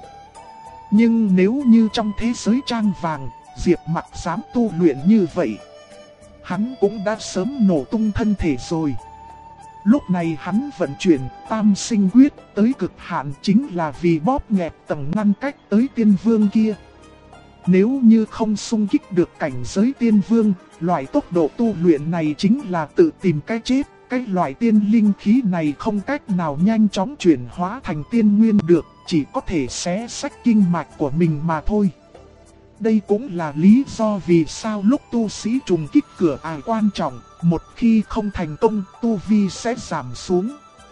Nhưng nếu như trong thế giới trang vàng, Diệp Mặc dám tu luyện như vậy, hắn cũng đã sớm nổ tung thân thể rồi. Lúc này hắn vận chuyển tam sinh quyết tới cực hạn chính là vì bóp nghẹt tầng ngăn cách tới tiên vương kia. Nếu như không xung kích được cảnh giới tiên vương, loại tốc độ tu luyện này chính là tự tìm cái chết. Cái loại tiên linh khí này không cách nào nhanh chóng chuyển hóa thành tiên nguyên được, chỉ có thể xé sách kinh mạch của mình mà thôi. Đây cũng là lý do vì sao lúc tu sĩ trùng kích cửa ải quan trọng, một khi không thành công, tu vi sẽ giảm xuống.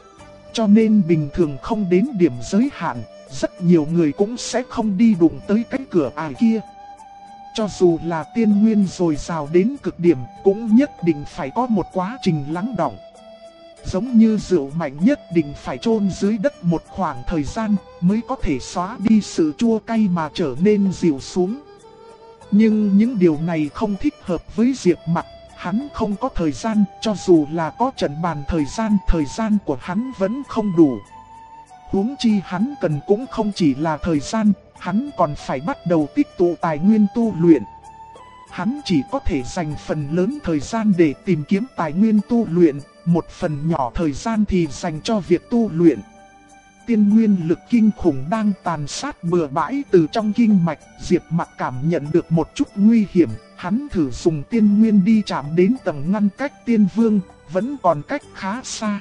Cho nên bình thường không đến điểm giới hạn, rất nhiều người cũng sẽ không đi đụng tới cái cửa ải kia. Cho dù là tiên nguyên dồi dào đến cực điểm, cũng nhất định phải có một quá trình lắng đọng. Giống như rượu mạnh nhất định phải chôn dưới đất một khoảng thời gian mới có thể xóa đi sự chua cay mà trở nên dịu xuống. Nhưng những điều này không thích hợp với Diệp Mặc, hắn không có thời gian, cho dù là có trận bàn thời gian của hắn vẫn không đủ. Huống chi hắn cần cũng không chỉ là thời gian, hắn còn phải bắt đầu tích tụ tài nguyên tu luyện. Hắn chỉ có thể dành phần lớn thời gian để tìm kiếm tài nguyên tu luyện, một phần nhỏ thời gian thì dành cho việc tu luyện. Tiên nguyên lực kinh khủng đang tàn sát bừa bãi từ trong kinh mạch, Diệp Mặc cảm nhận được một chút nguy hiểm, hắn thử dùng tiên nguyên đi chạm đến tầng ngăn cách tiên vương, vẫn còn cách khá xa.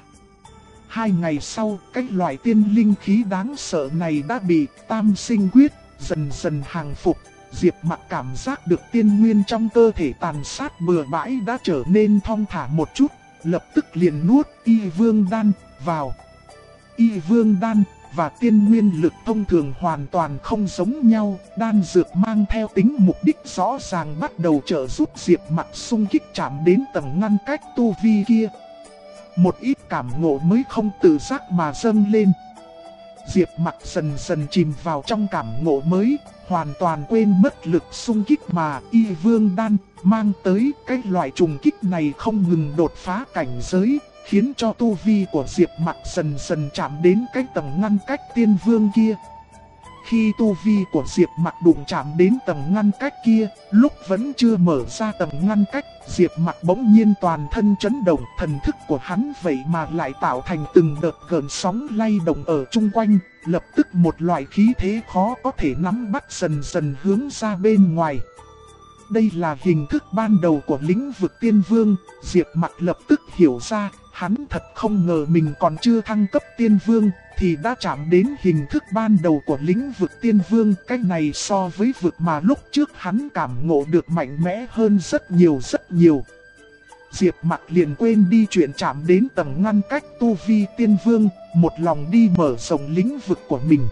2 ngày sau, cái loại tiên linh khí đáng sợ này đã bị tam sinh quyết dần dần hàng phục. Diệp Mặc cảm giác được tiên nguyên trong cơ thể tàn sát bừa bãi đã trở nên thong thả một chút, lập tức liền nuốt Y Vương Đan vào. Y Vương Đan và tiên nguyên lực thông thường hoàn toàn không giống nhau, đan dược mang theo tính mục đích rõ ràng bắt đầu trợ giúp Diệp Mặc xung kích chạm đến tầng ngăn cách tu vi kia. Một ít cảm ngộ mới không tự giác mà dâng lên. Diệp Mặc dần dần chìm vào trong cảm ngộ mới, hoàn toàn quên mất lực xung kích mà Y Vương Đan mang tới. Cái loại trùng kích này không ngừng đột phá cảnh giới, khiến cho tu vi của Diệp Mặc dần dần chạm đến cái tầng ngăn cách tiên vương kia. Khi tu vi của Diệp Mặc đụng chạm đến tầng ngăn cách kia, lúc vẫn chưa mở ra tầng ngăn cách, Diệp Mặc bỗng nhiên toàn thân chấn động, thần thức của hắn vậy mà lại tạo thành từng đợt gợn sóng lay động ở chung quanh, lập tức một loại khí thế khó có thể nắm bắt dần dần hướng ra bên ngoài. Đây là hình thức ban đầu của lĩnh vực tiên vương, Diệp Mặc lập tức hiểu ra, hắn thật không ngờ mình còn chưa thăng cấp tiên vương, thì đã chạm đến hình thức ban đầu của lĩnh vực tiên vương. Cái này so với vực mà lúc trước hắn cảm ngộ được mạnh mẽ hơn rất nhiều rất nhiều. Diệp Mặc liền quên đi chuyện chạm đến tầng ngăn cách tu vi tiên vương, một lòng đi mở rộng lĩnh vực của mình.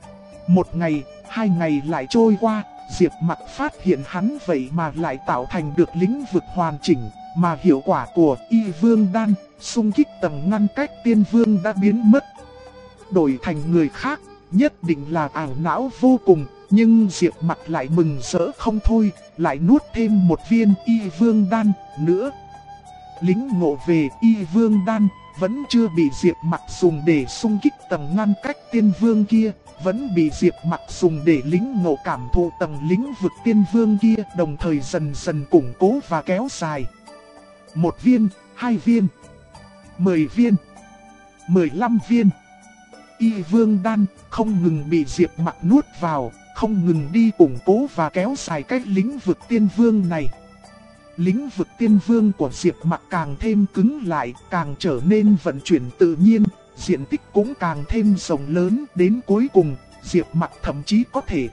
1 ngày, 2 ngày lại trôi qua, Diệp Mặc phát hiện hắn vậy mà lại tạo thành được lĩnh vực hoàn chỉnh, mà hiệu quả của Y Vương Đan xung kích tầng ngăn cách tiên vương đã biến mất. Đổi thành người khác, nhất định là ảo não vô cùng, nhưng Diệp Mặc lại mừng rỡ không thôi, lại nuốt thêm một viên Y Vương Đan nữa. Lĩnh ngộ về Y Vương Đan vẫn chưa bị Diệp Mặc dùng để xung kích tầng ngăn cách tiên vương kia, vẫn bị Diệp Mặc dùng để lĩnh ngộ cảm thụ tầng lĩnh vực tiên vương kia, đồng thời dần dần củng cố và kéo dài. 1 viên, 2 viên, 10 viên, 15 viên. Y Vương Đan không ngừng bị Diệp Mặc nuốt vào, không ngừng đi củng cố và kéo dài cái lĩnh vực tiên vương này. lĩnh vực tiên vương của Diệp Mặc càng thêm cứng lại, càng trở nên vận chuyển tự nhiên, diện tích cũng càng thêm rộng lớn. Đến cuối cùng, Diệp Mặc thậm chí có thể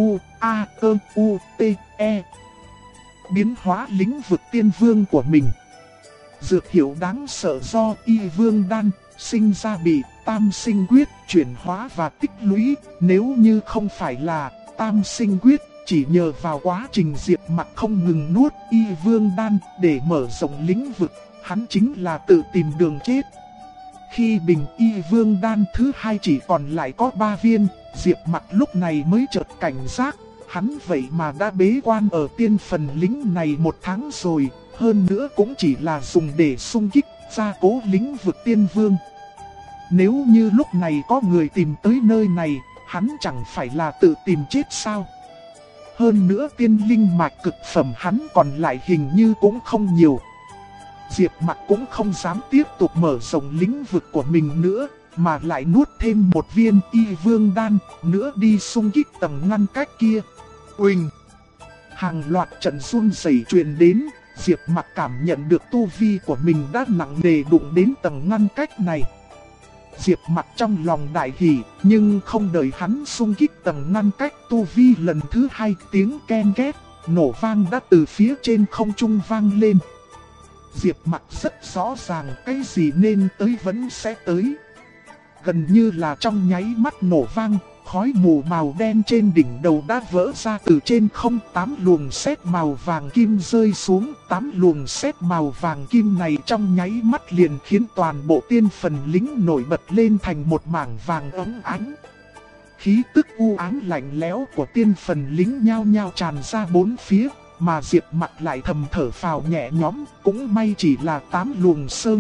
T-U-A-Cơ-U-T-E biến hóa lĩnh vực tiên vương của mình. Dược hiệu đáng sợ do Y Vương Đan sinh ra bị Tam Sinh Quyết chuyển hóa và tích lũy. Nếu như không phải là Tam Sinh Quyết, chỉ nhờ vào quá trình Diệp Mặc không ngừng nuốt Y Vương Đan để mở rộng lĩnh vực, hắn chính là tự tìm đường chết. Khi bình Y Vương Đan thứ hai chỉ còn lại có 3 viên, Diệp Mặc lúc này mới chợt cảnh giác. Hắn vậy mà đã bế quan ở tiên phần lĩnh này 1 tháng rồi, hơn nữa cũng chỉ là dùng để xung kích gia cố lĩnh vực tiên vương. Nếu như lúc này có người tìm tới nơi này, hắn chẳng phải là tự tìm chết sao? Hơn nữa tiên linh mạch cực phẩm hắn còn lại hình như cũng không nhiều. Diệp Mặc cũng không dám tiếp tục mở rộng lĩnh vực của mình nữa, mà lại nuốt thêm 1 viên Y Vương Đan nữa đi xung kích tầng ngăn cách kia. Uỳnh! Hàng loạt trận run rẩy truyền đến, Diệp Mặc cảm nhận được tu vi của mình đã nặng nề đụng đến tầng ngăn cách này. Diệp Mặc trong lòng đại hỉ, nhưng không đợi hắn xung kích tầng ngăn cách tu vi lần thứ 2, tiếng ken két, nổ vang đã từ phía trên không trung vang lên. Diệp Mặc rất rõ ràng cái gì nên tới vẫn sẽ tới. Gần như là trong nháy mắt nổ vang, khói mù màu đen trên đỉnh đầu đã vỡ ra từ trên không. 8 luồng sét màu vàng kim rơi xuống. 8 luồng sét màu vàng kim này trong nháy mắt liền khiến toàn bộ tiên phần lĩnh nổi bật lên thành một mảng vàng óng ánh. Khí tức u ám lạnh lẽo của tiên phần lĩnh nhao nhao tràn ra 4 phía, mà Diệp Mặc lại thầm thở phào nhẹ nhõm. Cũng may chỉ là 8 luồng sơ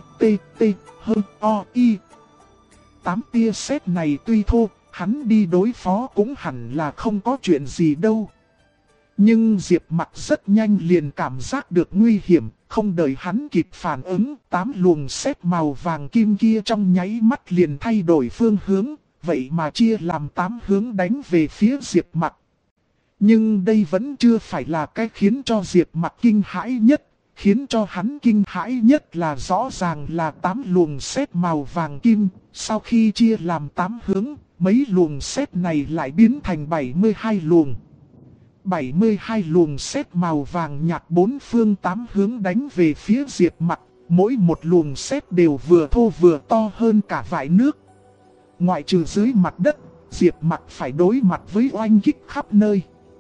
E-T-T-H-O-I. 8 tia sét này tuy thô, hắn đi đối phó cũng hẳn là không có chuyện gì đâu. Nhưng Diệp Mặc rất nhanh liền cảm giác được nguy hiểm, không đợi hắn kịp phản ứng, 8 luồng sét màu vàng kim kia trong nháy mắt liền thay đổi phương hướng, vậy mà chia làm 8 hướng đánh về phía Diệp Mặc. Nhưng đây vẫn chưa phải là cái khiến cho Diệp Mặc kinh hãi nhất. Khiến cho hắn kinh hãi nhất là rõ ràng là 8 luồng sét màu vàng kim, sau khi chia làm 8 hướng, mấy luồng sét này lại biến thành 72 luồng. 72 luồng sét màu vàng nhạt 4 phương 8 hướng đánh về phía Diệp Mặc, mỗi một luồng sét đều vừa thô vừa to hơn cả vại nước. Ngoại trừ dưới mặt đất, Diệp Mặc phải đối mặt với oanh kích khắp nơi.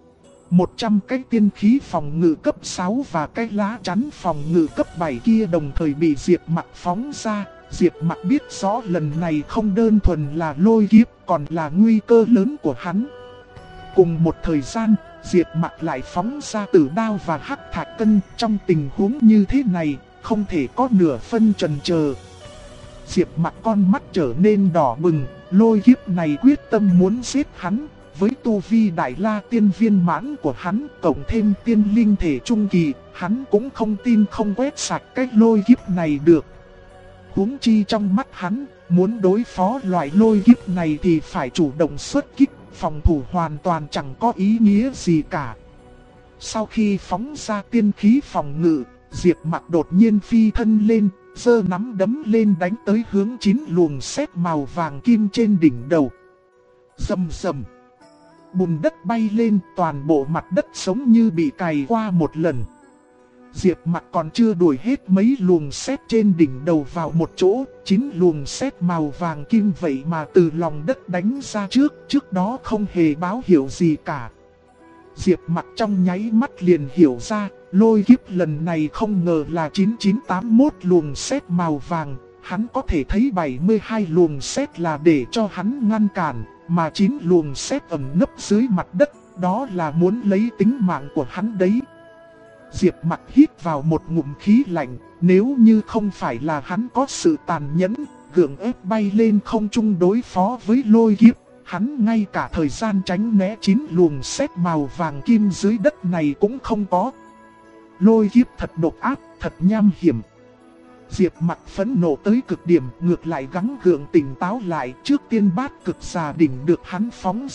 100 cái tiên khí phòng ngự cấp 6 và cái lá chắn phòng ngự cấp 7 kia đồng thời bị Diệp Mặc phóng ra. Diệp Mặc biết rõ lần này không đơn thuần là lôi kiếp, còn là nguy cơ lớn của hắn. Cùng một thời gian, Diệp Mặc lại phóng ra tử đao và hắc thạch cân. Trong tình huống như thế này, không thể có nửa phân chần chờ. Diệp Mặc con mắt trở nên đỏ bừng, lôi kiếp này quyết tâm muốn giết hắn. Với tu vi đại la tiên viên mãn của hắn, cộng thêm tiên linh thể trung kỳ, hắn cũng không tin không quét sạch cái lôi kiếp này được. Huống chi trong mắt hắn, muốn đối phó loại lôi kiếp này thì phải chủ động xuất kích, phòng thủ hoàn toàn chẳng có ý nghĩa gì cả. Sau khi phóng ra tiên khí phòng ngự, Diệp Mặc đột nhiên phi thân lên, giơ nắm đấm lên đánh tới hướng 9 luồng sét màu vàng kim trên đỉnh đầu. Rầm rầm. Bùn đất bay lên, toàn bộ mặt đất giống như bị cày qua một lần. Diệp Mặc còn chưa đuổi hết mấy luồng sét trên đỉnh đầu vào một chỗ, 9 luồng sét màu vàng kim vậy mà từ lòng đất đánh ra trước đó không hề báo hiệu gì cả. Diệp Mặc trong nháy mắt liền hiểu ra, lôi kiếp lần này không ngờ là 9981 luồng sét màu vàng, hắn có thể thấy 72 luồng sét là để cho hắn ngăn cản. Mà 9 luồng sét ẩn nấp dưới mặt đất, đó là muốn lấy tính mạng của hắn đấy. Diệp Mặc hít vào một ngụm khí lạnh, nếu như không phải là hắn có sự tàn nhẫn, gượng ép bay lên không trung đối phó với lôi kiếp, hắn ngay cả thời gian tránh né 9 luồng sét màu vàng kim dưới đất này cũng không có. Lôi kiếp thật độc ác, thật nham hiểm. Diệp Mặc phẫn nộ tới cực điểm, ngược lại gắng gượng tỉnh táo lại. Trước tiên bát cực xà đỉnh được hắn phóng ra,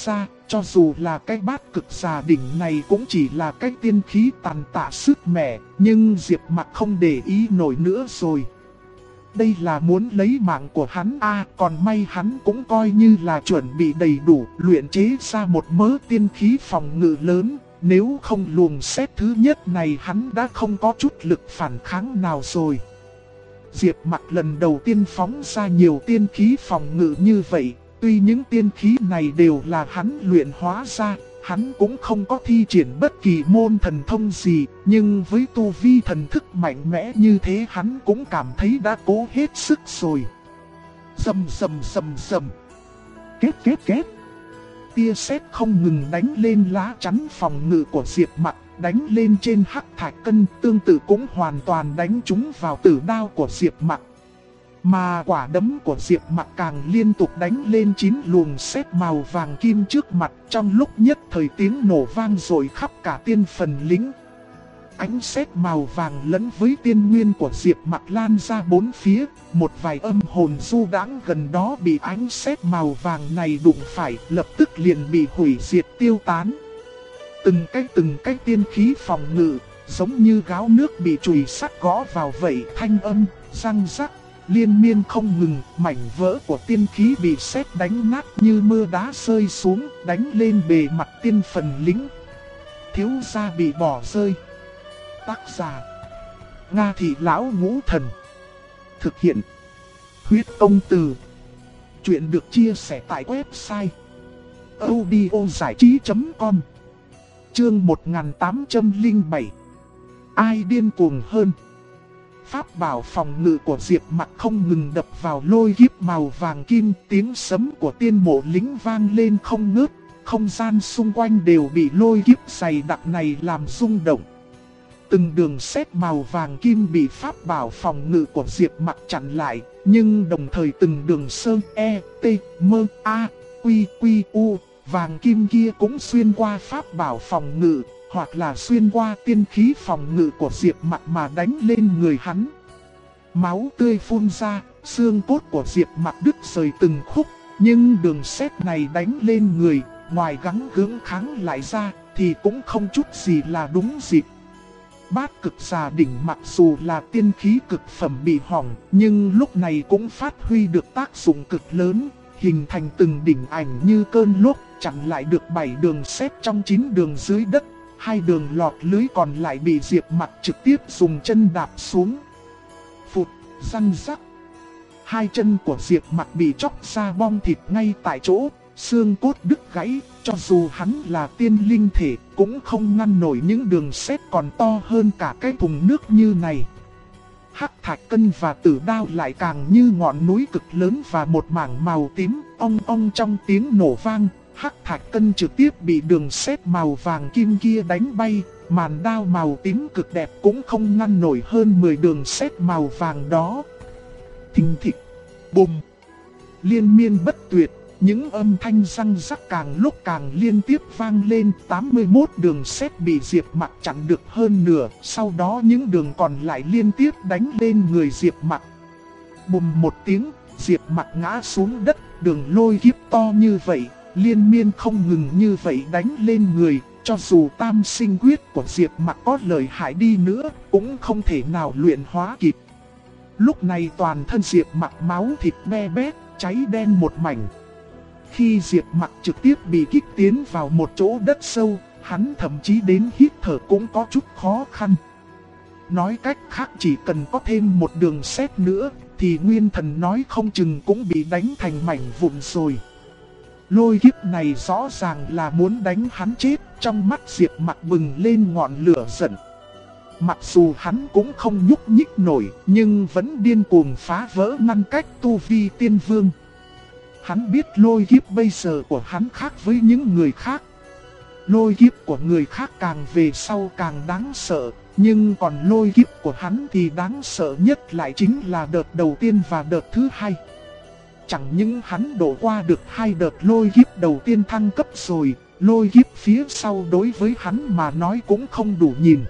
cho dù là cái bát cực xà đỉnh này cũng chỉ là cái tiên khí tàn tạ sức mẻ, nhưng Diệp Mặc không để ý nổi nữa rồi. Đây là muốn lấy mạng của hắn còn may hắn cũng coi như là chuẩn bị đầy đủ, luyện chế ra một mớ tiên khí phòng ngự lớn. Nếu không luồng xét thứ nhất này hắn đã không có chút lực phản kháng nào rồi. Diệp Mặc lần đầu tiên phóng ra nhiều tiên khí phòng ngự như vậy. Tuy những tiên khí này đều là hắn luyện hóa ra, hắn cũng không có thi triển bất kỳ môn thần thông gì, nhưng với tu vi thần thức mạnh mẽ như thế hắn cũng cảm thấy đã cố hết sức rồi. Rầm rầm rầm rầm. Két. Tia sét không ngừng đánh lên lá chắn phòng ngự của Diệp Mặc, đánh lên trên hắc thạch cân, tương tự cũng hoàn toàn đánh trúng vào tử đao của Diệp Mặc. Mà quả đấm của Diệp Mặc càng liên tục đánh lên 9 luồng sét màu vàng kim trước mặt, trong lúc nhất thời tiếng nổ vang rội khắp cả tiên phần lĩnh. Ánh sét màu vàng lẫn với tiên nguyên của Diệp Mặc lan ra bốn phía, một vài âm hồn du đãng gần đó bị ánh sét màu vàng này đụng phải, lập tức liền bị hủy diệt tiêu tán. Từng cái tiên khí phòng ngự, giống như gáo nước bị chùy sắt gõ vào vậy, thanh âm, răng rắc, liên miên không ngừng, mảnh vỡ của tiên khí bị sét đánh nát như mưa đá rơi xuống, đánh lên bề mặt tiên phần lĩnh. Thiếu gia bị bỏ rơi. Tác giả: Nga Thị Lão Ngũ Thần. Thực hiện: Huyết Công Từ. Chuyện được chia sẻ tại website audiozảichí.com. Chương 1807. Ai điên cuồng hơn? Pháp bảo phòng ngự của Diệp Mặc không ngừng đập vào lôi kiếp màu vàng kim, tiếng sấm của tiên mộ lính vang lên không ngớt, không gian xung quanh đều bị lôi kiếp dày đặc này làm rung động. Từng đường sét màu vàng kim bị pháp bảo phòng ngự của Diệp Mặc chặn lại, nhưng đồng thời từng đường sơn T, M, A, Q, U, vàng kim kia cũng xuyên qua pháp bảo phòng ngự, hoặc là xuyên qua tiên khí phòng ngự của Diệp Mặc mà đánh lên người hắn. Máu tươi phun ra, xương cốt của Diệp Mặc đứt rời từng khúc, nhưng đường sét này đánh lên người, ngoài gắng gượng kháng lại ra, thì cũng không chút gì là đúng dịp. Bát cực xà đỉnh mặc dù là tiên khí cực phẩm bị hỏng, nhưng lúc này cũng phát huy được tác dụng cực lớn, hình thành từng đỉnh ảnh như cơn lốc, chặn lại được 7 đường sét trong 9 đường dưới đất. 2 đường lọt lưới còn lại bị Diệp Mặc trực tiếp dùng chân đạp xuống. Phụt, răng rắc. 2 chân của Diệp Mặc bị chóc ra bong thịt ngay tại chỗ, xương cốt đứt gãy, cho dù hắn là tiên linh thể cũng không ngăn nổi những đường sét còn to hơn cả cái thùng nước như này. Hắc thạch cân và tử đao lại càng như ngọn núi cực lớn và một mảng màu tím, ong ong trong tiếng nổ vang. Hắc thạch cân trực tiếp bị đường sét màu vàng kim kia đánh bay, màn đao màu tím cực đẹp cũng không ngăn nổi hơn 10 đường sét màu vàng đó. Thình thịch, bùm, liên miên bất tuyệt, những âm thanh răng rắc càng lúc càng liên tiếp vang lên. 81 đường sét bị Diệp Mặc chặn được hơn nửa, sau đó những đường còn lại liên tiếp đánh lên người Diệp Mặc. Bùm một tiếng, Diệp Mặc ngã xuống đất, đường lôi kiếp to như vậy, liên miên không ngừng như vậy đánh lên người, cho dù tam sinh quyết của Diệp Mặc có lợi hại đi nữa, cũng không thể nào luyện hóa kịp. Lúc này toàn thân Diệp Mặc máu thịt be bét, cháy đen một mảnh. Khi Diệp Mặc trực tiếp bị kích tiến vào một chỗ đất sâu, hắn thậm chí đến hít thở cũng có chút khó khăn. Nói cách khác, chỉ cần có thêm một đường sét nữa, thì nguyên thần nói không chừng cũng bị đánh thành mảnh vụn rồi. Lôi kiếp này rõ ràng là muốn đánh hắn chết, trong mắt Diệp Mặc bừng lên ngọn lửa giận. Mặc dù hắn cũng không nhúc nhích nổi, nhưng vẫn điên cuồng phá vỡ ngăn cách tu vi tiên vương. Hắn biết lôi kiếp bây giờ của hắn khác với những người khác. Lôi kiếp của người khác càng về sau càng đáng sợ, nhưng còn lôi kiếp của hắn thì đáng sợ nhất lại chính là đợt đầu tiên và đợt thứ hai. Chẳng những hắn đổ qua được 2 đợt lôi kiếp đầu tiên thăng cấp rồi, lôi kiếp phía sau đối với hắn mà nói cũng không đủ nhìn.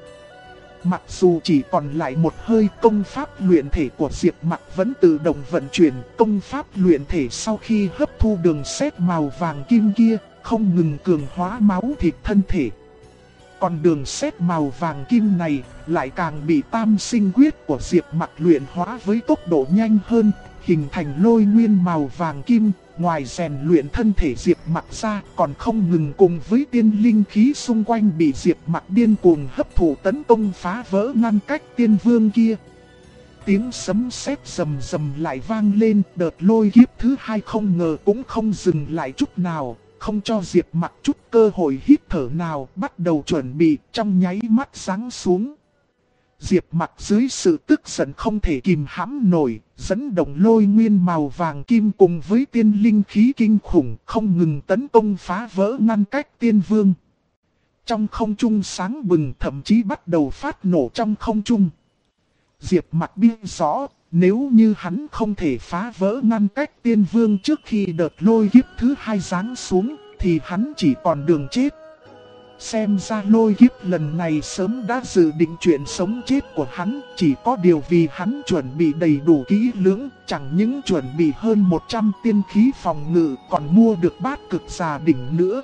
Mặc dù chỉ còn lại một hơi, công pháp luyện thể của Diệp Mặc vẫn tự động vận chuyển. Công pháp luyện thể sau khi hấp thu đường sét màu vàng kim kia, không ngừng cường hóa máu thịt thân thể. Còn đường sét màu vàng kim này lại càng bị tam sinh quyết của Diệp Mặc luyện hóa với tốc độ nhanh hơn, hình thành lôi nguyên màu vàng kim. Ngoài rèn luyện thân thể Diệp Mặc ra, còn không ngừng cùng với tiên linh khí xung quanh bị Diệp Mặc điên cuồng hấp thụ tấn công phá vỡ ngăn cách tiên vương kia. Tiếng sấm sét rầm rầm lại vang lên, đợt lôi kiếp thứ hai không ngờ cũng không dừng lại chút nào, không cho Diệp Mặc chút cơ hội hít thở nào, bắt đầu chuẩn bị, trong nháy mắt giáng xuống. Diệp Mặc dưới sự tức giận không thể kìm hãm nổi, dẫn động lôi nguyên màu vàng kim cùng với tiên linh khí kinh khủng, không ngừng tấn công phá vỡ ngăn cách tiên vương. Trong không trung sáng bừng, thậm chí bắt đầu phát nổ trong không trung. Diệp Mặc biết rõ, nếu như hắn không thể phá vỡ ngăn cách tiên vương trước khi đợt lôi kiếp thứ hai giáng xuống, thì hắn chỉ còn đường chết. Xem ra lôi kiếp lần này sớm đã dự định chuyện sống chết của hắn, chỉ có điều vì hắn chuẩn bị đầy đủ kỹ lưỡng, chẳng những chuẩn bị hơn 100 tiên khí phòng ngự, còn mua được bát cực giả đỉnh nữa.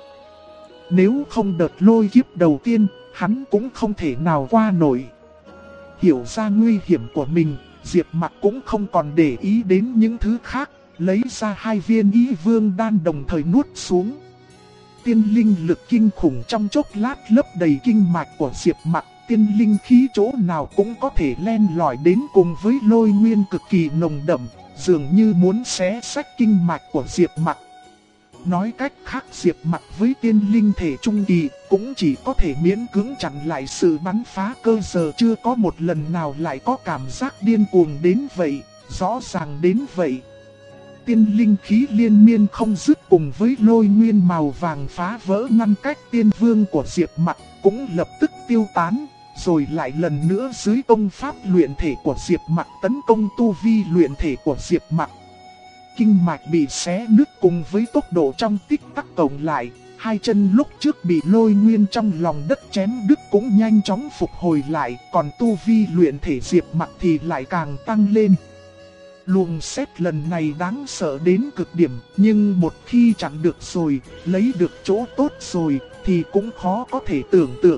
Nếu không đợt lôi kiếp đầu tiên, hắn cũng không thể nào qua nổi. Hiểu ra nguy hiểm của mình, Diệp Mặc cũng không còn để ý đến những thứ khác, lấy ra 2 viên ý vương đan đồng thời nuốt xuống. Tiên linh lực kinh khủng trong chốc lát lấp đầy kinh mạch của Diệp Mặc, tiên linh khí chỗ nào cũng có thể len lỏi đến cùng với lôi nguyên cực kỳ nồng đậm, dường như muốn xé rách kinh mạch của Diệp Mặc. Nói cách khác, Diệp Mặc với tiên linh thể trung kỳ cũng chỉ có thể miễn cưỡng chặn lại sự bắn phá cơ giờ, chưa có một lần nào lại có cảm giác điên cuồng đến vậy, rõ ràng đến vậy. Tiên linh khí liên miên không dứt cùng với lôi nguyên màu vàng phá vỡ ngăn cách tiên vương của Diệp Mặc cũng lập tức tiêu tán, rồi lại lần nữa dưới công pháp luyện thể của Diệp Mặc tấn công tu vi luyện thể của Diệp Mặc. Kinh mạch bị xé nứt cùng với tốc độ trong tích tắc cộng lại, 2 chân lúc trước bị lôi nguyên trong lòng đất chém đứt cũng nhanh chóng phục hồi lại, còn tu vi luyện thể Diệp Mặc thì lại càng tăng lên. Luồng sét lần này đáng sợ đến cực điểm, nhưng một khi chặn được rồi, lấy được chỗ tốt rồi, thì cũng khó có thể tưởng tượng.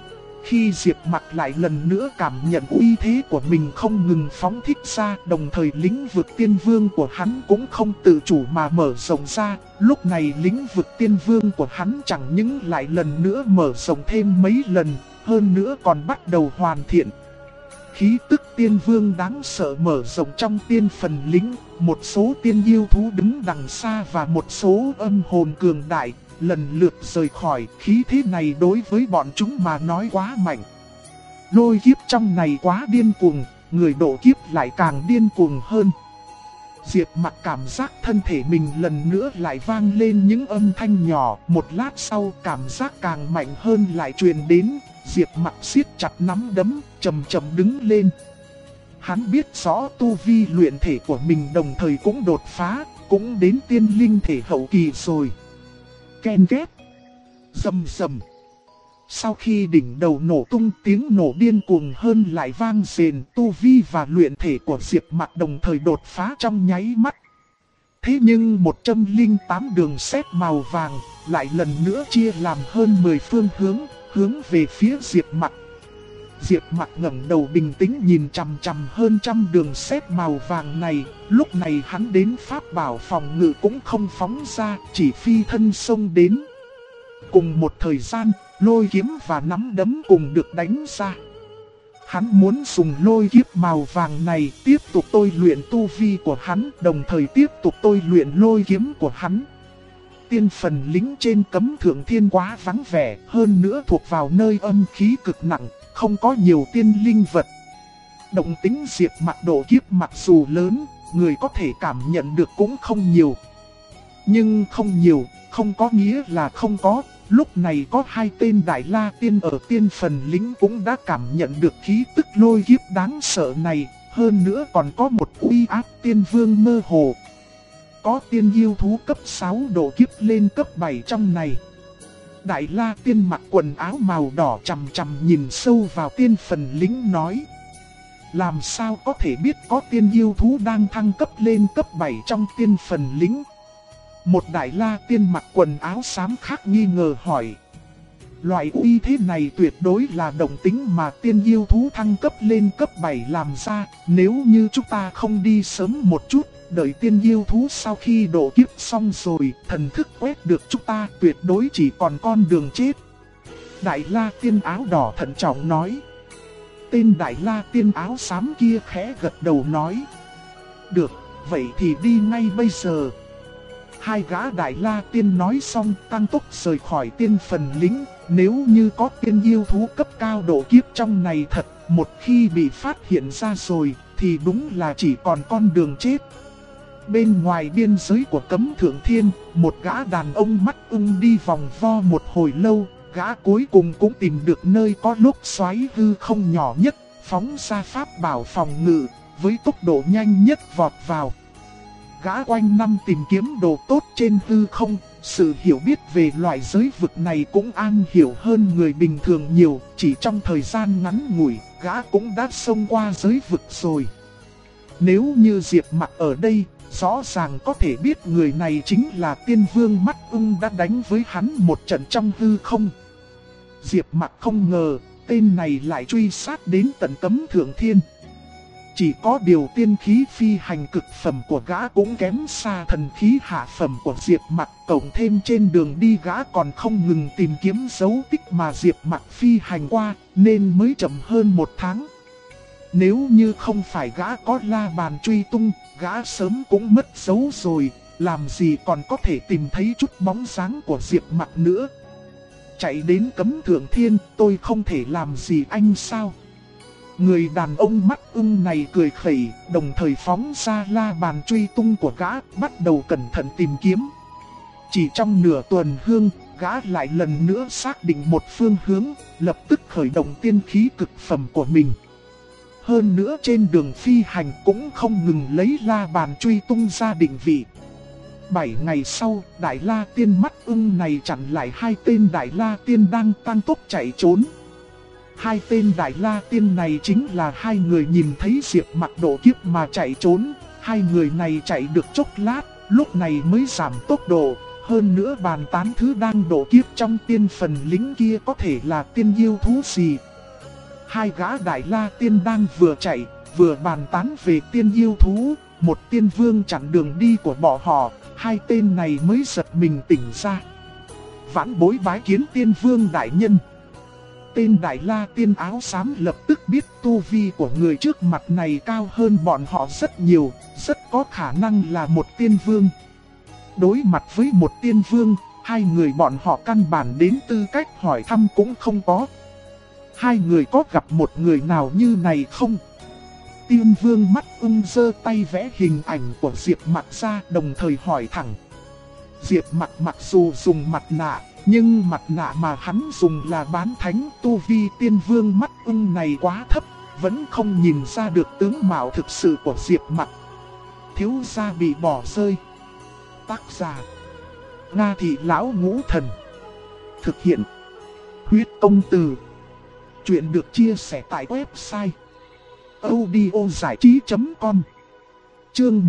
Khi Diệp Mặc lại lần nữa cảm nhận uy thế của mình không ngừng phóng thích ra, đồng thời lĩnh vực tiên vương của hắn cũng không tự chủ mà mở rộng ra. Lúc này lĩnh vực tiên vương của hắn chẳng những lại lần nữa mở rộng thêm mấy lần, hơn nữa còn bắt đầu hoàn thiện. Khí tức tiên vương đáng sợ mở rộng trong tiên phần lĩnh, một số tiên yêu thú đứng đằng xa và một số âm hồn cường đại lần lượt rời khỏi. Khí thế này đối với bọn chúng mà nói quá mạnh. Lôi kiếp trong này quá điên cuồng, người độ kiếp lại càng điên cuồng hơn. Diệp Mặc cảm giác thân thể mình lần nữa lại vang lên những âm thanh nhỏ, một lát sau cảm giác càng mạnh hơn lại truyền đến. Diệp Mặc siết chặt nắm đấm, chậm chậm đứng lên. Hắn biết rõ tu vi luyện thể của mình đồng thời cũng đột phá, cũng đến tiên linh thể hậu kỳ rồi. Ken két, rầm rầm. Sau khi đỉnh đầu nổ tung, tiếng nổ điên cuồng hơn lại vang rền, tu vi và luyện thể của Diệp Mặc đồng thời đột phá trong nháy mắt. Thế nhưng 108 đường sét màu vàng lại lần nữa chia làm hơn 10 phương hướng về phía Diệp Mặc. Diệp Mặc ngẩng đầu bình tĩnh nhìn chằm chằm hơn trăm đường sét màu vàng này, lúc này hắn đến pháp bảo phòng ngự cũng không phóng ra, chỉ phi thân xông đến. Cùng một thời gian, lôi kiếm và nắm đấm cùng được đánh ra. Hắn muốn dùng lôi kiếp màu vàng này tiếp tục tôi luyện tu vi của hắn, đồng thời tiếp tục tôi luyện lôi kiếm của hắn. Tiên phần lính trên cấm thượng thiên quá vắng vẻ, hơn nữa thuộc vào nơi âm khí cực nặng, không có nhiều tiên linh vật. Động tính Diệp Mặc độ kiếp mặc dù lớn, người có thể cảm nhận được cũng không nhiều. Nhưng không nhiều, không có nghĩa là không có. Lúc này có 2 tên Đại La Tiên ở tiên phần lính cũng đã cảm nhận được khí tức lôi kiếp đáng sợ này. Hơn nữa còn có một uy áp tiên vương mơ hồ. Có tiên yêu thú cấp 6 độ kiếp lên cấp 7 trong này. Đại La Tiên mặc quần áo màu đỏ chằm chằm nhìn sâu vào tiên phần lính nói: làm sao có thể biết có tiên yêu thú đang thăng cấp lên cấp 7 trong tiên phần lính? Một đại la tiên mặc quần áo xám khác nghi ngờ hỏi. Loại uy thế này tuyệt đối là động tính mà tiên yêu thú thăng cấp lên cấp 7 làm ra. Nếu như chúng ta không đi sớm một chút, đợi tiên yêu thú sau khi độ kiếp xong rồi, thần thức quét được chúng ta tuyệt đối chỉ còn con đường chết. Đại la tiên áo đỏ thận trọng nói. Tên đại la tiên áo xám kia khẽ gật đầu nói. Được, vậy thì đi ngay bây giờ. Hai gã đại la tiên nói xong tăng tốc rời khỏi tiên phần lính. Nếu như có tiên yêu thú cấp cao độ kiếp trong này thật, một khi bị phát hiện ra rồi, thì đúng là chỉ còn con đường chết. Bên ngoài biên giới của Cấm Thượng Thiên, một gã đàn ông mắt ưng đi vòng vo một hồi lâu, gã cuối cùng cũng tìm được nơi có lốc xoáy hư không nhỏ nhất, phóng ra pháp bảo phòng ngự, với tốc độ nhanh nhất vọt vào. Gã quanh năm tìm kiếm đồ tốt trên hư không, sự hiểu biết về loại giới vực này cũng an hiểu hơn người bình thường nhiều, chỉ trong thời gian ngắn ngủi, gã cũng đã xông qua giới vực rồi. Nếu như Diệp Mặc ở đây, rõ ràng có thể biết người này chính là tiên vương mắt ưng đã đánh với hắn một trận trong hư không. Diệp Mặc không ngờ, tên này lại truy sát đến tận Cấm Thượng Thiên. Chỉ có điều tiên khí phi hành cực phẩm của gã cũng kém xa thần khí hạ phẩm của Diệp Mặc, cộng thêm trên đường đi gã còn không ngừng tìm kiếm dấu tích mà Diệp Mặc phi hành qua, nên mới chậm hơn một tháng. Nếu như không phải gã có la bàn truy tung, gã sớm cũng mất dấu rồi, làm gì còn có thể tìm thấy chút bóng dáng của Diệp Mặc nữa. Chạy đến Cấm Thượng Thiên, tôi không thể làm gì anh sao? Người đàn ông mắt ưng này cười khẩy, đồng thời phóng ra la bàn truy tung của gã, bắt đầu cẩn thận tìm kiếm. Chỉ trong nửa tuần hương, gã lại lần nữa xác định một phương hướng, lập tức khởi động tiên khí cực phẩm của mình. Hơn nữa trên đường phi hành cũng không ngừng lấy la bàn truy tung ra định vị. 7 ngày sau, đại la tiên mắt ưng này chặn lại hai tên đại la tiên đang tăng tốc chạy trốn. Hai tên đại la tiên này chính là hai người nhìn thấy Diệp Mặc độ kiếp mà chạy trốn. Hai người này chạy được chốc lát, lúc này mới giảm tốc độ. Hơn nữa bàn tán thứ đang độ kiếp trong tiên phần lính kia có thể là tiên yêu thú gì. Hai gã đại la tiên đang vừa chạy, vừa bàn tán về tiên yêu thú. Một tiên vương chặn đường đi của bọn họ, hai tên này mới giật mình tỉnh ra. Vãn bối bái kiến tiên vương đại nhân. Tên đại la tiên áo xám lập tức biết tu vi của người trước mặt này cao hơn bọn họ rất nhiều, rất có khả năng là một tiên vương. Đối mặt với một tiên vương, hai người bọn họ căn bản đến tư cách hỏi thăm cũng không có. Hai người có gặp một người nào như này không? Tiên vương mắt ưng giơ tay vẽ hình ảnh của Diệp Mặc ra, đồng thời hỏi thẳng. Diệp Mặc mặc dù dùng mặt nạ, nhưng mặt nạ mà hắn dùng là bán thánh, tu vi tiên vương mắt ưng này quá thấp, vẫn không nhìn ra được tướng mạo thực sự của Diệp Mặc. Thiếu gia bị bỏ rơi. Tác giả: Nga Thị Lão Ngũ Thần. Thực hiện: Huyết Công Từ. Chuyện được chia sẻ tại website audiozảichí.com. Chương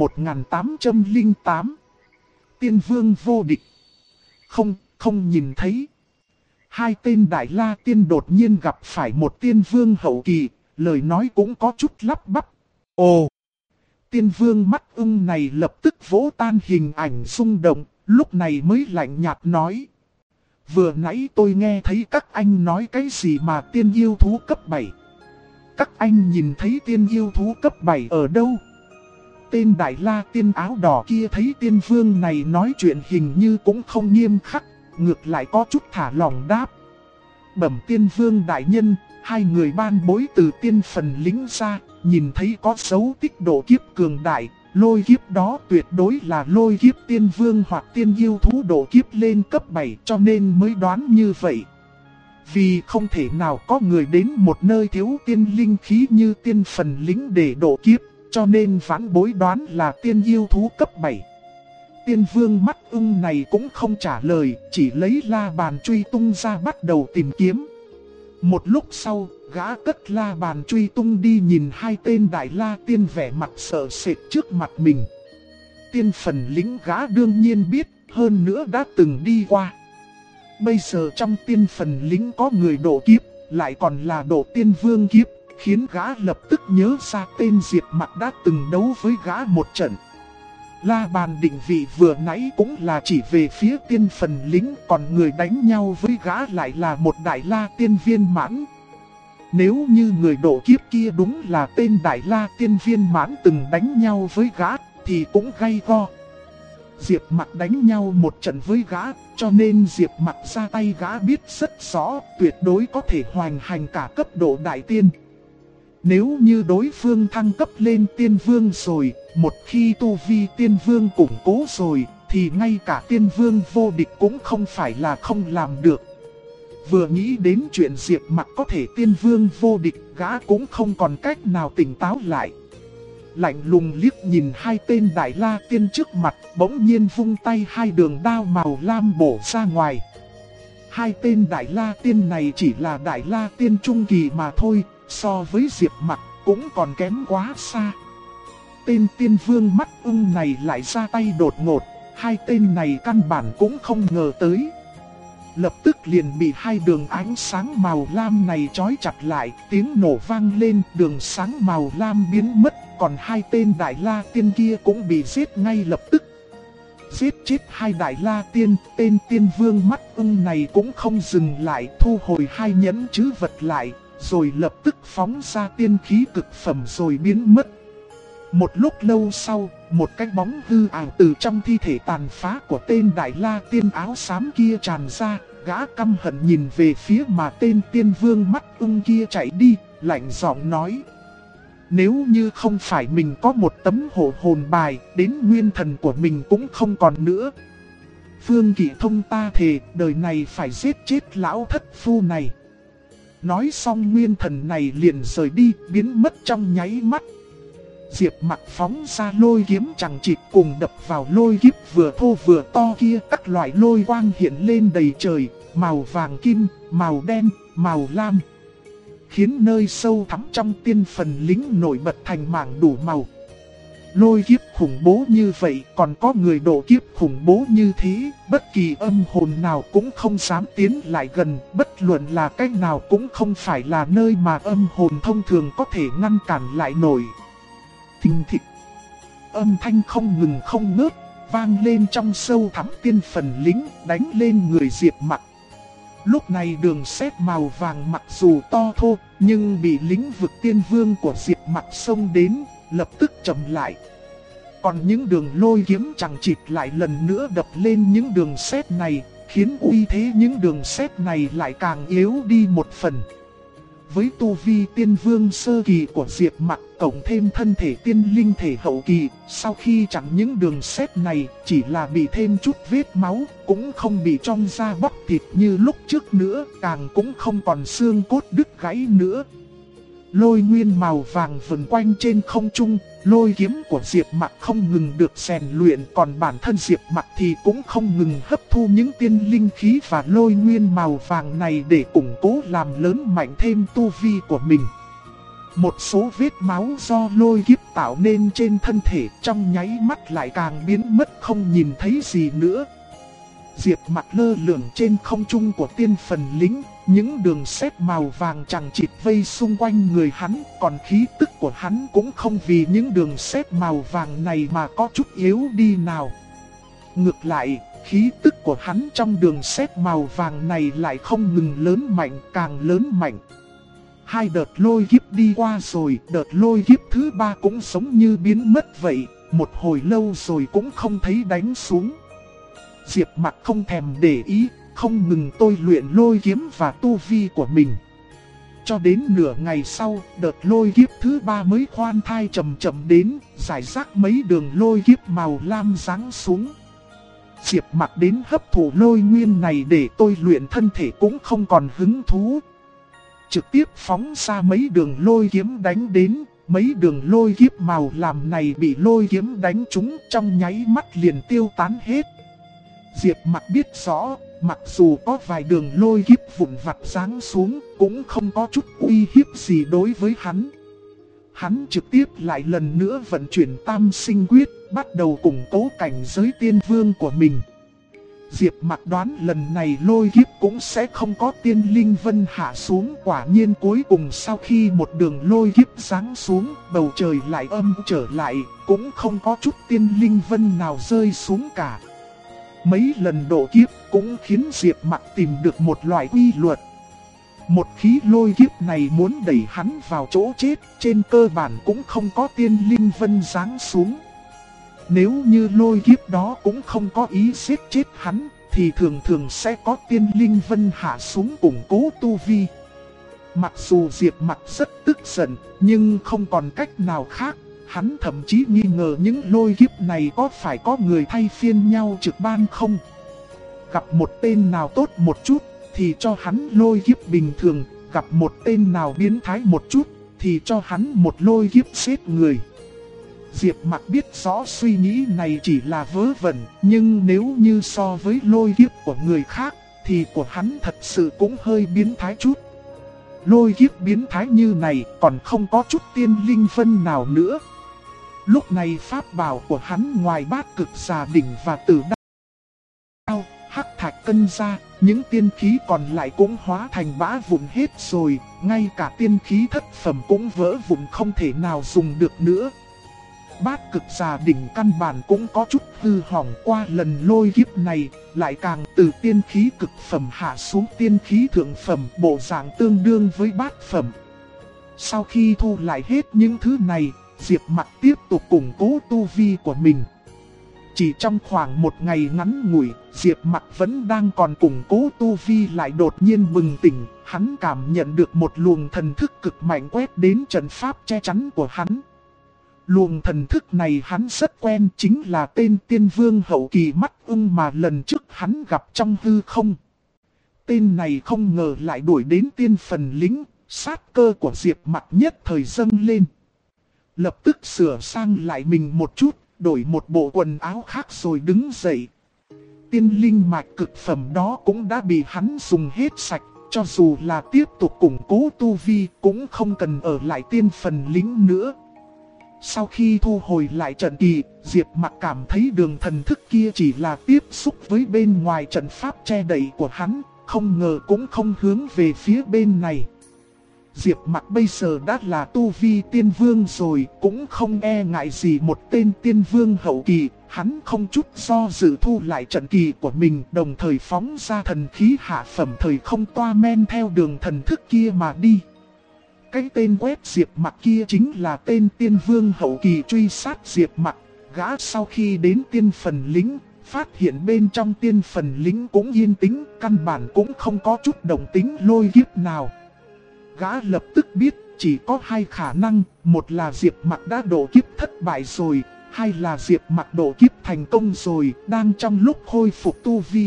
1808. Tiên vương vô địch. Không nhìn thấy. Hai tên đại la tiên đột nhiên gặp phải một tiên vương hậu kỳ, lời nói cũng có chút lắp bắp. Ồ! Tiên vương mắt ưng này lập tức vỗ tan hình ảnh rung động, lúc này mới lạnh nhạt nói. Vừa nãy tôi nghe thấy các anh nói cái gì mà tiên yêu thú cấp 7. Các anh nhìn thấy tiên yêu thú cấp 7 ở đâu? Tên đại la tiên áo đỏ kia thấy tiên vương này nói chuyện hình như cũng không nghiêm khắc, ngược lại có chút thả lòng đáp. Bẩm tiên vương đại nhân, hai người ban bối từ tiên phần lính ra, nhìn thấy có dấu tích độ kiếp cường đại, lôi kiếp đó tuyệt đối là lôi kiếp tiên vương hoặc tiên yêu thú độ kiếp lên cấp 7 cho nên mới đoán như vậy. Vì không thể nào có người đến một nơi thiếu tiên linh khí như tiên phần lính để độ kiếp, cho nên vãn bối đoán là tiên yêu thú cấp 7. Tiên vương mắt ưng này cũng không trả lời, chỉ lấy la bàn truy tung ra bắt đầu tìm kiếm. Một lúc sau, gã cất la bàn truy tung đi nhìn hai tên đại la tiên vẻ mặt sợ sệt trước mặt mình. Tiên phần lính gã đương nhiên biết, hơn nữa đã từng đi qua. Bây giờ trong tiên phần lính có người độ kiếp, lại còn là độ tiên vương kiếp, khiến gã lập tức nhớ ra tên Diệp Mặc đã từng đấu với gã một trận. La Bàn định vị vừa nãy cũng là chỉ về phía tiên phần lính, còn người đánh nhau với gã lại là một đại la tiên viên mãn. Nếu như người độ kiếp kia đúng là tên đại la tiên viên mãn từng đánh nhau với gã, thì cũng gay go. Diệp Mặc đánh nhau một trận với gã, cho nên Diệp Mặc ra tay gã biết rất rõ, tuyệt đối có thể hoành hành cả cấp độ đại tiên. Nếu như đối phương thăng cấp lên tiên vương rồi, một khi tu vi tiên vương củng cố rồi, thì ngay cả tiên vương vô địch cũng không phải là không làm được. Vừa nghĩ đến chuyện Diệp Mặc có thể tiên vương vô địch, gã cũng không còn cách nào tỉnh táo lại. Lạnh lùng liếc nhìn hai tên đại la tiên trước mặt, bỗng nhiên vung tay hai đường đao màu lam bổ ra ngoài. Hai tên đại la tiên này chỉ là đại la tiên trung kỳ mà thôi, so với Diệp Mặc cũng còn kém quá xa. Tên tiên vương mắt ưng này lại ra tay đột ngột, hai tên này căn bản cũng không ngờ tới. Lập tức liền bị hai đường ánh sáng màu lam này trói chặt lại, tiếng nổ vang lên, đường sáng màu lam biến mất, còn hai tên đại la tiên kia cũng bị giết ngay lập tức. Giết chết hai đại la tiên, tên tiên vương mắt ưng này cũng không dừng lại, thu hồi hai nhẫn trữ vật lại, rồi lập tức phóng ra tiên khí cực phẩm rồi biến mất. Một lúc lâu sau, một cái bóng hư ảo từ trong thi thể tàn phá của tên đại la tiên áo xám kia tràn ra, gã căm hận nhìn về phía mà tên tiên vương mắt ưng kia chạy đi, lạnh giọng nói: nếu như không phải mình có một tấm hộ hồn bài, đến nguyên thần của mình cũng không còn nữa. Phương Kỷ Thông ta thề, đời này phải giết chết lão thất phu này. Nói xong nguyên thần này liền rời đi, biến mất trong nháy mắt. Diệp Mặc phóng ra lôi kiếm chằng chịt cùng đập vào lôi kiếp vừa thô vừa to kia, các loại lôi quang hiện lên đầy trời, màu vàng kim, màu đen, màu lam, khiến nơi sâu thẳm trong tiên phần lính nổi bật thành mảng đủ màu. Lôi kiếp khủng bố như vậy, còn có người độ kiếp khủng bố như thế, bất kỳ âm hồn nào cũng không dám tiến lại gần, bất luận là cách nào cũng không phải là nơi mà âm hồn thông thường có thể ngăn cản lại nổi. Thình thịch, âm thanh không ngừng không ngớt, vang lên trong sâu thẳm tiên phần lính, đánh lên người Diệp Mặc. Lúc này đường sét màu vàng mặc dù to thô, nhưng bị lĩnh vực tiên vương của Diệp Mặc xông đến, lập tức chậm lại. Còn những đường lôi kiếm chằng chịt lại lần nữa đập lên những đường sét này, khiến uy thế những đường sét này lại càng yếu đi một phần. Với tu vi tiên vương sơ kỳ của Diệp Mặc, cộng thêm thân thể tiên linh thể hậu kỳ, sau khi chặn những đường sét này, chỉ là bị thêm chút vết máu, cũng không bị trong da bóc thịt như lúc trước nữa, càng cũng không còn xương cốt đứt gãy nữa. Lôi nguyên màu vàng vần quanh trên không trung, lôi kiếm của Diệp Mặc không ngừng được rèn luyện, còn bản thân Diệp Mặc thì cũng không ngừng hấp thu những tiên linh khí và lôi nguyên màu vàng này để củng cố làm lớn mạnh thêm tu vi của mình. Một số vết máu do lôi kiếp tạo nên trên thân thể trong nháy mắt lại càng biến mất không nhìn thấy gì nữa. Diệp Mặc lơ lửng trên không trung của tiên phần lính, những đường sét màu vàng chằng chịt vây xung quanh người hắn, còn khí tức của hắn cũng không vì những đường sét màu vàng này mà có chút yếu đi nào. Ngược lại, khí tức của hắn trong đường sét màu vàng này lại không ngừng lớn mạnh, càng lớn mạnh. Hai đợt lôi kiếp đi qua rồi, đợt lôi kiếp thứ ba cũng giống như biến mất vậy, một hồi lâu rồi cũng không thấy đánh xuống. Diệp Mặc không thèm để ý, không ngừng tôi luyện lôi kiếm và tu vi của mình. Cho đến nửa ngày sau, đợt lôi kiếp thứ ba mới khoan thai chậm chậm đến, rải rác mấy đường lôi kiếp màu lam giáng xuống. Diệp Mặc đến hấp thụ lôi nguyên này để tôi luyện thân thể cũng không còn hứng thú. Trực tiếp phóng ra mấy đường lôi kiếm đánh đến, mấy đường lôi kiếp màu lam này bị lôi kiếm đánh trúng trong nháy mắt liền tiêu tán hết. Diệp Mặc biết rõ, mặc dù có vài đường lôi kiếp vụn vặt giáng xuống, cũng không có chút uy hiếp gì đối với hắn. Hắn trực tiếp lại lần nữa vận chuyển tam sinh quyết, bắt đầu củng cố cảnh giới tiên vương của mình. Diệp Mặc đoán lần này lôi kiếp cũng sẽ không có tiên linh vân hạ xuống. Quả nhiên cuối cùng sau khi một đường lôi kiếp giáng xuống, bầu trời lại âm trở lại, cũng không có chút tiên linh vân nào rơi xuống cả. Mấy lần độ kiếp cũng khiến Diệp Mặc tìm được một loại quy luật. Một khí lôi kiếp này muốn đẩy hắn vào chỗ chết, trên cơ bản cũng không có tiên linh vân giáng xuống. Nếu như lôi kiếp đó cũng không có ý giết chết hắn, thì thường thường sẽ có tiên linh vân hạ xuống củng cố tu vi. Mặc dù Diệp Mặc rất tức giận, nhưng không còn cách nào khác. Hắn thậm chí nghi ngờ những lôi kiếp này có phải có người thay phiên nhau trực ban không. Gặp một tên nào tốt một chút, thì cho hắn lôi kiếp bình thường. Gặp một tên nào biến thái một chút, thì cho hắn một lôi kiếp giết người. Diệp Mặc biết rõ suy nghĩ này chỉ là vớ vẩn, nhưng nếu như so với lôi kiếp của người khác, thì của hắn thật sự cũng hơi biến thái chút. Lôi kiếp biến thái như này còn không có chút tiên linh vân nào nữa. Lúc này pháp bảo của hắn ngoài Bát Cực Xà Đỉnh và Tử Đao, Hắc Thạch Cân ra, những tiên khí còn lại cũng hóa thành bã vụn hết rồi, ngay cả tiên khí thất phẩm cũng vỡ vụn không thể nào dùng được nữa. Bát Cực Xà Đỉnh căn bản cũng có chút hư hỏng qua lần lôi kiếp này, lại càng từ tiên khí cực phẩm hạ xuống tiên khí thượng phẩm, bộ dạng tương đương với bát phẩm. Sau khi thu lại hết những thứ này, Diệp Mặc tiếp tục củng cố tu vi của mình. Chỉ trong khoảng một ngày ngắn ngủi, Diệp Mặc vẫn đang còn củng cố tu vi lại đột nhiên bừng tỉnh, hắn cảm nhận được một luồng thần thức cực mạnh quét đến trận pháp che chắn của hắn. Luồng thần thức này hắn rất quen, chính là tên tiên vương hậu kỳ mắt ưng mà lần trước hắn gặp trong hư không. Tên này không ngờ lại đuổi đến tiên phần lính, sát cơ của Diệp Mặc nhất thời dâng lên. Lập tức sửa sang lại mình một chút, đổi một bộ quần áo khác rồi đứng dậy. Tiên linh mạch cực phẩm đó cũng đã bị hắn dùng hết sạch, cho dù là tiếp tục củng cố tu vi cũng không cần ở lại tiên phần lính nữa. Sau khi thu hồi lại trận kỳ, Diệp Mặc cảm thấy đường thần thức kia chỉ là tiếp xúc với bên ngoài trận pháp che đậy của hắn, không ngờ cũng không hướng về phía bên này. Diệp Mặc bây giờ đã là tu vi tiên vương rồi, cũng không e ngại gì một tên tiên vương hậu kỳ. Hắn không chút do dự thu lại trận kỳ của mình, đồng thời phóng ra thần khí hạ phẩm thời không toa men theo đường thần thức kia mà đi. Cái tên quét Diệp Mặc kia chính là tên tiên vương hậu kỳ truy sát Diệp Mặc. Gã sau khi đến tiên phần lính, phát hiện bên trong tiên phần lính cũng yên tĩnh, căn bản cũng không có chút động tính lôi kiếp nào. Gã lập tức biết chỉ có hai khả năng, một là Diệp Mặc đã độ kiếp thất bại rồi, hai là Diệp Mặc độ kiếp thành công rồi, đang trong lúc khôi phục tu vi.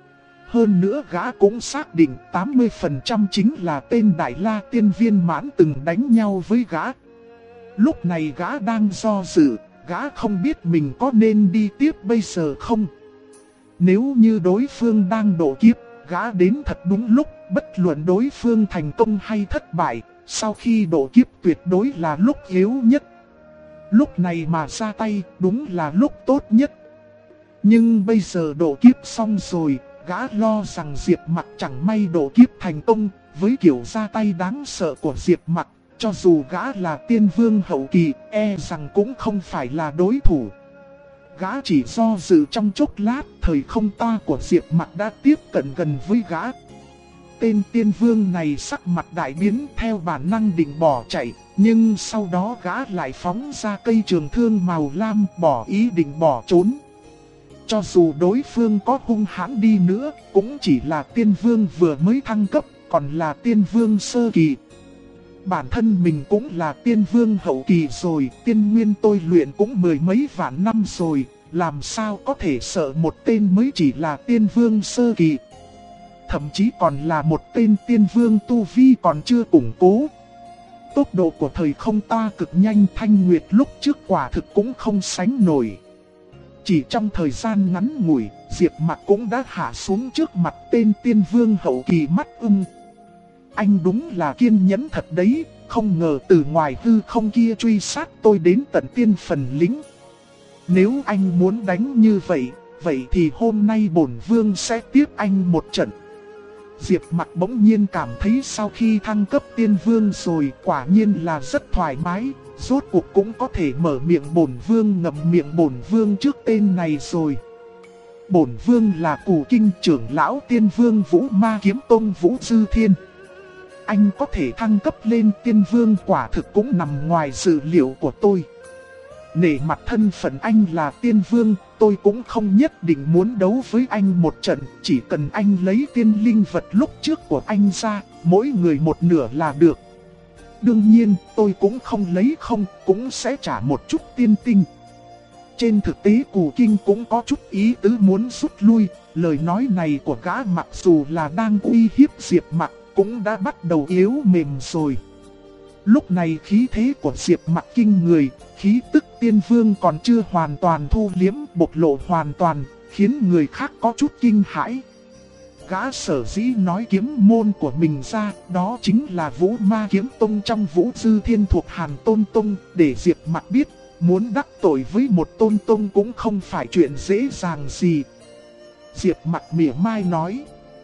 Hơn nữa gã cũng xác định 80% chính là tên Đại La Tiên Viên Mãn từng đánh nhau với gã. Lúc này gã đang do dự, gã không biết mình có nên đi tiếp bây giờ không. Nếu như đối phương đang độ kiếp, gã đến thật đúng lúc, bất luận đối phương thành công hay thất bại, sau khi độ kiếp tuyệt đối là lúc yếu nhất. Lúc này mà ra tay, đúng là lúc tốt nhất. Nhưng bây giờ độ kiếp xong rồi, gã lo rằng Diệp Mặc chẳng may độ kiếp thành công, với kiểu ra tay đáng sợ của Diệp Mặc, cho dù gã là tiên vương hậu kỳ, e rằng cũng không phải là đối thủ. Gã chỉ do dự trong chốc lát, thời không toa của Diệp Mặc đã tiếp cận gần với gã. Tên tiên vương này sắc mặt đại biến, theo bản năng định bỏ chạy, nhưng sau đó gã lại phóng ra cây trường thương màu lam, bỏ ý định bỏ trốn. Cho dù đối phương có hung hãn đi nữa, cũng chỉ là tiên vương vừa mới thăng cấp, còn là tiên vương sơ kỳ. Bản thân mình cũng là tiên vương hậu kỳ rồi, tiên nguyên tôi luyện cũng mười mấy vạn năm rồi, làm sao có thể sợ một tên mới chỉ là tiên vương sơ kỳ. Thậm chí còn là một tên tiên vương tu vi còn chưa củng cố. Tốc độ của thời không toa cực nhanh, Thanh Nguyệt lúc trước quả thực cũng không sánh nổi. Chỉ trong thời gian ngắn ngủi, Diệp Mặc cũng đã hạ xuống trước mặt tên tiên vương hậu kỳ mắt ưng. Anh đúng là kiên nhẫn thật đấy, không ngờ từ ngoài hư không kia truy sát tôi đến tận tiên phần lính. Nếu anh muốn đánh như vậy, vậy thì hôm nay bổn vương sẽ tiếp anh một trận. Diệp Mặc bỗng nhiên cảm thấy sau khi thăng cấp tiên vương rồi quả nhiên là rất thoải mái, rốt cuộc cũng có thể mở miệng bổn vương ngậm miệng bổn vương trước tên này rồi. Bổn vương là Cù Kinh trưởng lão tiên vương Vũ Ma Kiếm Tông Vũ Dư Thiên. Anh có thể thăng cấp lên tiên vương quả thực cũng nằm ngoài dự liệu của tôi. Nể mặt thân phận anh là tiên vương, tôi cũng không nhất định muốn đấu với anh một trận, chỉ cần anh lấy tiên linh vật lúc trước của anh ra, mỗi người một nửa là được. Đương nhiên, tôi cũng không lấy không, cũng sẽ trả một chút tiên tinh. Trên thực tế Cù Kinh cũng có chút ý tứ muốn rút lui, lời nói này của gã mặc dù là đang uy hiếp Diệp Mặc, cũng đã bắt đầu yếu mềm rồi. Lúc này khí thế của Diệp Mặc kinh người, khí tức tiên vương còn chưa hoàn toàn thu liếm bộc lộ hoàn toàn, khiến người khác có chút kinh hãi. Gã sở dĩ nói kiếm môn của mình ra, đó chính là Vũ Ma Kiếm Tông trong Vũ Dư Thiên thuộc Hàn Tôn Tông, để Diệp Mặc biết, muốn đắc tội với một tôn tông cũng không phải chuyện dễ dàng gì. Diệp Mặc mỉa mai nói,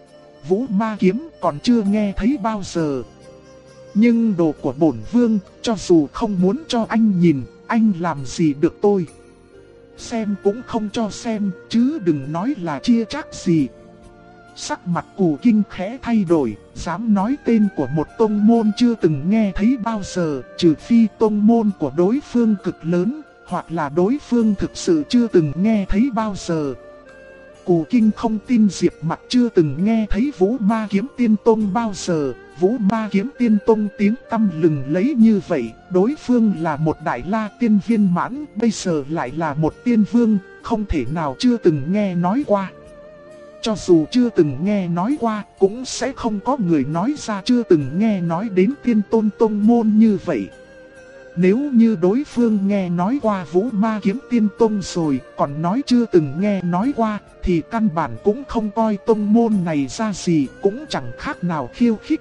Vũ Ma Kiếm còn chưa nghe thấy bao giờ. Nhưng đồ của bổn vương, cho dù không muốn cho anh nhìn, anh làm gì được tôi. Xem cũng không cho xem, chứ đừng nói là chia chác gì. Sắc mặt Cù Kinh khẽ thay đổi, dám nói tên của một tông môn chưa từng nghe thấy bao giờ, trừ phi tông môn của đối phương cực lớn, hoặc là đối phương thực sự chưa từng nghe thấy bao giờ. Cù Kinh không tin Diệp Mặc chưa từng nghe thấy Vũ Ma Kiếm Tiên Tông bao giờ. Vũ Ma Kiếm Tiên Tông tiếng tăm lừng lấy như vậy, đối phương là một đại la tiên viên mãn, bây giờ lại là một tiên vương, không thể nào chưa từng nghe nói qua. Cho dù chưa từng nghe nói qua, cũng sẽ không có người nói ra chưa từng nghe nói đến tiên tôn tông môn như vậy. Nếu như đối phương nghe nói qua Vũ Ma Kiếm Tiên Tông rồi, còn nói chưa từng nghe nói qua, thì căn bản cũng không coi tông môn này ra gì, cũng chẳng khác nào khiêu khích.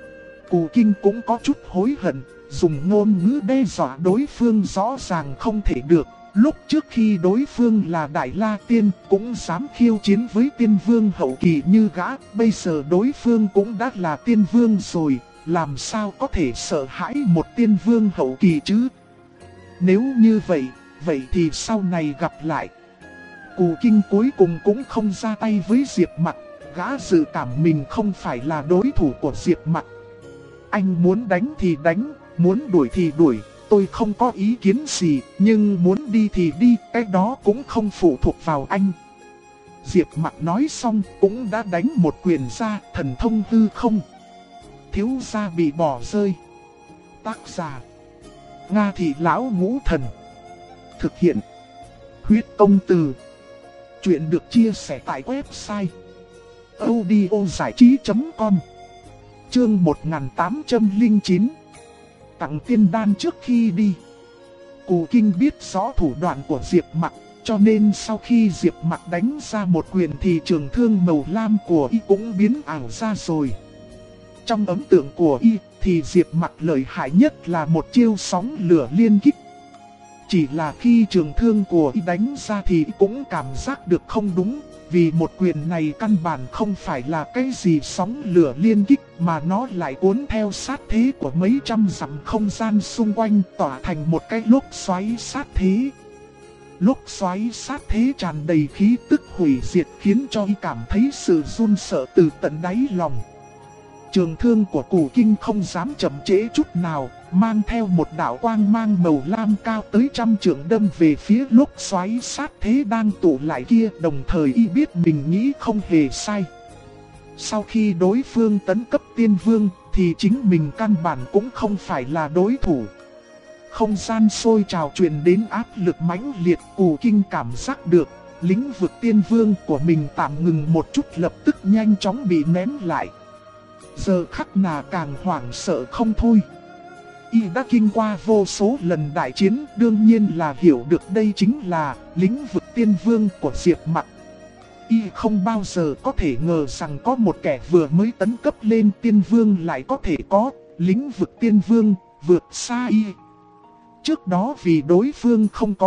Cù Kinh cũng có chút hối hận, dùng ngôn ngữ đe dọa đối phương rõ ràng không thể được. Lúc trước khi đối phương là Đại La Tiên cũng dám khiêu chiến với tiên vương hậu kỳ như gã, bây giờ đối phương cũng đã là tiên vương rồi, làm sao có thể sợ hãi một tiên vương hậu kỳ chứ? Nếu như vậy, vậy thì sau này gặp lại. Cù Kinh cuối cùng cũng không ra tay với Diệp Mặc, gã dự cảm mình không phải là đối thủ của Diệp Mặc. Anh muốn đánh thì đánh, muốn đuổi thì đuổi, tôi không có ý kiến gì, nhưng muốn đi thì đi, cái đó cũng không phụ thuộc vào anh. Diệp Mặc nói xong cũng đã đánh một quyền ra, thần thông hư không. Thiếu gia bị bỏ rơi. Tác giả Nga Thị Lão Ngũ Thần. Thực hiện Huyết Công Từ. Chuyện được chia sẻ tại website audiozảichí.com. Chương 1809. Tặng tiên đan trước khi đi. Cù Kinh biết rõ thủ đoạn của Diệp Mặc, cho nên sau khi Diệp Mặc đánh ra một quyền thì trường thương màu lam của y cũng biến ảo ra rồi. Trong ấn tượng của y thì Diệp Mặc lợi hại nhất là một chiêu sóng lửa liên kích. Chỉ là khi trường thương của y đánh ra thì y cũng cảm giác được không đúng, vì một quyền này căn bản không phải là cái gì sóng lửa liên kích mà nó lại cuốn theo sát thế của mấy trăm dặm không gian xung quanh tỏa thành một cái lốc xoáy sát thế. Lốc xoáy sát thế tràn đầy khí tức hủy diệt khiến cho y cảm thấy sự run sợ từ tận đáy lòng. Trường thương của Cù Kinh không dám chậm trễ chút nào, mang theo một đạo quang mang màu lam cao tới 100 trượng đâm về phía lốc xoáy sát thế đang tụ lại kia, đồng thời y biết mình nghĩ không hề sai. Sau khi đối phương tấn cấp tiên vương thì chính mình căn bản cũng không phải là đối thủ. Không gian sôi trào truyền đến áp lực mãnh liệt, Cù Kinh cảm giác được lĩnh vực tiên vương của mình tạm ngừng một chút, lập tức nhanh chóng bị nén lại. Giờ khắc nào càng hoảng sợ không thôi. Y đã kinh qua vô số lần đại chiến, đương nhiên là hiểu được đây chính là lĩnh vực tiên vương của Diệp Mặc. Y không bao giờ có thể ngờ rằng có một kẻ vừa mới tấn cấp lên tiên vương lại có thể có lĩnh vực tiên vương vượt xa Y. Trước đó vì đối phương không có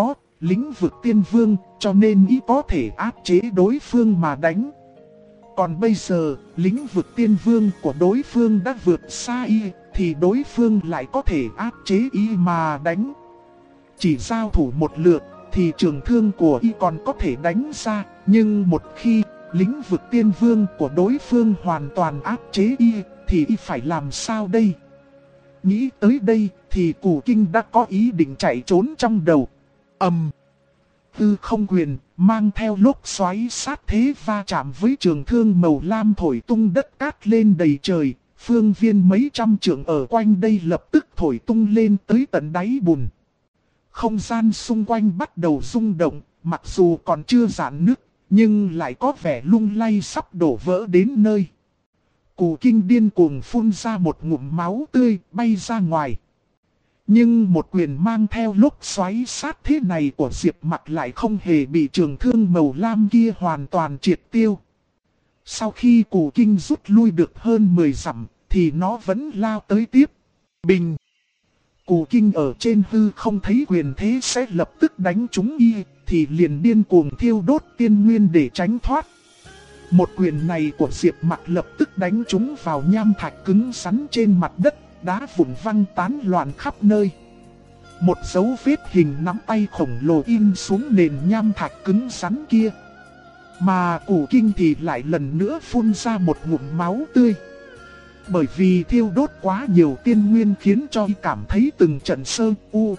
lĩnh vực tiên vương, cho nên y có thể áp chế đối phương mà đánh. Còn bây giờ, lĩnh vực tiên vương của đối phương đã vượt xa y, thì đối phương lại có thể áp chế y mà đánh. Chỉ giao thủ một lượt, thì trường thương của y còn có thể đánh ra, nhưng một khi lĩnh vực tiên vương của đối phương hoàn toàn áp chế y, thì y phải làm sao đây? Nghĩ tới đây, thì Cù Kinh đã có ý định chạy trốn trong đầu. Hư không quyền, mang theo lốc xoáy sát thế va chạm với trường thương màu lam thổi tung đất cát lên đầy trời. Phương viên mấy trăm trượng ở quanh đây lập tức thổi tung lên tới tận đáy bùn. Không gian xung quanh bắt đầu rung động, mặc dù còn chưa rạn nứt, nhưng lại có vẻ lung lay sắp đổ vỡ đến nơi. Cù Kinh điên cuồng phun ra một ngụm máu tươi bay ra ngoài. Nhưng một quyền mang theo lốc xoáy sát thế này của Diệp Mặc lại không hề bị trường thương màu lam kia hoàn toàn triệt tiêu. Sau khi Cù Kinh rút lui được hơn 10 dặm, thì nó vẫn lao tới tiếp. Bình! Cù Kinh ở trên hư không thấy quyền thế sẽ lập tức đánh trúng y, thì liền điên cuồng thiêu đốt tiên nguyên để tránh thoát. Một quyền này của Diệp Mặc lập tức đánh trúng vào nham thạch cứng rắn trên mặt đất, đá vụn văng tán loạn khắp nơi. Một dấu vết hình nắm tay khổng lồ in xuống nền nham thạch cứng rắn kia. Mà Cù Kinh thì lại lần nữa phun ra một ngụm máu tươi. Bởi vì thiêu đốt quá nhiều tiên nguyên khiến cho y cảm thấy từng trận sơ u.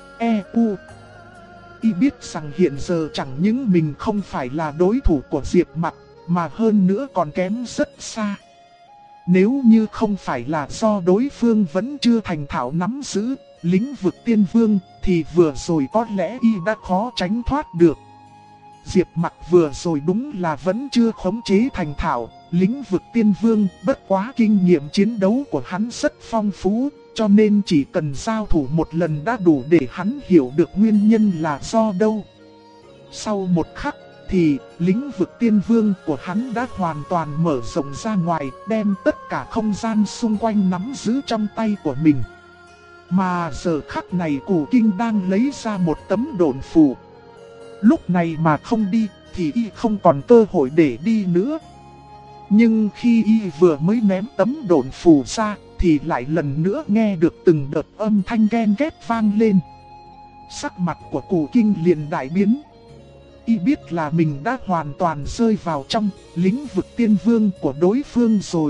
Y biết rằng hiện giờ chẳng những mình không phải là đối thủ của Diệp Mặc, mà hơn nữa còn kém rất xa. Nếu như không phải là do đối phương vẫn chưa thành thạo nắm giữ lĩnh vực tiên vương, thì vừa rồi có lẽ y đã khó tránh thoát được. Diệp Mặc vừa rồi đúng là vẫn chưa khống chế thành thạo lĩnh vực tiên vương, bất quá kinh nghiệm chiến đấu của hắn rất phong phú, cho nên chỉ cần giao thủ một lần đã đủ để hắn hiểu được nguyên nhân là do đâu. Sau một khắc, thì lĩnh vực tiên vương của hắn đã hoàn toàn mở rộng ra ngoài, đem tất cả không gian xung quanh nắm giữ trong tay của mình. Mà giờ khắc này Cù Kinh đang lấy ra một tấm độn phù. Lúc này mà không đi, thì y không còn cơ hội để đi nữa. Nhưng khi y vừa mới ném tấm độn phù ra, thì lại lần nữa nghe được từng đợt âm thanh ghen ghét vang lên. Sắc mặt của Cù Kinh liền đại biến. Y biết là mình đã hoàn toàn rơi vào trong lĩnh vực tiên vương của đối phương rồi.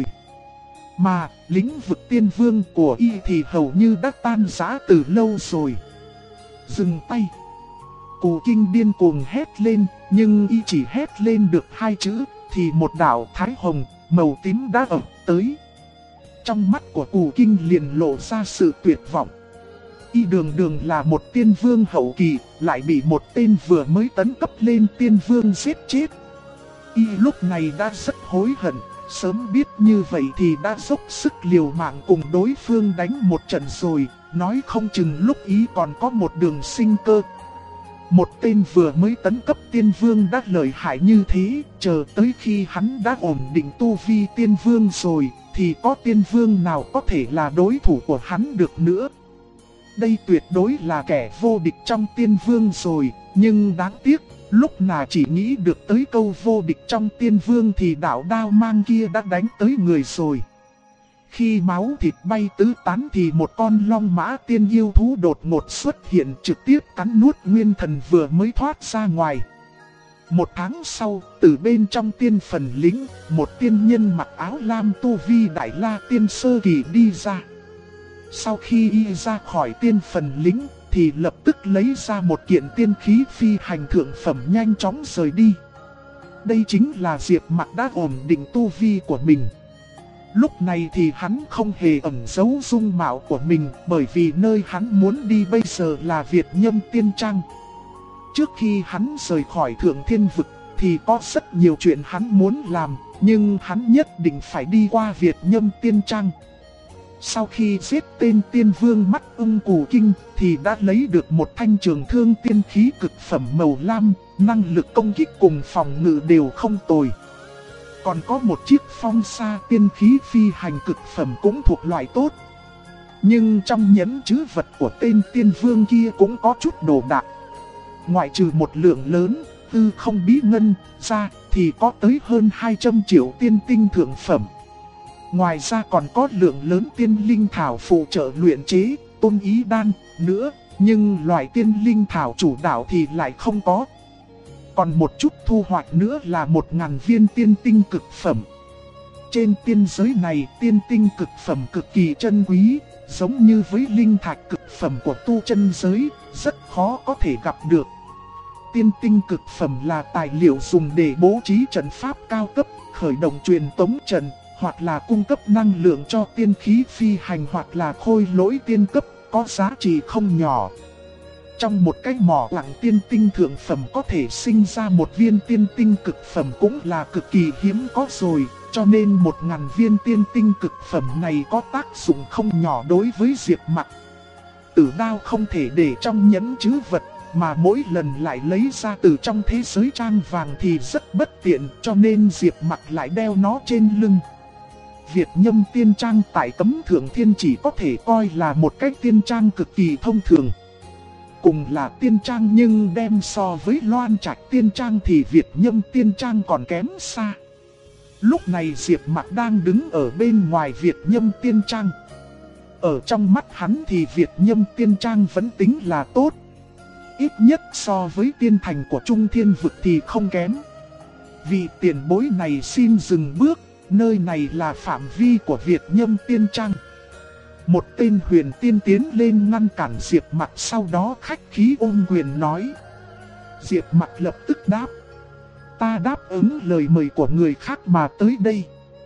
Mà lĩnh vực tiên vương của y thì hầu như đã tan rã từ lâu rồi. Dừng tay! Cù Kinh điên cuồng hét lên, nhưng y chỉ hét lên được hai chữ, thì một đạo thái hồng màu tím đã ập tới. Trong mắt của Cù Kinh liền lộ ra sự tuyệt vọng. Y đường đường là một tiên vương hậu kỳ, lại bị một tên vừa mới tấn cấp lên tiên vương giết chết. Y lúc này đã rất hối hận, sớm biết như vậy thì đã dốc sức liều mạng cùng đối phương đánh một trận rồi, nói không chừng lúc ý còn có một đường sinh cơ. Một tên vừa mới tấn cấp tiên vương đã lợi hại như thế, chờ tới khi hắn đã ổn định tu vi tiên vương rồi, thì có tiên vương nào có thể là đối thủ của hắn được nữa. Đây tuyệt đối là kẻ vô địch trong tiên vương rồi, nhưng đáng tiếc, lúc nào chỉ nghĩ được tới câu vô địch trong tiên vương thì đạo đao mang kia đã đánh tới người rồi. Khi máu thịt bay tứ tán thì một con long mã tiên yêu thú đột ngột xuất hiện, trực tiếp cắn nuốt nguyên thần vừa mới thoát ra ngoài. Một tháng sau, từ bên trong tiên phần lĩnh, một tiên nhân mặc áo lam tu vi đại la tiên sơ kỳ đi ra. Sau khi y ra khỏi tiên phần lĩnh, thì lập tức lấy ra một kiện tiên khí phi hành thượng phẩm nhanh chóng rời đi. Đây chính là Diệp Mặc đã ổn định tu vi của mình. Lúc này thì hắn không hề ẩn giấu dung mạo của mình, bởi vì nơi hắn muốn đi bây giờ là Việt Nhâm Tiên Trang. Trước khi hắn rời khỏi Thượng Thiên Vực thì có rất nhiều chuyện hắn muốn làm, nhưng hắn nhất định phải đi qua Việt Nhâm Tiên Trang. Sau khi giết tên tiên vương mắt ưng Cù Kinh thì đã lấy được một thanh trường thương tiên khí cực phẩm màu lam, năng lực công kích cùng phòng ngự đều không tồi. Còn có một chiếc phong sa tiên khí phi hành cực phẩm cũng thuộc loại tốt. Nhưng trong nhẫn trữ vật của tên tiên vương kia cũng có chút đồ đạc. ngoại trừ một lượng lớn, tư không bí ngân ra thì có tới hơn 200 triệu tiên tinh thượng phẩm. Ngoài ra còn có lượng lớn tiên linh thảo phụ trợ luyện chế, tôn ý đan nữa, nhưng loại tiên linh thảo chủ đạo thì lại không có. Còn một chút thu hoạch nữa là 1000 viên tiên tinh cực phẩm. Trên tiên giới này tiên tinh cực phẩm cực kỳ chân quý, giống như với linh thạch cực phẩm của tu chân giới, rất khó có thể gặp được. Tiên tinh cực phẩm là tài liệu dùng để bố trí trận pháp cao cấp, khởi động truyền tống trận, hoặc là cung cấp năng lượng cho tiên khí phi hành, hoặc là khôi lỗi tiên cấp, có giá trị không nhỏ. Trong một cái mỏ lặng tiên tinh thượng phẩm có thể sinh ra một viên tiên tinh cực phẩm cũng là cực kỳ hiếm có rồi, cho nên 1000 viên tiên tinh cực phẩm này có tác dụng không nhỏ đối với Diệp Mặc. Tử đao không thể để trong nhẫn trữ vật, mà mỗi lần lại lấy ra từ trong thế giới trang vàng thì rất bất tiện, cho nên Diệp Mặc lại đeo nó trên lưng. Việt Nhâm tiên trang tại Cấm Thượng Thiên chỉ có thể coi là một cái tiên trang cực kỳ thông thường. Cùng là tiên trang nhưng đem so với Loan Trạch tiên trang thì Việt Nhâm tiên trang còn kém xa. Lúc này Diệp Mặc đang đứng ở bên ngoài Việt Nhâm tiên trang. Ở trong mắt hắn thì Việt Nhâm tiên trang vẫn tính là tốt. Ít nhất so với tiên thành của Trung Thiên Vực thì không kém. Vị tiền bối này xin dừng bước, nơi này là phạm vi của Việt Nhâm tiên trang. Một tên huyền tiên tiến lên ngăn cản Diệp Mặc, sau đó khách khí ôm quyền nói. Diệp Mặc lập tức đáp. Ta đáp ứng lời mời của người khác mà tới đây.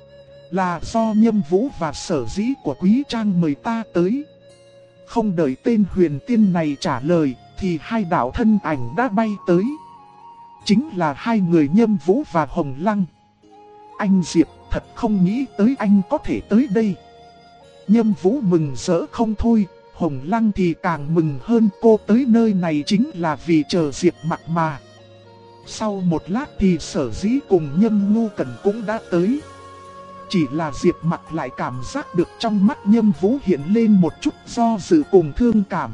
Là do Nhâm Vũ và sở dĩ của Quý Trang mời ta tới. Không đợi tên huyền tiên này trả lời thì hai đạo thân ảnh đã bay tới. Chính là hai người Nhâm Vũ và Hồng Lăng. Anh Diệp thật không nghĩ tới anh có thể tới đây. Nhâm Vũ mừng rỡ không thôi, Hồng Lăng thì càng mừng hơn, cô tới nơi này chính là vì chờ Diệp Mặc mà. Sau một lát thì sở dĩ cùng Nhâm Ngu Cẩn cũng đã tới. Chỉ là Diệp Mặc lại cảm giác được trong mắt Nhâm Vũ hiện lên một chút do dự cùng thương cảm.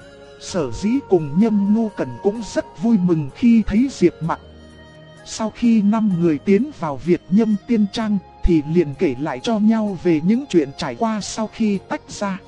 Sở dĩ cùng Nhâm Ngu Cẩn cũng rất vui mừng khi thấy Diệp Mặc. Sau khi 5 người tiến vào Việt Nhâm tiên trang thì liền kể lại cho nhau về những chuyện trải qua sau khi tách ra.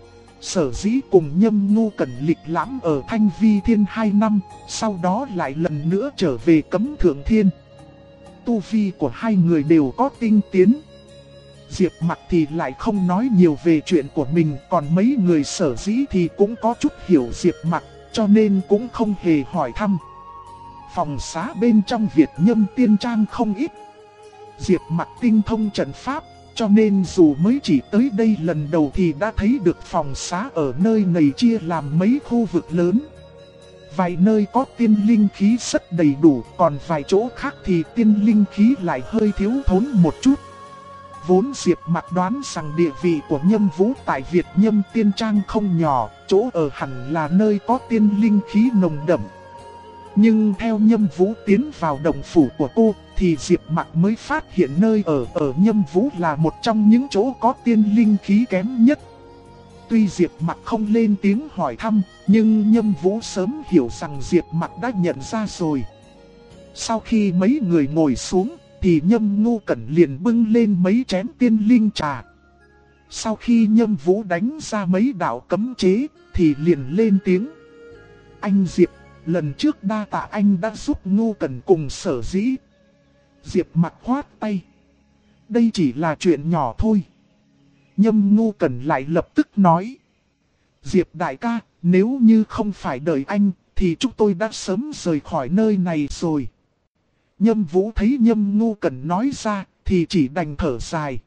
Sở dĩ cùng Nhâm Ngu Cẩn lịch lãm ở Thanh Vi Thiên 2 năm, sau đó lại lần nữa trở về Cấm Thượng Thiên. Tu vi của hai người đều có tinh tiến. Diệp Mặc thì lại không nói nhiều về chuyện của mình, còn mấy người sở dĩ thì cũng có chút hiểu Diệp Mặc, cho nên cũng không hề hỏi thăm. Phòng xá bên trong Việt Nhâm tiên trang không ít. Diệp Mặc tinh thông trận pháp, cho nên dù mới chỉ tới đây lần đầu thì đã thấy được phòng xá ở nơi này chia làm mấy khu vực lớn. Vài nơi có tiên linh khí rất đầy đủ, còn vài chỗ khác thì tiên linh khí lại hơi thiếu thốn một chút. Vốn Diệp Mặc đoán rằng địa vị của Nhâm Vũ tại Việt Nhâm tiên trang không nhỏ, chỗ ở hẳn là nơi có tiên linh khí nồng đậm. Nhưng theo Nhâm Vũ tiến vào động phủ của cô, thì Diệp Mặc mới phát hiện nơi ở Nhâm Vũ là một trong những chỗ có tiên linh khí kém nhất. Tuy Diệp Mặc không lên tiếng hỏi thăm, nhưng Nhâm Vũ sớm hiểu rằng Diệp Mặc đã nhận ra rồi. Sau khi mấy người ngồi xuống, thì Nhâm Ngu Cẩn liền bưng lên mấy chén tiên linh trà. Sau khi Nhâm Vũ đánh ra mấy đạo cấm chế, thì liền lên tiếng. Anh Diệp, lần trước đa tạ anh đã giúp Ngu Cẩn cùng sở dĩ. Diệp Mặc khoát tay. Đây chỉ là chuyện nhỏ thôi. Nhâm Ngu Cẩn lại lập tức nói. Diệp đại ca, nếu như không phải đợi anh, thì chúng tôi đã sớm rời khỏi nơi này rồi. Nhâm Vũ thấy Nhâm Ngu Cẩn nói ra, thì chỉ đành thở dài.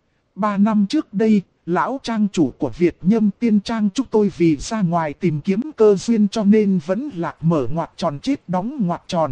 3 năm trước đây, lão trang chủ của Việt Nhâm tiên trang chúng tôi vì ra ngoài tìm kiếm cơ duyên cho nên vẫn lạc mở ngoặc tròn chết đóng ngoặc tròn.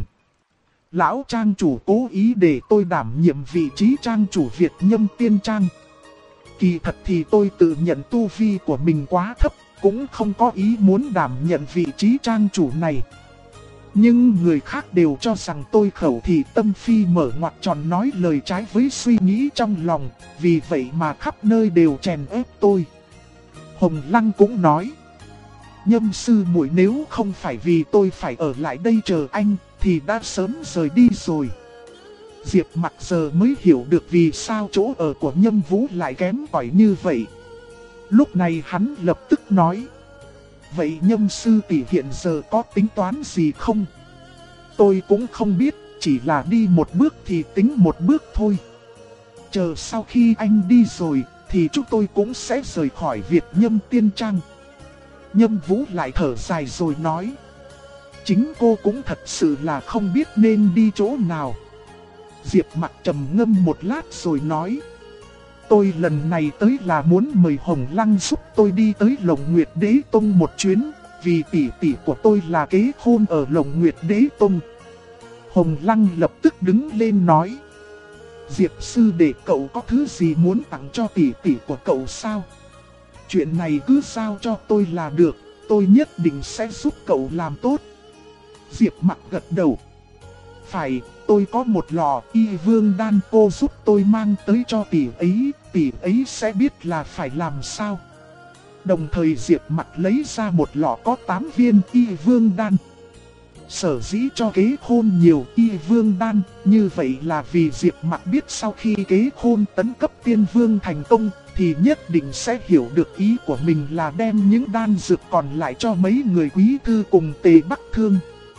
Lão trang chủ cố ý để tôi đảm nhiệm vị trí trang chủ Việt Nhâm tiên trang. Kỳ thật thì tôi tự nhận tu vi của mình quá thấp, cũng không có ý muốn đảm nhận vị trí trang chủ này. Nhưng người khác đều cho rằng tôi khẩu thị tâm phi mở ngoặc tròn nói lời trái với suy nghĩ trong lòng, vì vậy mà khắp nơi đều chèn ép tôi. Hồng Lăng cũng nói. Nhâm sư muội nếu không phải vì tôi phải ở lại đây chờ anh, thì đã sớm rời đi rồi. Diệp Mặc giờ mới hiểu được vì sao chỗ ở của Nhâm Vũ lại kém cỏi như vậy. Lúc này hắn lập tức nói: vậy Nhâm sư tỷ hiện giờ có tính toán gì không? Tôi cũng không biết, chỉ là đi một bước thì tính một bước thôi. Chờ sau khi anh đi rồi, thì chúng tôi cũng sẽ rời khỏi Việt Nhâm Tiên Trang. Nhâm Vũ lại thở dài rồi nói: chính cô cũng thật sự là không biết nên đi chỗ nào. Diệp Mặc trầm ngâm một lát rồi nói: tôi lần này tới là muốn mời Hồng Lăng giúp tôi đi tới Lồng Nguyệt Đế Tông một chuyến, vì tỷ tỷ của tôi là kế hôn ở Lồng Nguyệt Đế Tông. Hồng Lăng lập tức đứng lên nói: Diệp sư đệ, cậu có thứ gì muốn tặng cho tỷ tỷ của cậu sao? Chuyện này cứ giao cho tôi là được, tôi nhất định sẽ giúp cậu làm tốt. Diệp Mặc gật đầu: phải, tôi có một lọ Y Vương đan, cô giúp tôi mang tới cho tỷ ấy sẽ biết là phải làm sao. Đồng thời Diệp Mặc lấy ra một lọ có 8 viên Y Vương đan. Sở dĩ cho kế hôn nhiều Y Vương đan như vậy là vì Diệp Mặc biết sau khi kế hôn tấn cấp tiên vương thành công, thì nhất định sẽ hiểu được ý của mình là đem những đan dược còn lại cho mấy người quý thư cùng Tề Bắc Thương.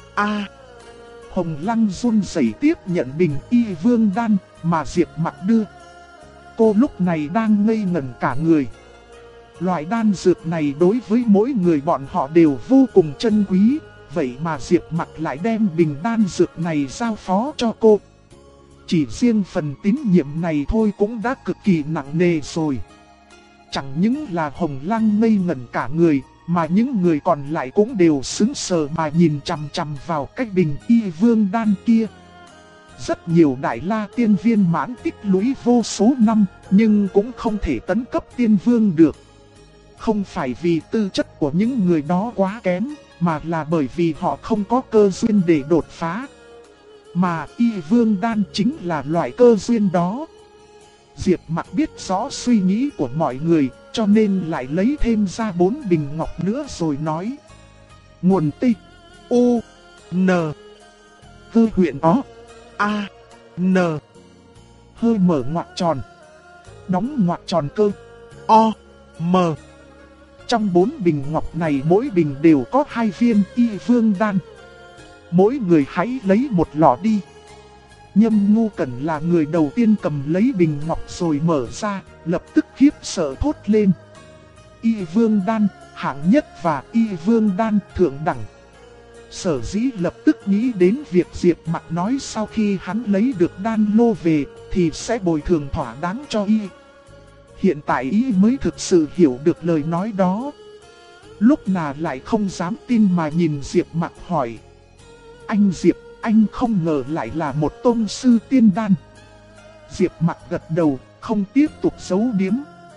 Hồng Lăng run rẩy tiếp nhận bình Y Vương đan mà Diệp Mặc đưa. Cô lúc này đang ngây ngẩn cả người. Loại đan dược này đối với mỗi người bọn họ đều vô cùng chân quý, vậy mà Diệp Mặc lại đem bình đan dược này giao phó cho cô. Chỉ riêng phần tín nhiệm này thôi cũng đã cực kỳ nặng nề rồi. Chẳng những là Hồng Lăng ngây ngẩn cả người, mà những người còn lại cũng đều sững sờ mà nhìn chằm chằm vào cái bình Y Vương đan kia. Rất nhiều đại la tiên viên mãn tích lũy vô số năm, nhưng cũng không thể tấn cấp tiên vương được. Không phải vì tư chất của những người đó quá kém, mà là bởi vì họ không có cơ duyên để đột phá. Mà Y Vương đan chính là loại cơ duyên đó. Diệp Mặc biết rõ suy nghĩ của mọi người, cho nên lại lấy thêm ra 4 bình ngọc nữa rồi nói: nguồn T, U, N, Cơ huyện ó, A, N, hơi mở ngoặc tròn, đóng ngoặc tròn cơ, O, M. Trong 4 bình ngọc này mỗi bình đều có 2 viên Y Vương đan. Mỗi người hãy lấy một lọ đi. Nhâm Ngu Cẩn là người đầu tiên cầm lấy bình ngọc rồi mở ra, lập tức khiếp sợ thốt lên: Y Vương đan, hạng nhất và Y Vương đan thượng đẳng. Sở dĩ lập tức nghĩ đến việc Diệp Mặc nói sau khi hắn lấy được đan lô về thì sẽ bồi thường thỏa đáng cho y. Hiện tại y mới thực sự hiểu được lời nói đó. Lúc nào lại không dám tin mà nhìn Diệp Mặc hỏi: anh Diệp, anh không ngờ lại là một tôn sư tiên đan. Diệp Mặc gật đầu, không tiếp tục giấu giếm.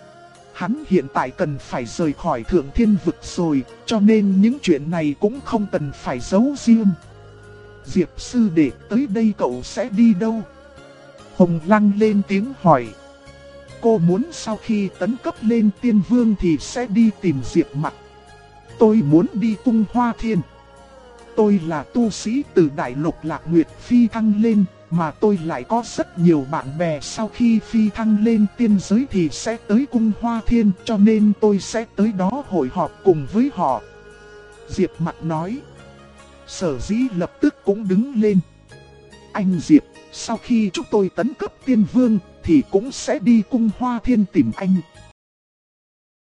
Hắn hiện tại cần phải rời khỏi Thượng Thiên Vực rồi, cho nên những chuyện này cũng không cần phải giấu riêng. Diệp sư đệ, tới đây cậu sẽ đi đâu? Hồng Lăng lên tiếng hỏi. Cô muốn sau khi tấn cấp lên tiên vương thì sẽ đi tìm Diệp Mặc. Tôi muốn đi Cung Hoa Thiên. Tôi là tu sĩ từ Đại Lục Lạc Nguyệt phi thăng lên, mà tôi lại có rất nhiều bạn bè sau khi phi thăng lên tiên giới thì sẽ tới Cung Hoa Thiên, cho nên tôi sẽ tới đó hội họp cùng với họ. Diệp Mặc nói. Sở dĩ lập tức cũng đứng lên. Anh Diệp, sau khi chúng tôi tấn cấp tiên vương thì cũng sẽ đi Cung Hoa Thiên tìm anh.